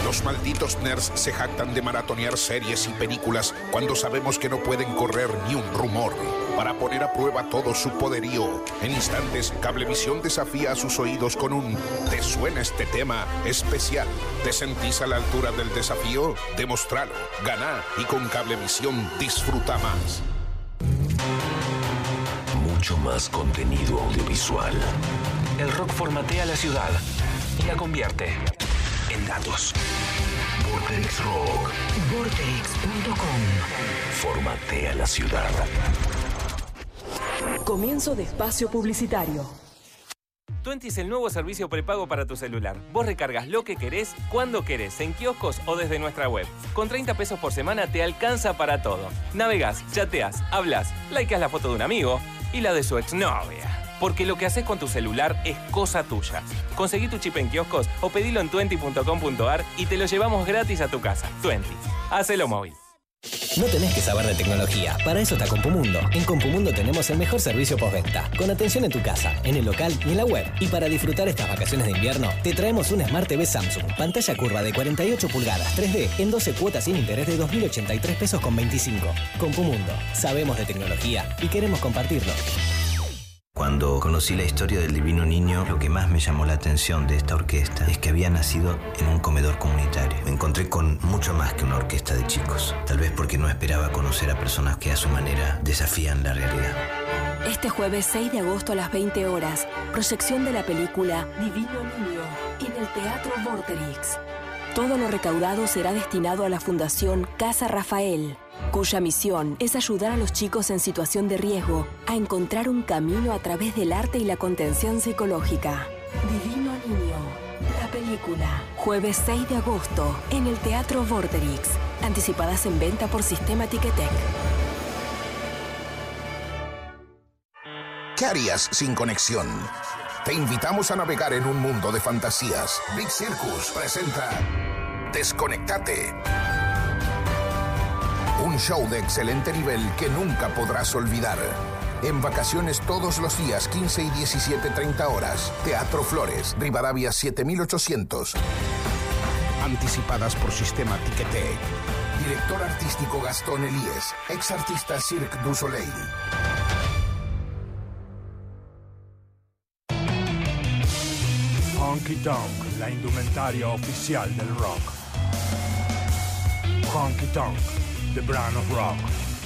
Speaker 2: Los malditos nerds se jactan de maratonear series y películas cuando sabemos que no pueden correr ni un rumor. Para poner a prueba todo su poderío, en instantes, Cablevisión desafía a sus oídos con un ¿te suena este tema especial? ¿Te sentís a la altura del desafío? Demostralo, ganá y con Cablevisión disfruta más.
Speaker 9: Mucho más contenido audiovisual. El rock formatea la ciudad y la convierte en datos. Vorterix Rock. Vorterix punto com. Formatea la ciudad.
Speaker 1: Comienzo de espacio publicitario.
Speaker 3: Tuenti es el nuevo servicio prepago para tu celular. Vos recargas lo que querés, cuando querés, en kioscos o desde nuestra web. Con treinta pesos por semana te alcanza para todo. Navegás, chateás, hablas, likeás la foto de un amigo y la de su exnovia. Porque lo que haces con tu celular es cosa tuya. Conseguí tu chip en kioscos o pedilo en tuenti punto com punto ar y te lo llevamos gratis a tu casa. Tuenti, hacelo móvil.
Speaker 4: No tenés que saber de tecnología, para eso está Compumundo. En Compumundo tenemos el mejor servicio postventa, con atención en tu casa, en el local y en la web. Y para disfrutar estas vacaciones de invierno, te traemos un Smart T V Samsung, pantalla curva de cuarenta y ocho pulgadas, tres D, en doce cuotas sin interés de dos mil ochenta y tres pesos con veinticinco. Compumundo, sabemos de tecnología y queremos compartirlo.
Speaker 21: Cuando conocí la historia del Divino Niño, lo que más me llamó la atención de esta orquesta es que había nacido en un comedor comunitario. Me encontré con mucho más que una orquesta de chicos, tal vez porque no esperaba conocer a personas que a su manera desafían la realidad.
Speaker 1: Este jueves seis de agosto a las veinte horas, proyección de la película Divino Niño en el Teatro Vorterix. Todo lo recaudado será destinado a la Fundación Casa Rafael, cuya misión es ayudar a los chicos en situación de riesgo a encontrar un camino a través del arte y la contención psicológica. Divino Niño, la película. Jueves seis de agosto en el Teatro Vorterix. Anticipadas en venta por Sistema Ticketek.
Speaker 2: ¿Qué harías sin conexión? Te invitamos a navegar en un mundo de fantasías. Big Circus presenta Desconectate. Un show de excelente nivel que nunca podrás olvidar. En vacaciones todos los días, quince y diecisiete, treinta horas. Teatro Flores, Rivadavia siete mil ochocientos. Anticipadas por Sistema Ticketek. Director artístico Gastón Elías. Ex artista Cirque du Soleil.
Speaker 6: Honky Tonk, la indumentaria oficial del rock. Honky Tonk, the brand of rock.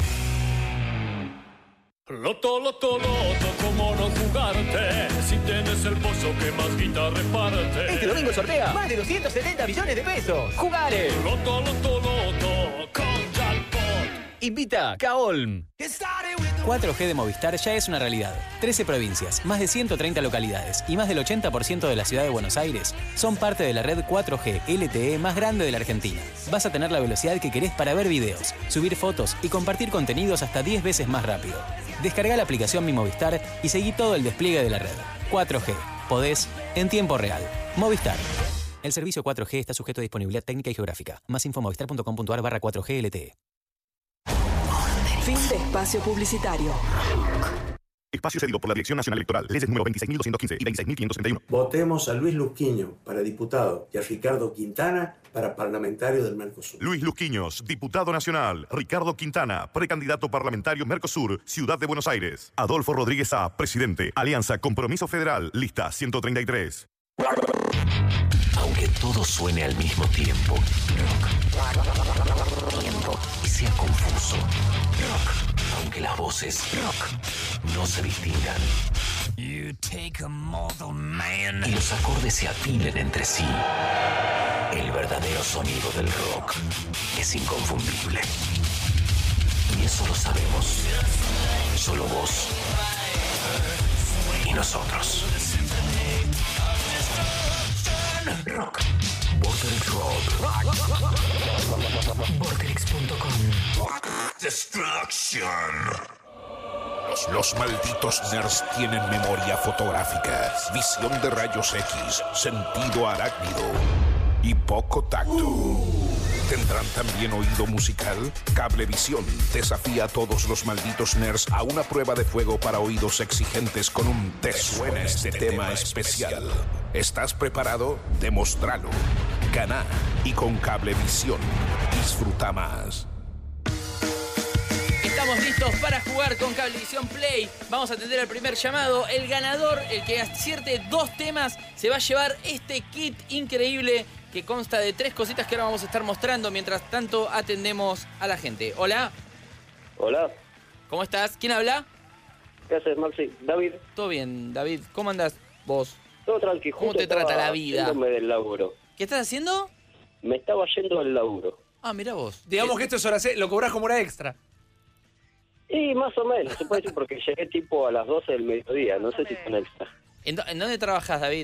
Speaker 15: Loto, loto, loto, ¿cómo no jugarte? Si tienes el pozo que más guita reparte.
Speaker 8: Este domingo sortea más de doscientos setenta millones de pesos. ¡Jugare!
Speaker 15: Loto, loto, loto, con Jackpot.
Speaker 8: Invita Kaolm.
Speaker 22: cuatro G de Movistar ya es una realidad. trece provincias, más de ciento treinta localidades y más del ochenta por ciento de la ciudad de Buenos Aires son parte de la red cuatro G L T E más grande de la Argentina. Vas a tener la velocidad que querés para ver videos, subir fotos y compartir contenidos hasta diez veces más rápido. Descarga la aplicación Mi Movistar y seguí todo el despliegue de la red. cuatro G. Podés en tiempo real. Movistar. El servicio cuatro G está sujeto a disponibilidad técnica y geográfica. Más info movistar punto com punto ar barra cuatro G L T E.
Speaker 1: Fin de espacio publicitario.
Speaker 23: Espacio cedido por la Dirección Nacional Electoral. Leyes número veintiséis mil doscientos quince y veintiséis mil quinientos treinta y uno.
Speaker 16: Votemos a Luis Lusquiño para diputado y a Ricardo Quintana para parlamentario del Mercosur.
Speaker 23: Luis Lusquiños, diputado nacional. Ricardo Quintana, precandidato parlamentario Mercosur, Ciudad de Buenos Aires. Adolfo Rodríguez A, presidente. Alianza Compromiso Federal, lista ciento treinta y tres.
Speaker 9: Aunque todo suene al mismo tiempo, rock, tiempo, y sea confuso, rock, aunque las voces rock no se distingan, you take a mortal man, y los acordes se afilen entre sí, el verdadero sonido del rock es inconfundible. Y eso lo sabemos, solo vos y nosotros. Rock. Vorterix Rock. Vorterix punto com.
Speaker 2: Destruction. Los, los malditos nerds tienen memoria fotográfica, visión de rayos X, sentido arácnido y poco tacto. ¿Tendrán también oído musical? Cablevisión desafía a todos los malditos nerds a una prueba de fuego para oídos exigentes con un ¿te suena este tema especial? ¿Estás preparado? Demostralo. Ganá y con Cablevisión disfruta más.
Speaker 12: Estamos listos para jugar con Cablevisión Play. Vamos a atender al primer llamado. El ganador, el que acierte dos temas, se va a llevar este kit increíble que consta de tres cositas que ahora vamos a estar mostrando. Mientras tanto, atendemos a la gente. Hola.
Speaker 7: Hola.
Speaker 12: ¿Cómo estás? ¿Quién habla?
Speaker 7: ¿Qué haces, Maxi? David.
Speaker 12: Todo bien, David. ¿Cómo andás vos?
Speaker 7: Todo tranqui.
Speaker 12: ¿Cómo
Speaker 7: justo
Speaker 12: te trata
Speaker 7: estaba
Speaker 12: la vida?
Speaker 7: yéndome del laburo.
Speaker 12: ¿Qué estás haciendo?
Speaker 7: Me estaba yendo del laburo.
Speaker 12: Ah, mirá vos.
Speaker 10: Digamos que esto es hora C, lo cobrás como hora extra.
Speaker 7: Y más o menos, se puede decir porque llegué tipo a las doce del mediodía, no sé si son extra.
Speaker 12: ¿En, do- en dónde trabajas, David?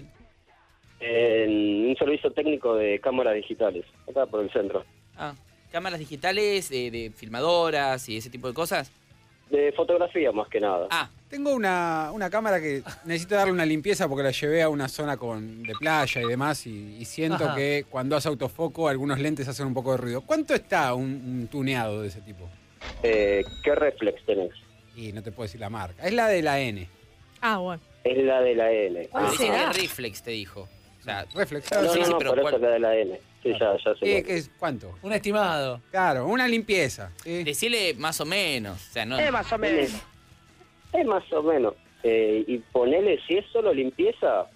Speaker 7: En un servicio técnico de cámaras digitales, acá por el centro.
Speaker 12: Ah, cámaras digitales, de, de filmadoras y ese tipo de cosas.
Speaker 7: De fotografía más que nada.
Speaker 12: Ah.
Speaker 13: Tengo una, una cámara que necesito darle una limpieza porque la llevé a una zona con, de playa y demás y, y siento
Speaker 7: Ajá.
Speaker 13: que cuando hace autofoco algunos lentes hacen un poco de ruido. ¿Cuánto está un, un tuneado de ese tipo?
Speaker 7: Eh, ¿Qué reflex tenés?
Speaker 13: Y no te puedo decir la marca. Es la de la N.
Speaker 11: Ah, bueno.
Speaker 7: Es la de la N.
Speaker 12: Ah,
Speaker 7: Ah.
Speaker 12: dice que Reflex te dijo. O sea,
Speaker 13: Reflex.
Speaker 7: No,
Speaker 12: sí,
Speaker 7: no,
Speaker 12: sí,
Speaker 7: no,
Speaker 12: pero
Speaker 7: por
Speaker 12: ¿cuál-
Speaker 7: eso es la de la N. Sí, ya, ya sé.
Speaker 13: ¿Qué,
Speaker 7: cuál.
Speaker 13: qué es, ¿Cuánto?
Speaker 10: Un estimado.
Speaker 13: Claro, una limpieza. ¿sí?
Speaker 12: Decile más o menos. O sea, no.
Speaker 7: Es más o menos. Es más o menos. Eh, y ponele, si es solo limpieza,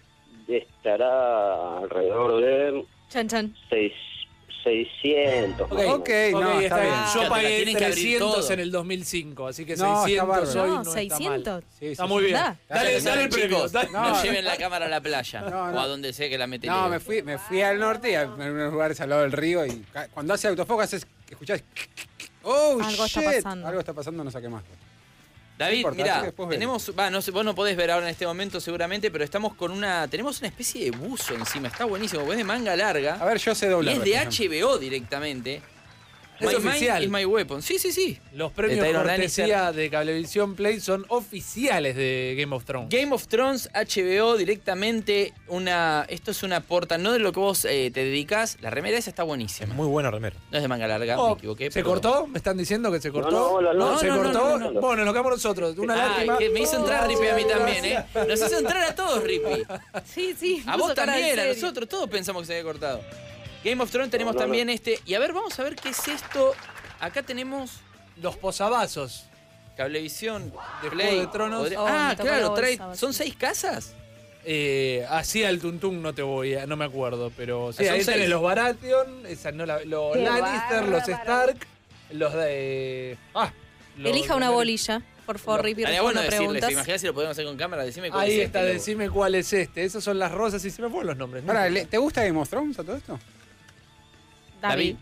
Speaker 7: estará alrededor de
Speaker 11: Chan, chan.
Speaker 7: seis, seiscientos.
Speaker 10: Ok,
Speaker 7: más o
Speaker 10: ok,
Speaker 7: menos.
Speaker 10: no, está bien.
Speaker 12: Ah,
Speaker 10: Yo
Speaker 12: te la
Speaker 10: pagué
Speaker 12: tienen que abrir
Speaker 10: trescientos
Speaker 12: todo.
Speaker 10: en el dos mil cinco, así que
Speaker 13: No, está
Speaker 10: seiscientos
Speaker 13: bárbaro.
Speaker 10: hoy
Speaker 11: No,
Speaker 10: no está
Speaker 11: seiscientos.
Speaker 10: mal.
Speaker 13: Sí,
Speaker 10: Está
Speaker 13: sí,
Speaker 10: muy
Speaker 13: sí.
Speaker 10: bien.
Speaker 11: Da.
Speaker 10: Dale,
Speaker 12: Chicos,
Speaker 10: dale el premio. dale.
Speaker 12: No,
Speaker 13: No.
Speaker 12: lleven la cámara a la playa.
Speaker 13: No, no.
Speaker 12: O a donde sea que la mete
Speaker 13: No,
Speaker 12: Leo.
Speaker 13: me fui, me fui al norte y a en unos lugares al lado del río y ca- cuando hace autofoco haces, escuchás. ¡Oh,
Speaker 11: Algo
Speaker 13: shit!
Speaker 11: está pasando.
Speaker 13: Algo está pasando, no saqué más.
Speaker 12: David,
Speaker 13: No importa, así
Speaker 12: mira,
Speaker 13: que después vemos.
Speaker 12: tenemos, va, no sé, vos no podés ver ahora en este momento seguramente, pero estamos con una, tenemos una especie de buzo encima, está buenísimo, porque es de manga larga.
Speaker 13: A ver, yo sé
Speaker 12: Y
Speaker 13: doblar.
Speaker 12: es de H B O directamente.
Speaker 10: Es
Speaker 12: My
Speaker 10: oficial.
Speaker 12: Mind is my weapon. Sí, sí, sí.
Speaker 10: Los premios
Speaker 12: De Tyrion
Speaker 10: cortesía de Cablevisión Play son oficiales de Game of Thrones.
Speaker 12: Game of Thrones, H B O, directamente una... Esto es una porta, no de lo que vos eh, te dedicás. La remera esa está buenísima.
Speaker 14: Muy buena remera.
Speaker 12: No es de manga larga,
Speaker 10: Oh,
Speaker 12: me equivoqué.
Speaker 10: ¿Se
Speaker 12: pero-
Speaker 10: cortó? ¿Me están diciendo que se cortó?
Speaker 7: no, no, no,
Speaker 10: ¿se
Speaker 12: no, no,
Speaker 10: cortó?
Speaker 12: no, no, no.
Speaker 10: Bueno, nos quedamos nosotros. Una
Speaker 12: Ah,
Speaker 10: lástima.
Speaker 12: que me hizo entrar Rippy a mí también, ¿eh?
Speaker 10: Gracias.
Speaker 12: Nos hizo entrar a todos, Rippy.
Speaker 11: Sí, sí.
Speaker 12: A
Speaker 11: puso
Speaker 12: vos
Speaker 11: cara de
Speaker 12: también, a
Speaker 11: serio.
Speaker 12: nosotros, todos pensamos que se había cortado. Game of Thrones tenemos
Speaker 7: No, no,
Speaker 12: también
Speaker 7: no.
Speaker 12: este. Y a ver, vamos a ver qué es esto. Acá tenemos
Speaker 10: Los posavasos.
Speaker 12: Cablevisión
Speaker 10: De
Speaker 12: Play.
Speaker 10: Juego de Tronos.
Speaker 12: Podría-
Speaker 11: Oh,
Speaker 12: ah,
Speaker 11: me tocó
Speaker 12: claro,
Speaker 11: la
Speaker 12: trae...
Speaker 11: bolsa,
Speaker 12: ¿son seis casas?
Speaker 10: Eh, así al tuntún no te voy a, no me acuerdo, pero sí,
Speaker 12: Son
Speaker 10: ahí
Speaker 12: seis.
Speaker 10: tenés los Baratheon, esa no la- los
Speaker 11: Qué
Speaker 10: Lannister, los
Speaker 11: bárbaro.
Speaker 10: Stark, los de. Ah, los-
Speaker 11: Elija una bolilla, por favor, Rippy,
Speaker 12: Estaría bueno
Speaker 11: responda
Speaker 12: decirles,
Speaker 11: preguntas.
Speaker 12: imaginás si lo podemos hacer con cámara, decime cuál
Speaker 10: Ahí
Speaker 12: es
Speaker 10: está,
Speaker 12: este,
Speaker 10: decime cuál es este. Esas son las rosas y se me fueron los nombres. ¿no?
Speaker 13: Pará, ¿le- ¿te gusta Game of Thrones a todo esto?
Speaker 12: David.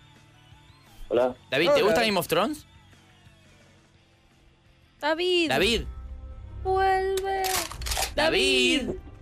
Speaker 7: Hola.
Speaker 12: David, ¿te
Speaker 10: Hola.
Speaker 12: gusta Game of Thrones?
Speaker 11: David.
Speaker 12: David.
Speaker 11: Vuelve.
Speaker 12: David.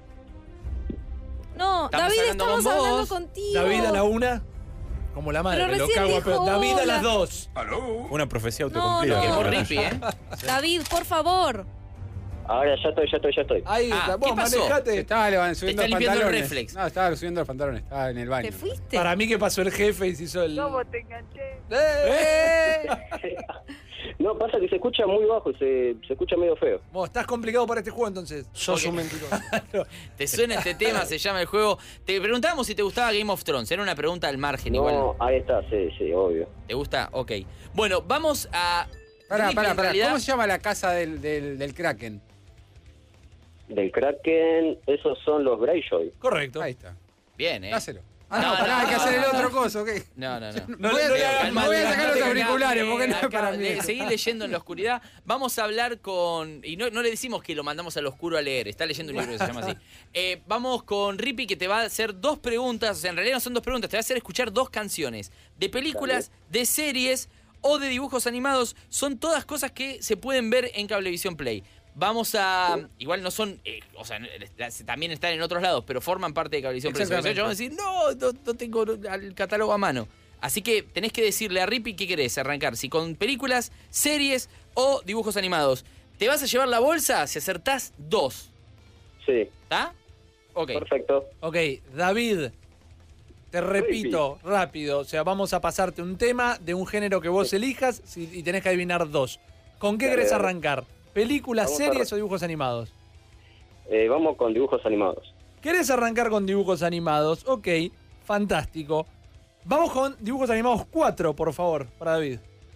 Speaker 11: No,
Speaker 12: Estamos
Speaker 11: David,
Speaker 12: hablando
Speaker 11: estamos
Speaker 12: con
Speaker 11: hablando
Speaker 12: vos.
Speaker 11: contigo.
Speaker 10: David a la una, como la madre,
Speaker 11: Pero
Speaker 10: lo
Speaker 11: recién
Speaker 10: cago a
Speaker 11: dijo
Speaker 10: pedo. David a
Speaker 11: hola.
Speaker 10: las dos.
Speaker 14: Una profecía
Speaker 11: No,
Speaker 14: autocumplida.
Speaker 11: no.
Speaker 12: Que
Speaker 14: Qué
Speaker 12: por
Speaker 14: bueno.
Speaker 12: Rippy, ¿eh?
Speaker 11: David, por favor.
Speaker 7: Ahora ya estoy, ya estoy, ya estoy.
Speaker 10: Ahí
Speaker 12: Ah,
Speaker 10: está,
Speaker 12: ¿qué
Speaker 10: vos
Speaker 12: pasó?
Speaker 10: manejate.
Speaker 13: Estaba levan- subiendo
Speaker 12: está
Speaker 13: los
Speaker 12: limpiando el
Speaker 13: pantalones.
Speaker 12: reflex.
Speaker 13: No, estaba subiendo los pantalones, estaba en el baño.
Speaker 11: ¿Te fuiste?
Speaker 10: Para mí que pasó el jefe y se hizo el.
Speaker 15: ¿Cómo te enganché?
Speaker 10: ¡Eh!
Speaker 7: No, pasa que se escucha muy bajo y se, se escucha medio feo.
Speaker 10: Vos estás complicado para este juego entonces.
Speaker 16: Sos un mentiroso.
Speaker 12: ¿Te suena este tema? Se llama el juego. Te preguntábamos si te gustaba Game of Thrones. Era una pregunta al margen, igual.
Speaker 7: No, ahí está, sí, sí, obvio.
Speaker 12: ¿Te gusta? Ok. Bueno, vamos a...
Speaker 13: Pará,
Speaker 12: Rippy,
Speaker 13: pará,
Speaker 12: en
Speaker 13: pará.
Speaker 12: realidad-
Speaker 13: ¿Cómo se llama la casa del, del, del Kraken?
Speaker 7: Del Kraken, esos son los Greyjoy.
Speaker 10: Correcto.
Speaker 13: Ahí está.
Speaker 12: Bien, ¿eh?
Speaker 13: Dáselo. Ah,
Speaker 12: No,
Speaker 13: no, pará,
Speaker 12: no,
Speaker 13: hay que
Speaker 12: no,
Speaker 13: hacer el
Speaker 12: no,
Speaker 13: otro
Speaker 12: no.
Speaker 13: coso, ¿ok?
Speaker 12: No, no, no.
Speaker 10: No,
Speaker 13: voy a,
Speaker 10: no le hagas
Speaker 13: me
Speaker 10: mal,
Speaker 13: voy a
Speaker 10: no
Speaker 13: sacar
Speaker 10: te
Speaker 13: los
Speaker 10: hagas
Speaker 13: auriculares porque no es
Speaker 12: Acá,
Speaker 13: para mí.
Speaker 12: eh, seguí leyendo en la oscuridad. Vamos a hablar con... Y no, no le decimos que lo mandamos al oscuro a leer. Está leyendo un libro que se llama así. Eh, vamos con Rippy, que te va a hacer dos preguntas. O sea, en realidad no son dos preguntas. Te va a hacer escuchar dos canciones. De películas, de series o de dibujos animados. Son todas cosas que se pueden ver en Cablevisión Play. Vamos a... Igual no son... eh, o sea, las- también están en otros lados, pero forman parte de Cablevisión Play.
Speaker 10: Exactamente.
Speaker 12: Vamos a decir, no, no, no tengo el catálogo a mano. Así que tenés que decirle a Rippy qué querés arrancar. Si con películas, series o dibujos animados. Te vas a llevar la bolsa si acertás dos.
Speaker 7: Sí.
Speaker 12: ¿Está? Ok.
Speaker 7: Perfecto.
Speaker 10: Ok, David, te repito rápido. O sea, vamos a pasarte un tema de un género que vos elijas si- y tenés que adivinar dos. ¿Con qué
Speaker 7: Dale,
Speaker 10: querés
Speaker 7: dale.
Speaker 10: arrancar? ¿Películas,
Speaker 7: Vamos a
Speaker 10: series
Speaker 7: arran-
Speaker 10: o dibujos animados?
Speaker 7: Eh, vamos con dibujos animados.
Speaker 10: ¿Querés arrancar con dibujos animados? Ok. Fantástico. Vamos con dibujos animados cuatro, por favor, para David.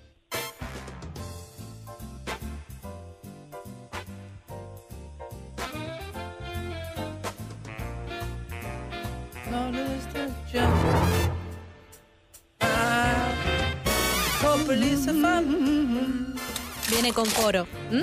Speaker 12: No, no está ya. Ah, hopeless fun.
Speaker 11: Viene con coro. ¿Mm?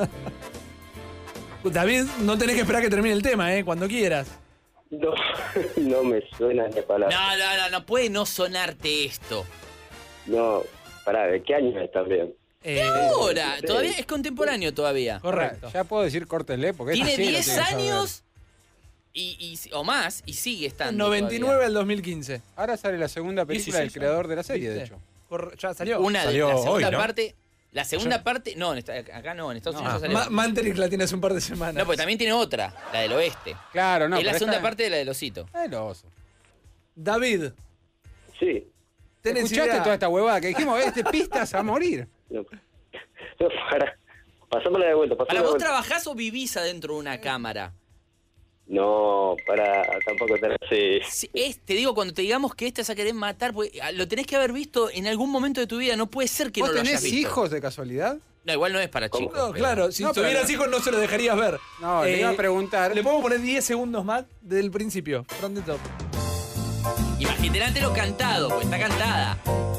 Speaker 10: David, no tenés que esperar que termine el tema, ¿eh? Cuando quieras.
Speaker 7: No, no me suena ni palabra.
Speaker 12: No, no, no, no puede no sonarte esto.
Speaker 7: No, pará, ¿de qué año es también?
Speaker 12: ¿Qué ahora? Todavía es contemporáneo todavía.
Speaker 10: Correcto.
Speaker 13: Ya puedo decir córtenle porque
Speaker 12: Tiene
Speaker 13: esta sí lo
Speaker 12: diez
Speaker 13: tiene que saber.
Speaker 12: años y, y- o más y sigue estando.
Speaker 10: noventa y nueve al dos mil quince.
Speaker 13: Ahora sale la segunda película del
Speaker 10: dieciséis
Speaker 13: creador de la serie,
Speaker 10: ¿Viste?
Speaker 13: de hecho.
Speaker 10: Corre- ya salió.
Speaker 12: Una de
Speaker 14: Salió
Speaker 12: la segunda
Speaker 14: hoy, ¿no?
Speaker 12: parte. La segunda
Speaker 10: Yo-
Speaker 12: parte. No, en esta- acá no, en Estados Unidos
Speaker 10: Ah,
Speaker 12: ya salió.
Speaker 10: Ma- Manterix la tiene hace un par de semanas.
Speaker 12: No, porque también tiene otra, la del oeste.
Speaker 13: Claro, no.
Speaker 12: es la
Speaker 13: pero
Speaker 12: segunda
Speaker 13: esta-
Speaker 12: parte de la del osito.
Speaker 13: El oso.
Speaker 10: David,
Speaker 7: Sí.
Speaker 10: ¿tenés
Speaker 13: ¿Escuchaste
Speaker 10: idea?
Speaker 13: toda esta huevada que dijimos? Este pistas a morir.
Speaker 7: No, no pará. Pasámosla de vuelta,
Speaker 12: ¿Para
Speaker 7: pasámosla de
Speaker 12: vos
Speaker 7: vuelta.
Speaker 12: trabajás o vivís adentro de una cámara?
Speaker 7: No, para tampoco tener así.
Speaker 12: Si es, te digo, cuando te digamos que este es a querer matar, porque ah, lo tenés que haber visto en algún momento de tu vida. No puede ser que no
Speaker 13: ¿Vos
Speaker 12: lo hayas
Speaker 13: tenés
Speaker 12: visto.
Speaker 13: hijos de casualidad?
Speaker 12: No, igual no es para chicos.
Speaker 10: No,
Speaker 12: pero-
Speaker 10: claro, si
Speaker 13: No, pero
Speaker 10: tuvieras
Speaker 13: no.
Speaker 10: hijos no se lo dejarías ver.
Speaker 13: No, le iba a preguntar.
Speaker 10: Le podemos poner diez segundos más desde el principio. From the top.
Speaker 12: Imagínate lo cantado, pues está cantada.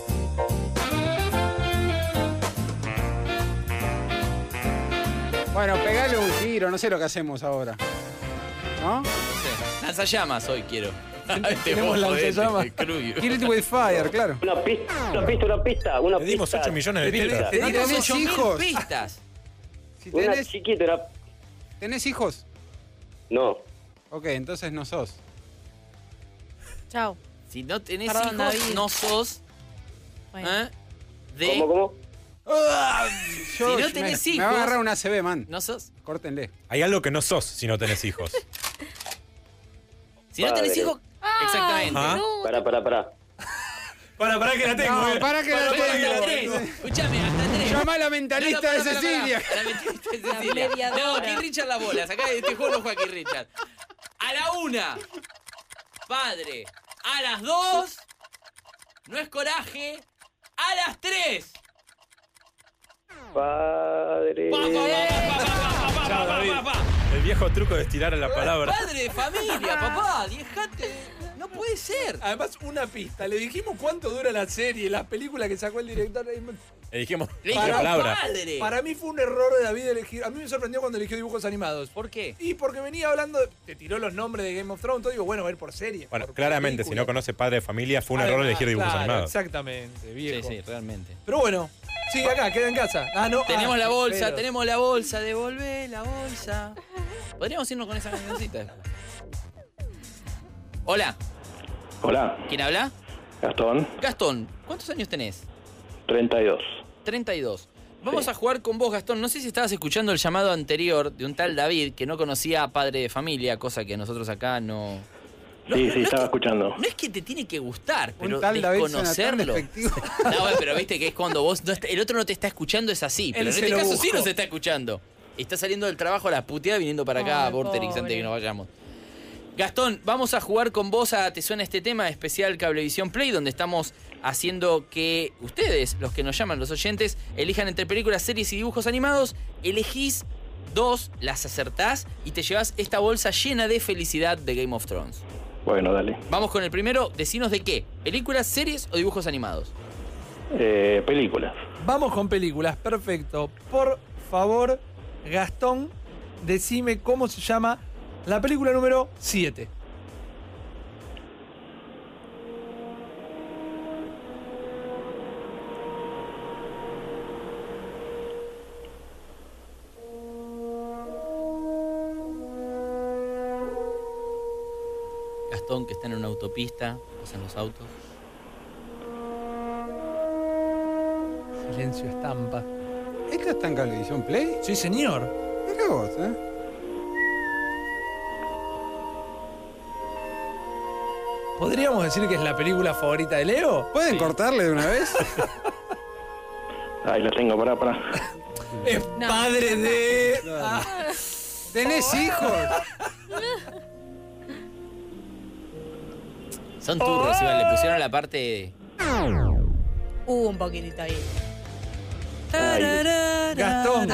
Speaker 13: Bueno, pegale un tiro, no sé lo que hacemos ahora. ¿No?
Speaker 12: No sé. Lanzallamas hoy quiero. Este
Speaker 10: Tenemos
Speaker 12: bobo de
Speaker 10: lanzallamas.
Speaker 12: este, Cruyo.
Speaker 13: Kill it with fire, claro.
Speaker 7: Una pista, una pista, una pista, una
Speaker 14: Le dimos
Speaker 7: pista.
Speaker 14: ocho millones de
Speaker 7: Pista.
Speaker 14: pistas.
Speaker 13: Te
Speaker 12: No
Speaker 13: tenés
Speaker 12: tenés ocho mil
Speaker 13: hijos.
Speaker 12: pistas.
Speaker 13: Si
Speaker 7: Una
Speaker 13: tenés,
Speaker 7: chiquita, una...
Speaker 13: ¿Tenés hijos?
Speaker 7: No.
Speaker 13: Ok, entonces no sos.
Speaker 11: Chao.
Speaker 12: Si no tenés
Speaker 11: Perdón,
Speaker 12: hijos,
Speaker 11: David.
Speaker 12: no sos
Speaker 11: Bueno.
Speaker 12: ¿eh? de.
Speaker 7: ¿Cómo, cómo?
Speaker 13: Yo,
Speaker 12: Si no
Speaker 13: me-
Speaker 12: tenés
Speaker 13: me,
Speaker 12: hijos-
Speaker 13: va a agarrar una A C B, man.
Speaker 12: No sos.
Speaker 13: Córtenle.
Speaker 14: Hay algo que no sos si no tenés hijos.
Speaker 12: Si no tenés
Speaker 7: Padre.
Speaker 12: hijos. Exactamente.
Speaker 14: Ajá.
Speaker 7: Pará, pará, pará.
Speaker 10: Para, para que la tengo.
Speaker 13: No,
Speaker 10: eh.
Speaker 13: para que la
Speaker 12: Hasta
Speaker 13: tengo.
Speaker 12: tres. Escuchame, hasta tres.
Speaker 13: Llama a la
Speaker 12: No,
Speaker 13: mentalista
Speaker 12: no, pará,
Speaker 13: de
Speaker 12: pará,
Speaker 13: Cecilia.
Speaker 12: pará. A la mentalista de
Speaker 11: La
Speaker 12: Cecilia.
Speaker 11: mediadora.
Speaker 12: No, aquí Richard las bolas. Acá este juego no juega aquí Richard. A la una. Padre. A las dos. No es coraje. A las tres.
Speaker 7: Padre.
Speaker 12: Pa, pa, pa, pa, pa, pa, pa,
Speaker 10: Chao,
Speaker 12: pa,
Speaker 10: David.
Speaker 12: pa, pa.
Speaker 14: El viejo truco de estirar a la palabra.
Speaker 12: Padre de familia, papá. Dejate. No puede ser.
Speaker 10: Además, una pista. Le dijimos cuánto dura la serie, las películas que sacó el director.
Speaker 14: Le dijimos
Speaker 12: Le
Speaker 14: la
Speaker 12: dijimos
Speaker 14: palabra.
Speaker 12: padre.
Speaker 10: Para mí fue un error de David elegir. A mí me sorprendió cuando eligió dibujos animados.
Speaker 12: ¿Por qué?
Speaker 10: Y porque venía hablando, de- te tiró los nombres de Game of Thrones, todo digo, bueno, va a ir por serie.
Speaker 14: Bueno,
Speaker 10: por
Speaker 14: claramente, si
Speaker 10: película.
Speaker 14: no conoce Padre de Familia, fue un
Speaker 10: Además,
Speaker 14: error elegir dibujos
Speaker 10: claro,
Speaker 14: animados.
Speaker 10: Exactamente,
Speaker 12: Sí,
Speaker 10: viejo.
Speaker 12: sí, realmente.
Speaker 10: Pero bueno, sigue acá, queda en casa. Ah, no.
Speaker 12: Tenemos
Speaker 10: ah,
Speaker 12: la bolsa,
Speaker 10: pero-
Speaker 12: tenemos la bolsa, devolvé la bolsa. Podríamos irnos con esa cancioncita después. Hola,
Speaker 5: Hola,
Speaker 12: ¿quién habla?
Speaker 5: Gastón,
Speaker 12: Gastón, ¿cuántos años tenés?
Speaker 5: treinta y dos.
Speaker 12: treinta y dos. Vamos a jugar con vos, Gastón. No sé si estabas escuchando el llamado anterior de un tal David que no conocía a Padre de Familia, cosa que nosotros acá no... No,
Speaker 5: Sí,
Speaker 12: no
Speaker 5: sí,
Speaker 12: es
Speaker 5: estaba
Speaker 12: que-
Speaker 5: escuchando.
Speaker 12: No es que te tiene que gustar, pero
Speaker 13: Un tal David suena tan
Speaker 12: desconocerlo.
Speaker 13: despectivo.
Speaker 12: No, bueno, pero viste que es cuando vos no está- el otro no te está escuchando, es así. Pero
Speaker 10: Él
Speaker 12: en
Speaker 10: se
Speaker 12: este
Speaker 10: lo
Speaker 12: caso sí
Speaker 10: buscó.
Speaker 12: nos está escuchando. Está saliendo del trabajo a la puteada viniendo para acá a
Speaker 11: Ay,
Speaker 12: Vorterix
Speaker 11: pobre.
Speaker 12: antes de que nos vayamos. Gastón, vamos a jugar con vos a Te Suena Este Tema, especial Cablevisión Play, donde estamos haciendo que ustedes, los que nos llaman, los oyentes, elijan entre películas, series y dibujos animados. Elegís dos, las acertás y te llevas esta bolsa llena de felicidad de Game of Thrones.
Speaker 5: Bueno, dale.
Speaker 12: Vamos con el primero, decinos de qué, películas, series o dibujos animados.
Speaker 5: Eh, películas.
Speaker 10: Vamos con películas, perfecto. Por favor, Gastón, decime cómo se llama la película número siete.
Speaker 12: Gastón, que está en una autopista, pasan los autos.
Speaker 10: Silencio estampa.
Speaker 13: ¿Esta está en Cablevisión Play?
Speaker 10: Sí, señor.
Speaker 13: Mira vos, ¿eh?
Speaker 10: ¿Podríamos decir que es la película favorita de Leo?
Speaker 13: ¿Pueden cortarle de una vez?
Speaker 5: Ahí la tengo, pará, pará.
Speaker 10: Es padre de... Ah,
Speaker 13: ¿Tenés hijos?
Speaker 12: Son turros, igual, le pusieron la parte...
Speaker 11: Hubo un poquitito ahí.
Speaker 10: Gastón.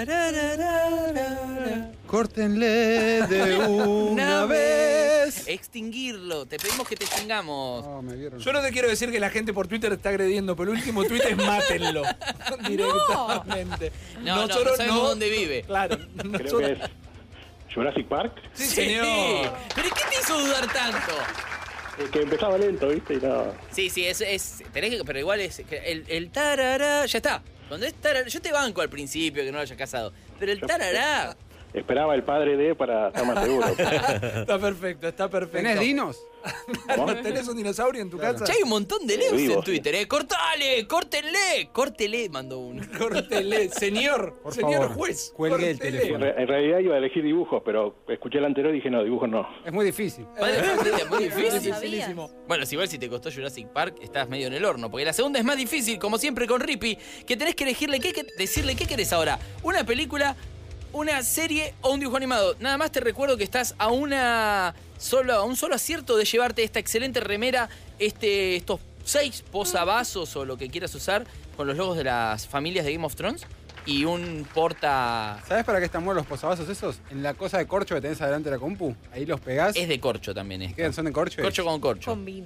Speaker 13: Córtenle de una vez.
Speaker 12: Extinguirlo. Te pedimos que te extingamos.
Speaker 13: Oh, me vieron.
Speaker 10: Yo no te quiero decir que la gente por Twitter te está agrediendo, pero el último tuit es mátenlo. Directamente.
Speaker 12: No, no, no sabemos dónde vive.
Speaker 10: Claro.
Speaker 5: Creo
Speaker 10: nosotros-
Speaker 5: que es Jurassic Park.
Speaker 10: Sí, señor.
Speaker 12: ¿Pero qué te hizo dudar tanto?
Speaker 5: Es que empezaba lento, ¿viste? Y no.
Speaker 12: Sí, sí, es, es tenés que, pero igual es que el, el tarará, ya está. Cuando es tarará, yo te banco al principio que no lo hayas casado, pero el tarará.
Speaker 5: Esperaba el padre de para estar más seguro.
Speaker 10: Está perfecto, está perfecto.
Speaker 13: ¿Tenés dinos?
Speaker 10: ¿Tenés un dinosaurio en tu casa?
Speaker 12: Ya hay un montón de leos
Speaker 5: Vivo,
Speaker 12: en Twitter, ¿eh? ¡Cortale! ¡Córtenle! ¡Córtele! Mandó uno.
Speaker 10: Córtele, señor,
Speaker 13: Por
Speaker 10: señor
Speaker 13: favor,
Speaker 10: juez.
Speaker 13: cuelgue el
Speaker 10: córtele.
Speaker 13: teléfono.
Speaker 5: En, re- en realidad iba a elegir dibujos, pero escuché el anterior y dije, no, dibujos no.
Speaker 13: Es muy difícil.
Speaker 12: Padre de familia, muy
Speaker 11: No
Speaker 12: difícil.
Speaker 11: lo sabías.
Speaker 12: Bueno, si igual si te costó Jurassic Park, estás medio en el horno. Porque la segunda es más difícil, como siempre con Rippy, que tenés que elegirle qué, qué- decirle qué querés ahora. Una película, una serie o un dibujo animado. Nada más te recuerdo que estás a una solo, a un solo acierto de llevarte esta excelente remera, este, estos seis posavasos o lo que quieras usar, con los logos de las familias de Game of Thrones. Y un porta...
Speaker 13: ¿Sabés para qué están buenos los posavasos esos? En la cosa de corcho que tenés adelante de la compu. Ahí los pegás.
Speaker 12: Es de corcho también esto.
Speaker 13: ¿Qué? ¿Son de corcho?
Speaker 12: Corcho con corcho.
Speaker 11: Combina.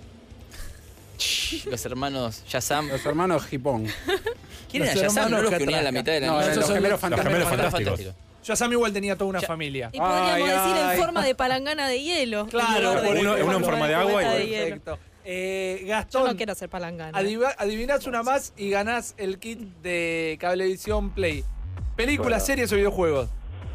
Speaker 12: Los hermanos Shazam.
Speaker 13: Los hermanos Hipón.
Speaker 12: ¿Quién era
Speaker 10: Los
Speaker 12: Shazam?
Speaker 10: hermanos
Speaker 12: ¿No los que
Speaker 10: Catraca.
Speaker 12: unían la mitad de la
Speaker 13: No,
Speaker 12: noche?
Speaker 13: eran los
Speaker 10: son
Speaker 13: gemelos
Speaker 10: los
Speaker 13: fantásticos.
Speaker 14: gemelos fantásticos.
Speaker 10: Shazam igual tenía toda una familia.
Speaker 11: Y podríamos
Speaker 13: Ay,
Speaker 11: decir
Speaker 13: ay.
Speaker 11: en forma de palangana de hielo.
Speaker 10: Claro,
Speaker 11: en lugar de-
Speaker 10: por
Speaker 14: uno- uno en forma de agua y
Speaker 11: cubeta
Speaker 14: otro-
Speaker 11: de hielo.
Speaker 10: Perfecto. Eh,
Speaker 11: Yo
Speaker 10: Gastón,
Speaker 11: no quiero hacer palangana.
Speaker 10: adiv- adivinás una más y ganás el kit de Cablevisión Play. ¿Películas,
Speaker 5: Bueno.
Speaker 10: series o videojuegos?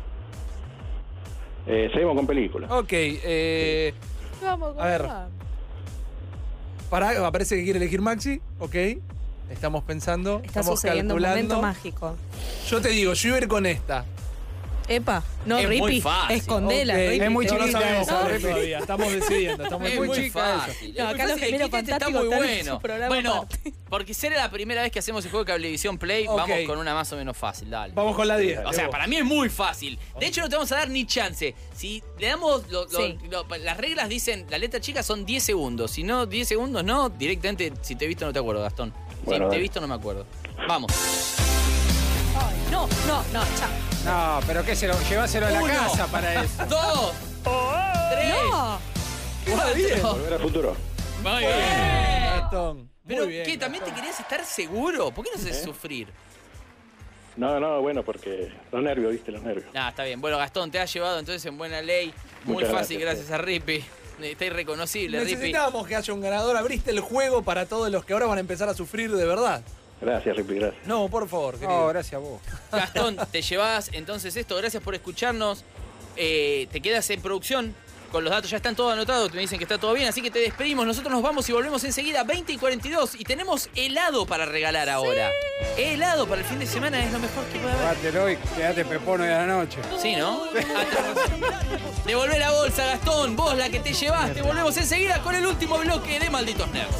Speaker 5: Eh, seguimos con películas.
Speaker 10: Ok, eh,
Speaker 11: Vamos,
Speaker 10: A ver.
Speaker 11: vamos.
Speaker 10: pará, aparece que quiere elegir Maxi, ok. Estamos pensando,
Speaker 11: Está
Speaker 10: estamos
Speaker 11: sucediendo un
Speaker 10: calculando.
Speaker 11: momento mágico.
Speaker 10: Yo te digo, yo iba a ir con esta.
Speaker 11: Epa, no,
Speaker 12: Es muy
Speaker 11: Rippy,
Speaker 12: fácil.
Speaker 11: escondela.
Speaker 10: Ok,
Speaker 11: Rippy.
Speaker 13: es muy
Speaker 10: no, no
Speaker 13: chiquita
Speaker 10: sabemos
Speaker 13: esa,
Speaker 10: saber
Speaker 13: Rippy.
Speaker 10: todavía. Estamos decidiendo, estamos
Speaker 12: Es
Speaker 13: muy
Speaker 12: muy
Speaker 13: chica
Speaker 12: fácil.
Speaker 11: No,
Speaker 12: Es
Speaker 11: acá
Speaker 12: muy
Speaker 11: los
Speaker 12: fácil.
Speaker 11: gemelos
Speaker 12: El kit está
Speaker 11: fantásticos
Speaker 12: muy
Speaker 11: están en
Speaker 12: bueno.
Speaker 11: su programa
Speaker 12: Bueno,
Speaker 11: aparte.
Speaker 12: porque será la primera vez que hacemos el juego de Cablevisión Play,
Speaker 10: Ok.
Speaker 12: vamos con una más o menos fácil, dale.
Speaker 10: Vamos con la diez.
Speaker 12: O sea, para mí es muy fácil. De hecho, no te vamos a dar ni chance. Si le damos. lo- lo-
Speaker 11: Sí.
Speaker 12: lo- las reglas dicen, la letra chica son diez segundos. Si no, diez segundos no, directamente, si te he visto, no te acuerdo, Gastón.
Speaker 5: Bueno,
Speaker 12: si te he
Speaker 5: dale.
Speaker 12: visto, no me acuerdo. Vamos.
Speaker 11: Ay, no, no, no, chao.
Speaker 13: No, pero qué se lo lleváselo a la
Speaker 12: Uno.
Speaker 13: casa para eso.
Speaker 12: Dos. Tres.
Speaker 11: No.
Speaker 12: Cuatro.
Speaker 5: Volver al futuro.
Speaker 12: Muy bien.
Speaker 10: Gastón. Muy
Speaker 12: Pero,
Speaker 10: bien,
Speaker 12: ¿qué? ¿También te
Speaker 10: Gastón.
Speaker 12: querías estar seguro? ¿Por qué no haces
Speaker 5: ¿Eh?
Speaker 12: sufrir?
Speaker 5: No, no, bueno, porque los nervios, ¿viste? Los nervios.
Speaker 12: Ah, está bien. Bueno, Gastón, te has llevado entonces en buena ley. Muy
Speaker 5: Muchas
Speaker 12: fácil,
Speaker 5: gracias,
Speaker 12: gracias a Rippy. Está irreconocible, Rippy.
Speaker 10: Necesitábamos que haya un ganador. Abriste el juego para todos los que ahora van a empezar a sufrir de verdad.
Speaker 5: Gracias, Rippy, gracias.
Speaker 10: No, por favor, querido.
Speaker 13: No, gracias a vos.
Speaker 12: Gastón, te llevas entonces esto. Gracias por escucharnos. Eh, te quedas en producción. Con los datos ya están todos anotados. Me dicen que está todo bien. Así que te despedimos. Nosotros nos vamos y volvemos enseguida. veinte y cuarenta y dos. Y tenemos helado para regalar ahora. Helado para el fin de semana es lo mejor que puede haber.
Speaker 13: Bátelo y quédate pepono de la noche.
Speaker 12: Sí, ¿no? Devolvé la bolsa, Gastón. Vos la que te llevaste. Volvemos enseguida con el último bloque de Malditos Nerds.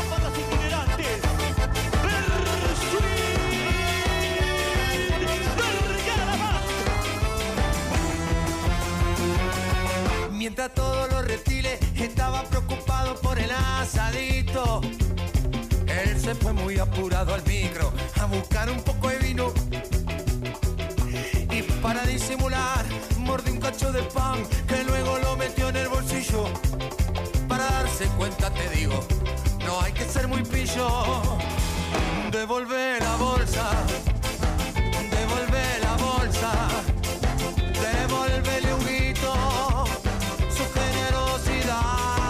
Speaker 15: Mientras todos los reptiles estaban preocupados por el asadito, él se fue muy apurado al micro a buscar un poco de vino. Y para disimular, mordió un cacho de pan que luego lo metió en el bolsillo. Para darse cuenta, te digo, no hay que ser muy pillo. Devolver la bolsa, devolver la bolsa, devolverle un grito, su generosidad.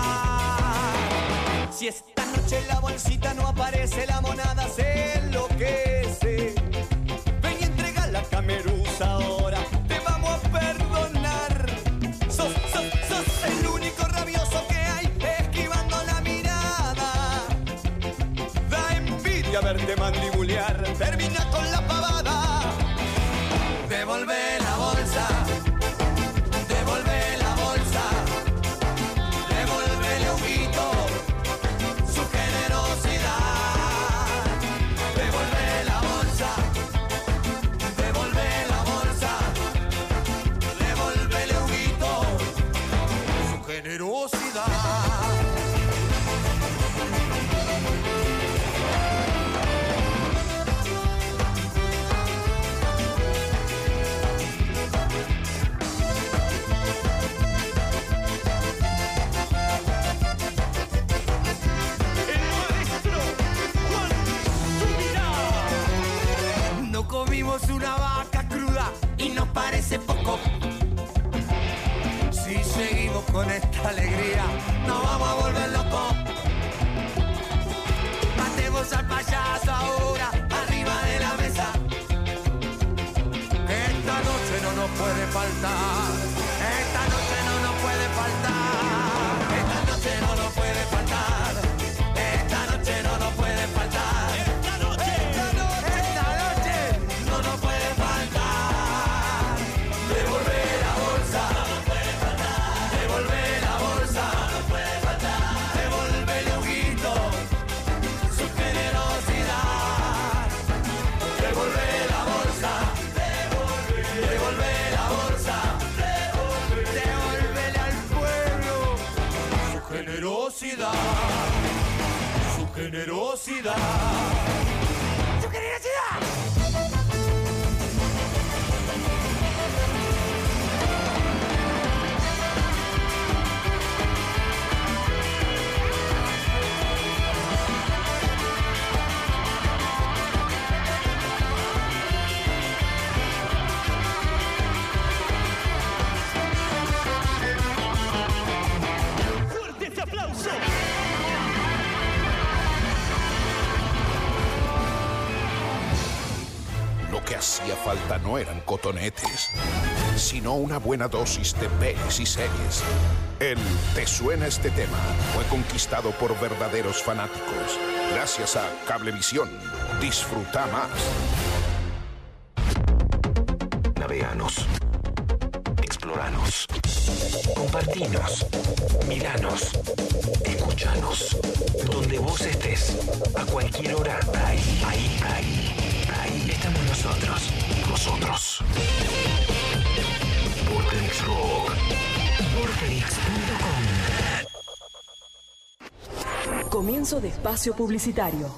Speaker 15: Si esta noche en la bolsita no aparece, la monada se enloquece. Ven y entrega la cameruza ahora, te vamos a perdonar. Sos, sos, sos el único rabioso que hay, esquivando la mirada. Da envidia verte mandibulear, termina con la pavada. Devolve la bolsa, devolve la bolsa, devolvele un grito, su generosidad. Devolve la bolsa, devolve la bolsa, devolvele un grito, su generosidad. con esta alegría nos vamos a volver locos. Matemos al payaso ahora, arriba de la mesa. Esta noche no nos puede faltar, esta noche no nos puede faltar, esta noche no nos puede faltar, esta noche no nos puede faltar, esta noche, esta noche, esta noche no nos puede faltar. Devolver la bolsa, no nos puede faltar, devolver la bolsa, no nos puede faltar, devolverle a Huguito su generosidad, devolver la bolsa, devolver la bolsa, devolverle al pueblo su generosidad, su generosidad, su generosidad. ¡Fuerte este aplauso!
Speaker 2: Lo que hacía falta no eran cotonetes, sino una buena dosis de pelis y series. El ¿Te suena este tema? Fue conquistado por verdaderos fanáticos. Gracias a Cablevisión. Disfruta más.
Speaker 9: Naveganos. Exploranos. Compartinos. Miranos. Escuchanos. Donde vos estés. A cualquier hora. Ahí, ahí, ahí. Ahí estamos nosotros. Nosotros. Vorterix Rock. Vorterix punto com.
Speaker 1: Comienzo de espacio publicitario.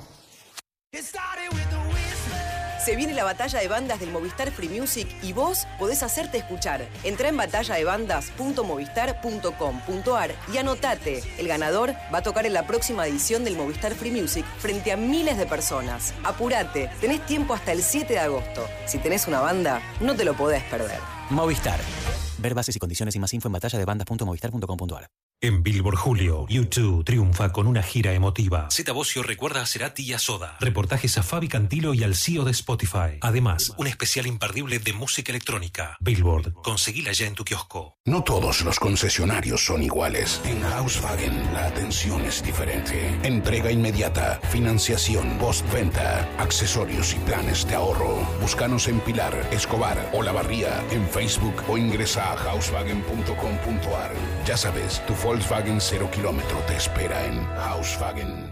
Speaker 17: Se viene la batalla de bandas del Movistar Free Music y vos podés hacerte escuchar. Entrá en batalla de bandas punto movistar punto com punto ar y anotate. El ganador va a tocar en la próxima edición del Movistar Free Music frente a miles de personas. Apurate, tenés tiempo hasta el siete de agosto. Si tenés una banda, no te lo podés perder.
Speaker 22: Movistar. Ver bases y condiciones y más info en batalla de bandas punto movistar punto com punto ar.
Speaker 18: En Billboard Julio, U dos triunfa con una gira emotiva.
Speaker 19: Zeta Bosio recuerda a Cerati y a Soda.
Speaker 18: Reportajes a Fabi Cantilo y al C E O de Spotify. Además,
Speaker 19: Un especial imperdible de música electrónica.
Speaker 18: Billboard.
Speaker 19: Conseguila ya en tu kiosco.
Speaker 2: No todos los concesionarios son iguales. En Hauswagen la atención es diferente. Entrega inmediata, financiación, postventa, accesorios y planes de ahorro. Búscanos en Pilar, Escobar o La Barría en Facebook o ingresa a hauswagen punto com punto ar. Ya sabes, tu Volkswagen cero kilómetro te espera en Hauswagen.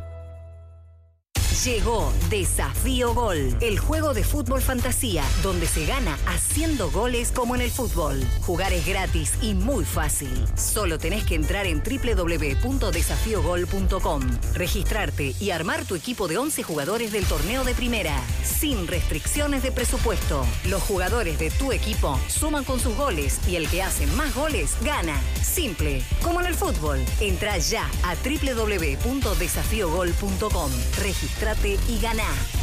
Speaker 24: Llegó Desafío Gol, el juego de fútbol fantasía, donde se gana haciendo goles como en el fútbol. Jugar es gratis y muy fácil. Solo tenés que entrar en doble u doble u doble u punto desafío gol punto com, registrarte y armar tu equipo de once jugadores del torneo de primera, sin restricciones de presupuesto. Los jugadores de tu equipo suman con sus goles y el que hace más goles gana. Simple, como en el fútbol. Entrá ya a doble u doble u doble u punto desafío gol punto com. Registrate y ganá.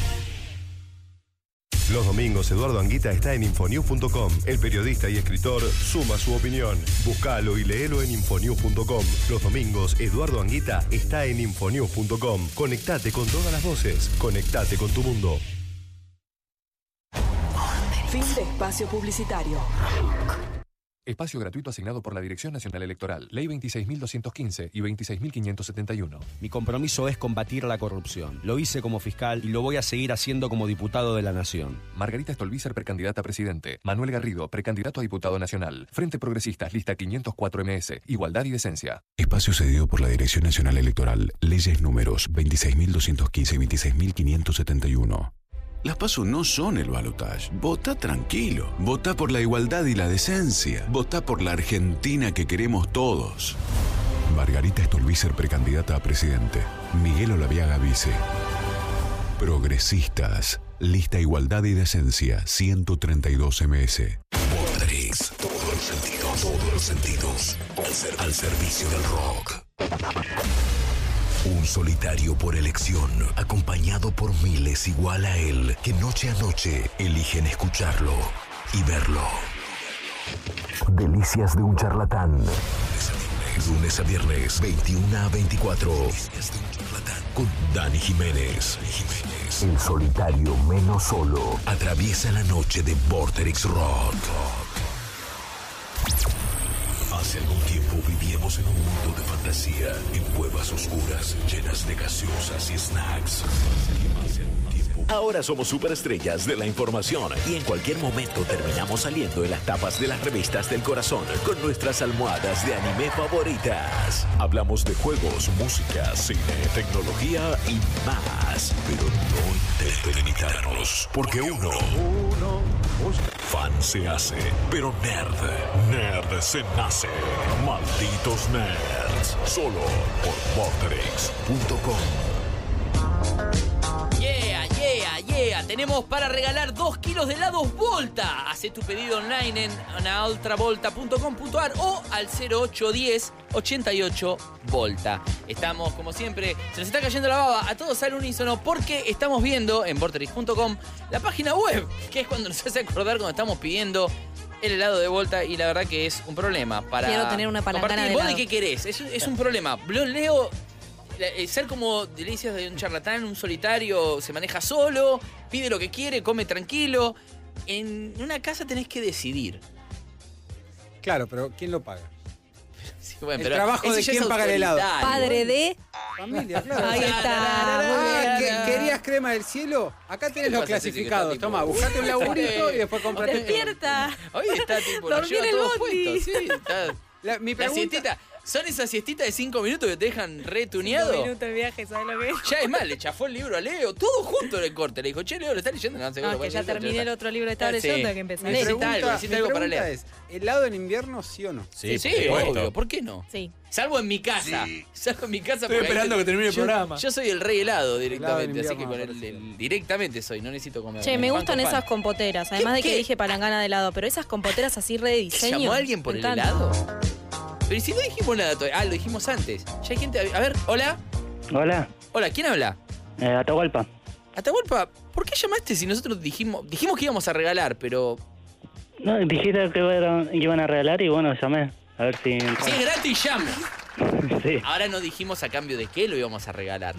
Speaker 25: Los domingos Eduardo Anguita está en infonews punto com. El periodista y escritor suma su opinión. Búscalo y léelo en infonews punto com. Los domingos Eduardo Anguita está en infonews punto com. Conectate con todas las voces. Conectate con tu mundo.
Speaker 1: Fin de espacio publicitario.
Speaker 26: Espacio gratuito asignado por la Dirección Nacional Electoral. Ley veintiséis mil doscientos quince y veintiséis mil quinientos setenta y uno.
Speaker 27: Mi compromiso es combatir la corrupción. Lo hice como fiscal y lo voy a seguir haciendo como diputado de la Nación.
Speaker 26: Margarita Stolbizer, precandidata a presidente. Manuel Garrido, precandidato a diputado nacional. Frente Progresistas, lista quinientos cuatro M S. Igualdad y decencia.
Speaker 28: Espacio cedido por la Dirección Nacional Electoral. Leyes números veintiséis mil doscientos quince y veintiséis mil quinientos setenta y uno.
Speaker 29: Las PASO no son el balotaje. Votá tranquilo. Votá por la igualdad y la decencia. Votá por la Argentina que queremos todos.
Speaker 28: Margarita Stolbizer, precandidata a presidente. Miguel Olaviaga, vice. Progresistas. Lista Igualdad y Decencia, ciento treinta y dos M S.
Speaker 9: Vorterix. Todos los sentidos. Todos los sentidos. Al, ser, al servicio del rock. Un solitario por elección, acompañado por miles igual a él, que noche a noche eligen escucharlo y verlo. Delicias de un charlatán. De septiembre,
Speaker 2: Lunes a viernes, veintiuno a veinticuatro. Con Dani Jiménez. El solitario menos solo atraviesa la noche de Vorterix Rock. Hace algún tiempo vivíamos en un mundo de fantasía, en cuevas oscuras, llenas de gaseosas y snacks. Ahora somos superestrellas de la información y en cualquier momento terminamos saliendo en las tapas de las revistas del corazón con nuestras almohadas de anime favoritas. Hablamos de juegos, música, cine, tecnología y más. Pero no intenten imitarnos, porque uno, fan se hace, pero nerd, nerd se nace. Malditos nerds, solo por Vorterix punto com.
Speaker 12: Yeah, yeah, yeah. Tenemos para regalar dos kilos de helados Volta. Hacé tu pedido online en ultravolta punto com punto ar o al cero ocho uno cero ochenta y ocho Volta. Estamos, como siempre, se nos está cayendo la baba a todos al unísono porque estamos viendo en Vorterix punto com la página web, que es cuando nos hace acordar cuando estamos pidiendo el helado de Volta y la verdad que es un problema para
Speaker 11: Quiero tener una palangana
Speaker 12: compartir.
Speaker 11: de
Speaker 12: ¿Vos
Speaker 11: helado.
Speaker 12: de qué querés? Es, es un problema. Lo leo... Ser como delicias de un charlatán, un solitario, se maneja solo, pide lo que quiere, come tranquilo. En una casa tenés que decidir.
Speaker 13: Claro, pero ¿quién lo paga?
Speaker 12: Sí, bueno,
Speaker 13: el
Speaker 12: pero
Speaker 13: trabajo
Speaker 12: ese
Speaker 13: de
Speaker 12: ya
Speaker 13: quién
Speaker 12: es
Speaker 13: paga el helado.
Speaker 11: Padre de...
Speaker 13: Familia, claro.
Speaker 11: Ahí está.
Speaker 13: Ah, ¿que-
Speaker 11: Muy bien.
Speaker 13: ¿querías crema del cielo? Acá tenés
Speaker 12: ¿Qué
Speaker 13: los
Speaker 12: pasa, Ceci, que
Speaker 13: clasificados.
Speaker 12: está tipo-
Speaker 13: Toma, buscate un laburito y después comprate.
Speaker 11: Despierta.
Speaker 12: Hoy está tipo, lo
Speaker 11: Dormí
Speaker 12: lleva
Speaker 11: en el
Speaker 12: todo
Speaker 11: bondi.
Speaker 12: puesto. Sí, está.
Speaker 13: La, mi
Speaker 12: La
Speaker 13: pregunta,
Speaker 12: siestita. Son esas siestitas de cinco minutos que te dejan retuneado.
Speaker 11: Cinco minutos el viaje, ¿sabes lo que es?
Speaker 12: Ya es más, le chafó el libro a Leo, todo junto en el corte. Le dijo, che, Leo, ¿lo estás leyendo? No, seguro,
Speaker 11: No, que ya
Speaker 12: parece
Speaker 11: terminé el otro libro que estaba
Speaker 12: Ah, sí.
Speaker 11: leyendo, que empecé a
Speaker 13: mi
Speaker 11: leer.
Speaker 12: Necesita
Speaker 13: pregunta,
Speaker 12: algo, necesita
Speaker 13: mi
Speaker 12: algo para
Speaker 13: pregunta
Speaker 12: leer.
Speaker 13: es, ¿helado en invierno sí o no?
Speaker 12: Sí,
Speaker 14: Sí,
Speaker 12: sí,
Speaker 14: por supuesto.
Speaker 12: obvio, ¿por qué no?
Speaker 11: Sí.
Speaker 12: Salvo en mi casa. Salvo en mi casa.
Speaker 10: Estoy
Speaker 12: porque ahí
Speaker 10: esperando
Speaker 12: te-
Speaker 10: que termine el
Speaker 12: yo-
Speaker 10: programa.
Speaker 12: Yo soy el rey helado
Speaker 13: Helado en
Speaker 12: directamente, así que
Speaker 13: invierno,
Speaker 12: con el,
Speaker 13: parece.
Speaker 12: el- directamente soy, no necesito comer.
Speaker 11: Che, me
Speaker 12: banco
Speaker 11: gustan
Speaker 12: pan.
Speaker 11: esas compoteras, además de que
Speaker 12: qué?
Speaker 11: dije palangana de helado, pero esas compoteras así re de diseño.
Speaker 12: ¿Llamó a alguien por
Speaker 11: me
Speaker 12: el
Speaker 11: encantan.
Speaker 12: helado? Pero ¿y si no dijimos nada todavía? Ah, lo dijimos antes. Ya hay gente... A ver, hola.
Speaker 5: Hola,
Speaker 12: Hola, ¿quién habla?
Speaker 5: eh, Atahualpa.
Speaker 12: Atahualpa, ¿por qué llamaste si nosotros dijimos dijimos que íbamos a regalar, pero...
Speaker 5: No, dijiste que iban, que iban a regalar y bueno, llamé. A ver si...
Speaker 12: Si es gratis, llamo.
Speaker 5: Sí.
Speaker 12: Ahora no dijimos a cambio de qué lo íbamos a regalar.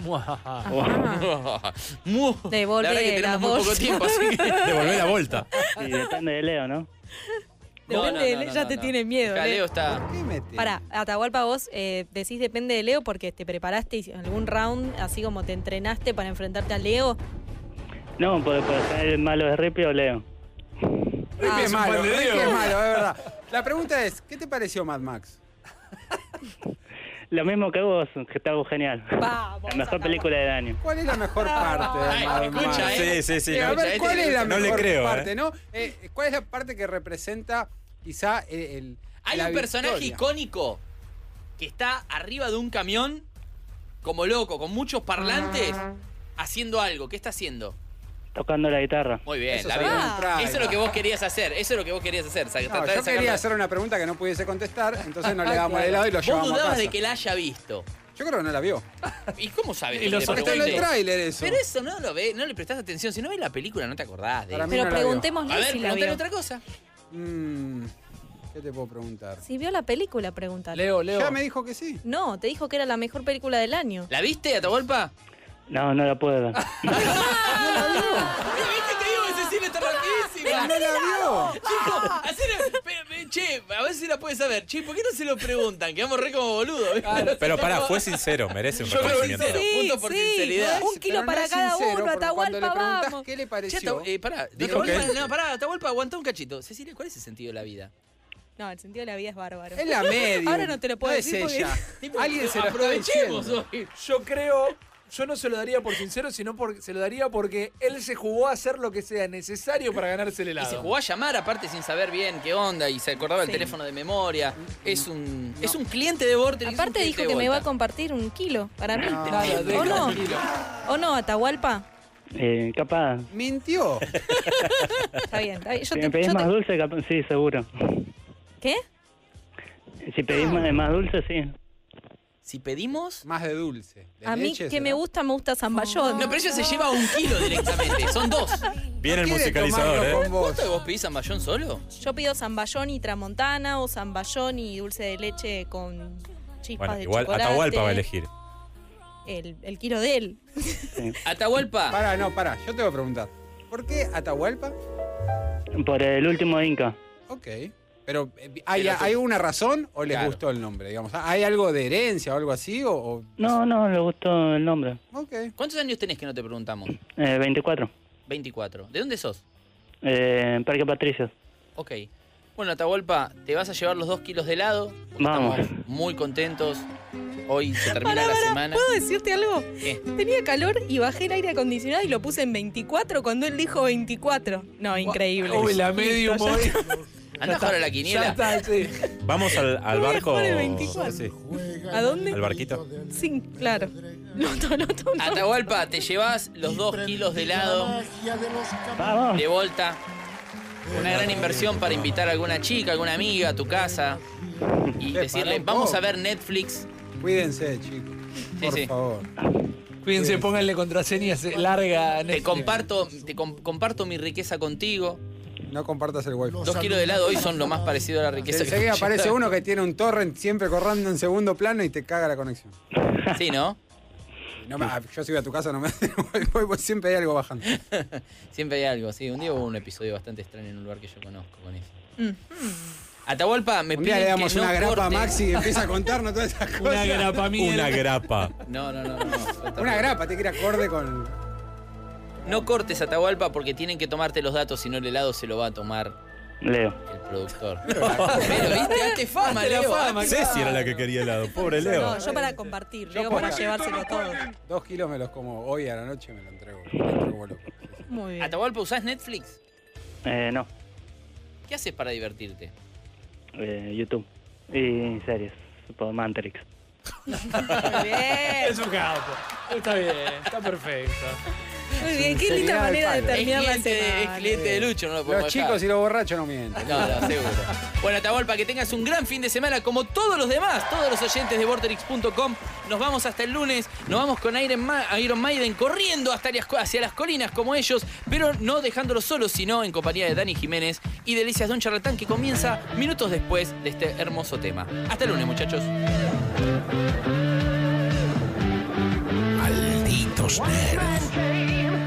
Speaker 11: Ajá.
Speaker 12: Mu-
Speaker 11: Devolvé
Speaker 12: la verdad que
Speaker 11: la
Speaker 12: tenemos muy poco
Speaker 11: voz.
Speaker 12: tiempo, así que...
Speaker 14: Devolvé la vuelta.
Speaker 5: Sí, depende de Leo, ¿no?
Speaker 11: Depende de Leo, ya te tiene miedo,
Speaker 12: Acá
Speaker 11: Leo.
Speaker 12: Leo está...
Speaker 13: ¿Qué mete?
Speaker 11: Pará, Atahualpa, vos eh, decís depende de Leo porque te preparaste algún round, así como te entrenaste para enfrentarte a Leo.
Speaker 5: No, puede, puede ser el malo de Ripley o Leo.
Speaker 13: Ripley
Speaker 11: Ah,
Speaker 13: es
Speaker 10: es un
Speaker 13: malo,
Speaker 10: pan de
Speaker 13: Ripley
Speaker 10: Dios.
Speaker 13: es malo, es verdad. La pregunta es, ¿qué te pareció Mad Max?
Speaker 5: Lo mismo que vos, que está genial.
Speaker 11: Vamos,
Speaker 5: La mejor película del año.
Speaker 13: ¿Cuál es la mejor parte de
Speaker 12: Ay,
Speaker 13: Mad
Speaker 12: escucha,
Speaker 13: Max?
Speaker 12: eh.
Speaker 14: Sí, sí, sí.
Speaker 13: Eh, a
Speaker 14: no.
Speaker 13: ver,
Speaker 12: este
Speaker 13: ¿cuál
Speaker 12: le
Speaker 13: es la
Speaker 14: gusta. No le
Speaker 13: mejor
Speaker 14: creo,
Speaker 13: parte,
Speaker 14: eh.
Speaker 13: no? Eh, ¿Cuál es la parte que representa quizá el... el-
Speaker 12: Hay
Speaker 13: la
Speaker 12: un personaje
Speaker 13: victoria?
Speaker 12: icónico que está arriba de un camión, como loco, con muchos parlantes, haciendo algo. ¿Qué está haciendo?
Speaker 5: Tocando la guitarra.
Speaker 12: Muy bien,
Speaker 13: Eso
Speaker 12: la
Speaker 13: salió
Speaker 12: vi.
Speaker 13: en Pride.
Speaker 12: Eso es lo que vos querías hacer, eso es lo que vos querías hacer. sa-
Speaker 13: No,
Speaker 12: tratar de
Speaker 13: yo
Speaker 12: sacarla-
Speaker 13: quería hacer una pregunta que no pudiese contestar, entonces no le damos el helado y lo
Speaker 12: Vos
Speaker 13: llevamos a
Speaker 12: dudabas
Speaker 13: casa.
Speaker 12: de que la haya visto.
Speaker 13: Yo creo que no la vio.
Speaker 12: ¿Y cómo sabes?
Speaker 10: Y lo
Speaker 12: que
Speaker 13: Porque
Speaker 12: le
Speaker 13: está en el
Speaker 12: pregunté?
Speaker 13: tráiler eso.
Speaker 12: Pero eso no lo ve, no le prestás atención. Si no ves la película, no te acordás de
Speaker 13: Para
Speaker 12: eso.
Speaker 13: mí
Speaker 11: Pero
Speaker 13: no la vio.
Speaker 11: preguntémosle
Speaker 12: A ver,
Speaker 11: si la
Speaker 12: preguntale
Speaker 11: vio.
Speaker 12: otra cosa.
Speaker 13: Mm, ¿Qué te puedo preguntar?
Speaker 11: Si vio la película, pregúntale.
Speaker 10: Leo, Leo.
Speaker 13: Ya me dijo que sí.
Speaker 11: No, te dijo que era la mejor película del año.
Speaker 12: ¿La viste, Atahualpa?
Speaker 5: No, no la puedo ver.
Speaker 12: ¿Viste? Te digo que Cecilia está rapidísima.
Speaker 13: ¡No la vio!
Speaker 12: Chico, hacele- pe- pe- che, a ver si la puedes saber. Che, ¿por qué no se lo preguntan? Quedamos re como boludos. ¿viste?
Speaker 14: Pero pará, fue sincero, merece un
Speaker 12: Yo creo que
Speaker 14: reconocimiento.
Speaker 12: sincero. Punto por sinceridad.
Speaker 11: Un kilo
Speaker 13: Pero no
Speaker 11: para
Speaker 13: es
Speaker 11: cada
Speaker 13: sincero,
Speaker 11: uno,
Speaker 13: porque cuando
Speaker 11: Atahualpa,
Speaker 13: le preguntás
Speaker 11: vamos.
Speaker 13: qué le
Speaker 12: Che,
Speaker 13: pareció,
Speaker 12: Ata- eh, pará,
Speaker 14: Dijo
Speaker 12: Atahualpa-
Speaker 14: que-
Speaker 12: no, pará, Atahualpa, aguantá un cachito. Cecilia, ¿cuál es el sentido de la vida?
Speaker 11: No, el sentido de la vida es bárbaro.
Speaker 13: es la media.
Speaker 11: Ahora no te lo puedo
Speaker 13: no
Speaker 11: decir
Speaker 13: es
Speaker 11: porque-
Speaker 13: ella.
Speaker 12: Tipo,
Speaker 13: Alguien se lo está
Speaker 12: aprovechemos
Speaker 13: diciendo.
Speaker 12: hoy.
Speaker 10: Yo creo, yo no se lo daría por sincero, sino porque se lo daría porque él se jugó a hacer lo que sea necesario para ganarse el
Speaker 12: Y
Speaker 10: helado.
Speaker 12: se jugó a llamar, aparte sin saber bien qué onda, y se acordaba el
Speaker 11: Sí.
Speaker 12: teléfono de memoria. Es un, es un cliente de Vorterix. es un
Speaker 11: Aparte
Speaker 12: cliente
Speaker 11: dijo
Speaker 12: de
Speaker 11: que me va a
Speaker 12: Volta.
Speaker 11: compartir un kilo para mí.
Speaker 13: No,
Speaker 10: Nada,
Speaker 11: ¿O
Speaker 10: deja
Speaker 11: no?
Speaker 10: tranquilo.
Speaker 11: ¿O no, Atahualpa?
Speaker 5: Eh, capaz.
Speaker 13: Mintió.
Speaker 11: Está bien, está bien. Yo
Speaker 5: Si
Speaker 11: te-
Speaker 5: me pedís
Speaker 11: yo te-
Speaker 5: más dulce, capaz, sí, seguro.
Speaker 11: ¿Qué?
Speaker 5: Si pedís más, más dulce, sí.
Speaker 12: Si pedimos...
Speaker 13: Más de dulce. De
Speaker 11: A mí
Speaker 13: leche,
Speaker 11: que
Speaker 13: ¿será?
Speaker 11: me gusta, me gusta Zamballón.
Speaker 12: No, pero ella se lleva un kilo directamente, son dos.
Speaker 14: Viene el
Speaker 13: Quiere
Speaker 14: musicalizador,
Speaker 13: tomarlo
Speaker 14: ¿eh?
Speaker 13: con vos.
Speaker 12: ¿Cuánto que vos pedís zamballón solo?
Speaker 11: Yo pido zamballón y tramontana o zamballón y dulce de leche con chispas
Speaker 14: Bueno,
Speaker 11: de
Speaker 14: igual
Speaker 11: chocolate.
Speaker 14: Atahualpa va a elegir.
Speaker 11: El, el quiero de él.
Speaker 12: Atahualpa.
Speaker 13: Pará, no, pará, yo te voy a preguntar. ¿Por qué Atahualpa?
Speaker 5: Por el último Inca.
Speaker 13: Ok. Pero, eh, ¿hay,
Speaker 5: Pero tú-
Speaker 13: ¿hay una razón o les
Speaker 5: Claro.
Speaker 13: gustó el nombre? Digamos, ¿hay algo de herencia o algo así? O, o-
Speaker 5: No, no, le gustó el nombre.
Speaker 12: ¿Cuántos años tenés que no te preguntamos?
Speaker 5: Eh, veinticuatro.
Speaker 12: veinticuatro. ¿De dónde sos?
Speaker 5: Eh, Parque Patricios.
Speaker 12: Ok. Bueno, Atahualpa, te vas a llevar los dos kilos de helado. porque
Speaker 5: Vamos.
Speaker 12: Estamos muy contentos. Hoy se termina
Speaker 11: Pará,
Speaker 12: la
Speaker 11: pará,
Speaker 12: semana.
Speaker 11: ¿puedo decirte algo?
Speaker 12: ¿Qué?
Speaker 11: Tenía calor y bajé el aire acondicionado y lo puse en veinticuatro cuando él dijo veinticuatro. No, increíble.
Speaker 10: Uy, la medium
Speaker 11: Listo, ya
Speaker 10: hoy.
Speaker 11: está.
Speaker 12: Anda a jugar a la quiniela.
Speaker 10: Ya está, sí.
Speaker 14: Vamos al, al
Speaker 11: Voy a
Speaker 14: barco.
Speaker 11: jugar el veinticuatro.
Speaker 14: Sí.
Speaker 11: ¿A dónde?
Speaker 14: ¿Al barquito?
Speaker 11: Sí, claro. Loto, loto, no.
Speaker 12: Atahualpa, te llevas los dos kilos de helado
Speaker 5: Vamos.
Speaker 12: de vuelta. Una gran inversión para invitar a alguna chica, alguna amiga a tu casa y
Speaker 13: Che,
Speaker 12: decirle,
Speaker 13: pará un
Speaker 12: vamos
Speaker 13: poco.
Speaker 12: a ver Netflix.
Speaker 13: Cuídense, chicos.
Speaker 12: Sí,
Speaker 13: Por
Speaker 12: sí.
Speaker 13: favor.
Speaker 10: Cuídense, pónganle contraseñas eh, larga.
Speaker 12: Te comparto, te com- comparto mi riqueza contigo.
Speaker 13: No compartas el wifi.
Speaker 12: Dos kilos de helado hoy son lo más parecido a la riqueza que
Speaker 13: Enseguida
Speaker 12: puedo
Speaker 13: aparece
Speaker 12: llevar.
Speaker 13: uno que tiene un torrent siempre corriendo en segundo plano y te caga la conexión.
Speaker 12: Sí, ¿no?
Speaker 13: No me- yo si voy a tu casa no me voy, voy, siempre hay algo bajando.
Speaker 12: Siempre hay algo, sí. Un día hubo un episodio bastante extraño en un lugar que yo conozco con eso. Atahualpa, me
Speaker 13: Un día
Speaker 12: piden
Speaker 13: le damos
Speaker 12: que no
Speaker 13: una grapa a
Speaker 12: cortes.
Speaker 13: Maxi y empieza a contarnos todas esas cosas.
Speaker 10: Una grapa mía.
Speaker 14: Una grapa.
Speaker 12: No, no, no, no. no.
Speaker 13: Una grapa, te que ir acorde con.
Speaker 12: No cortes, Atahualpa, porque tienen que tomarte los datos, si no el helado se lo va a tomar
Speaker 5: Leo.
Speaker 12: el productor. Pero, ¿viste? Hazte fama,
Speaker 10: Hazte la
Speaker 12: Leo.
Speaker 10: fama,
Speaker 12: hazte-
Speaker 14: Ceci era la que quería helado. Pobre Leo.
Speaker 11: No, yo para compartir,
Speaker 13: Yo
Speaker 11: Leo
Speaker 13: por
Speaker 11: para
Speaker 13: acá.
Speaker 11: llevárselo todo.
Speaker 13: Dos kilos me los como hoy a la noche me lo entrego. Me lo entrego loco.
Speaker 11: Muy bien.
Speaker 12: Atahualpa, ¿usás Netflix?
Speaker 5: Eh, no.
Speaker 12: ¿Qué haces para divertirte?
Speaker 5: Eh, YouTube. Y series. Por Mantrix.
Speaker 11: Muy bien.
Speaker 10: Es un capo. Está bien, está perfecto.
Speaker 11: Muy bien, qué linda
Speaker 13: Sinceridad
Speaker 11: manera de
Speaker 13: al palo.
Speaker 12: Es
Speaker 11: terminar la
Speaker 12: cliente, de, es
Speaker 11: semana.
Speaker 12: cliente de Lucho, no lo podemos
Speaker 13: Los
Speaker 12: dejar.
Speaker 13: chicos y los borrachos no mienten.
Speaker 12: No, no, seguro. Bueno, Atahualpa, que tengas un gran fin de semana como todos los demás, todos los oyentes de Vorterix punto com. Nos vamos hasta el lunes, nos vamos con Iron, Ma- Iron Maiden corriendo hasta las, hacia las colinas como ellos, pero no dejándolos solos, sino en compañía de Dani Jiménez y Delicias Don Charlatán, que comienza minutos después de este hermoso tema. Hasta el lunes, muchachos.
Speaker 2: Malditos nerds.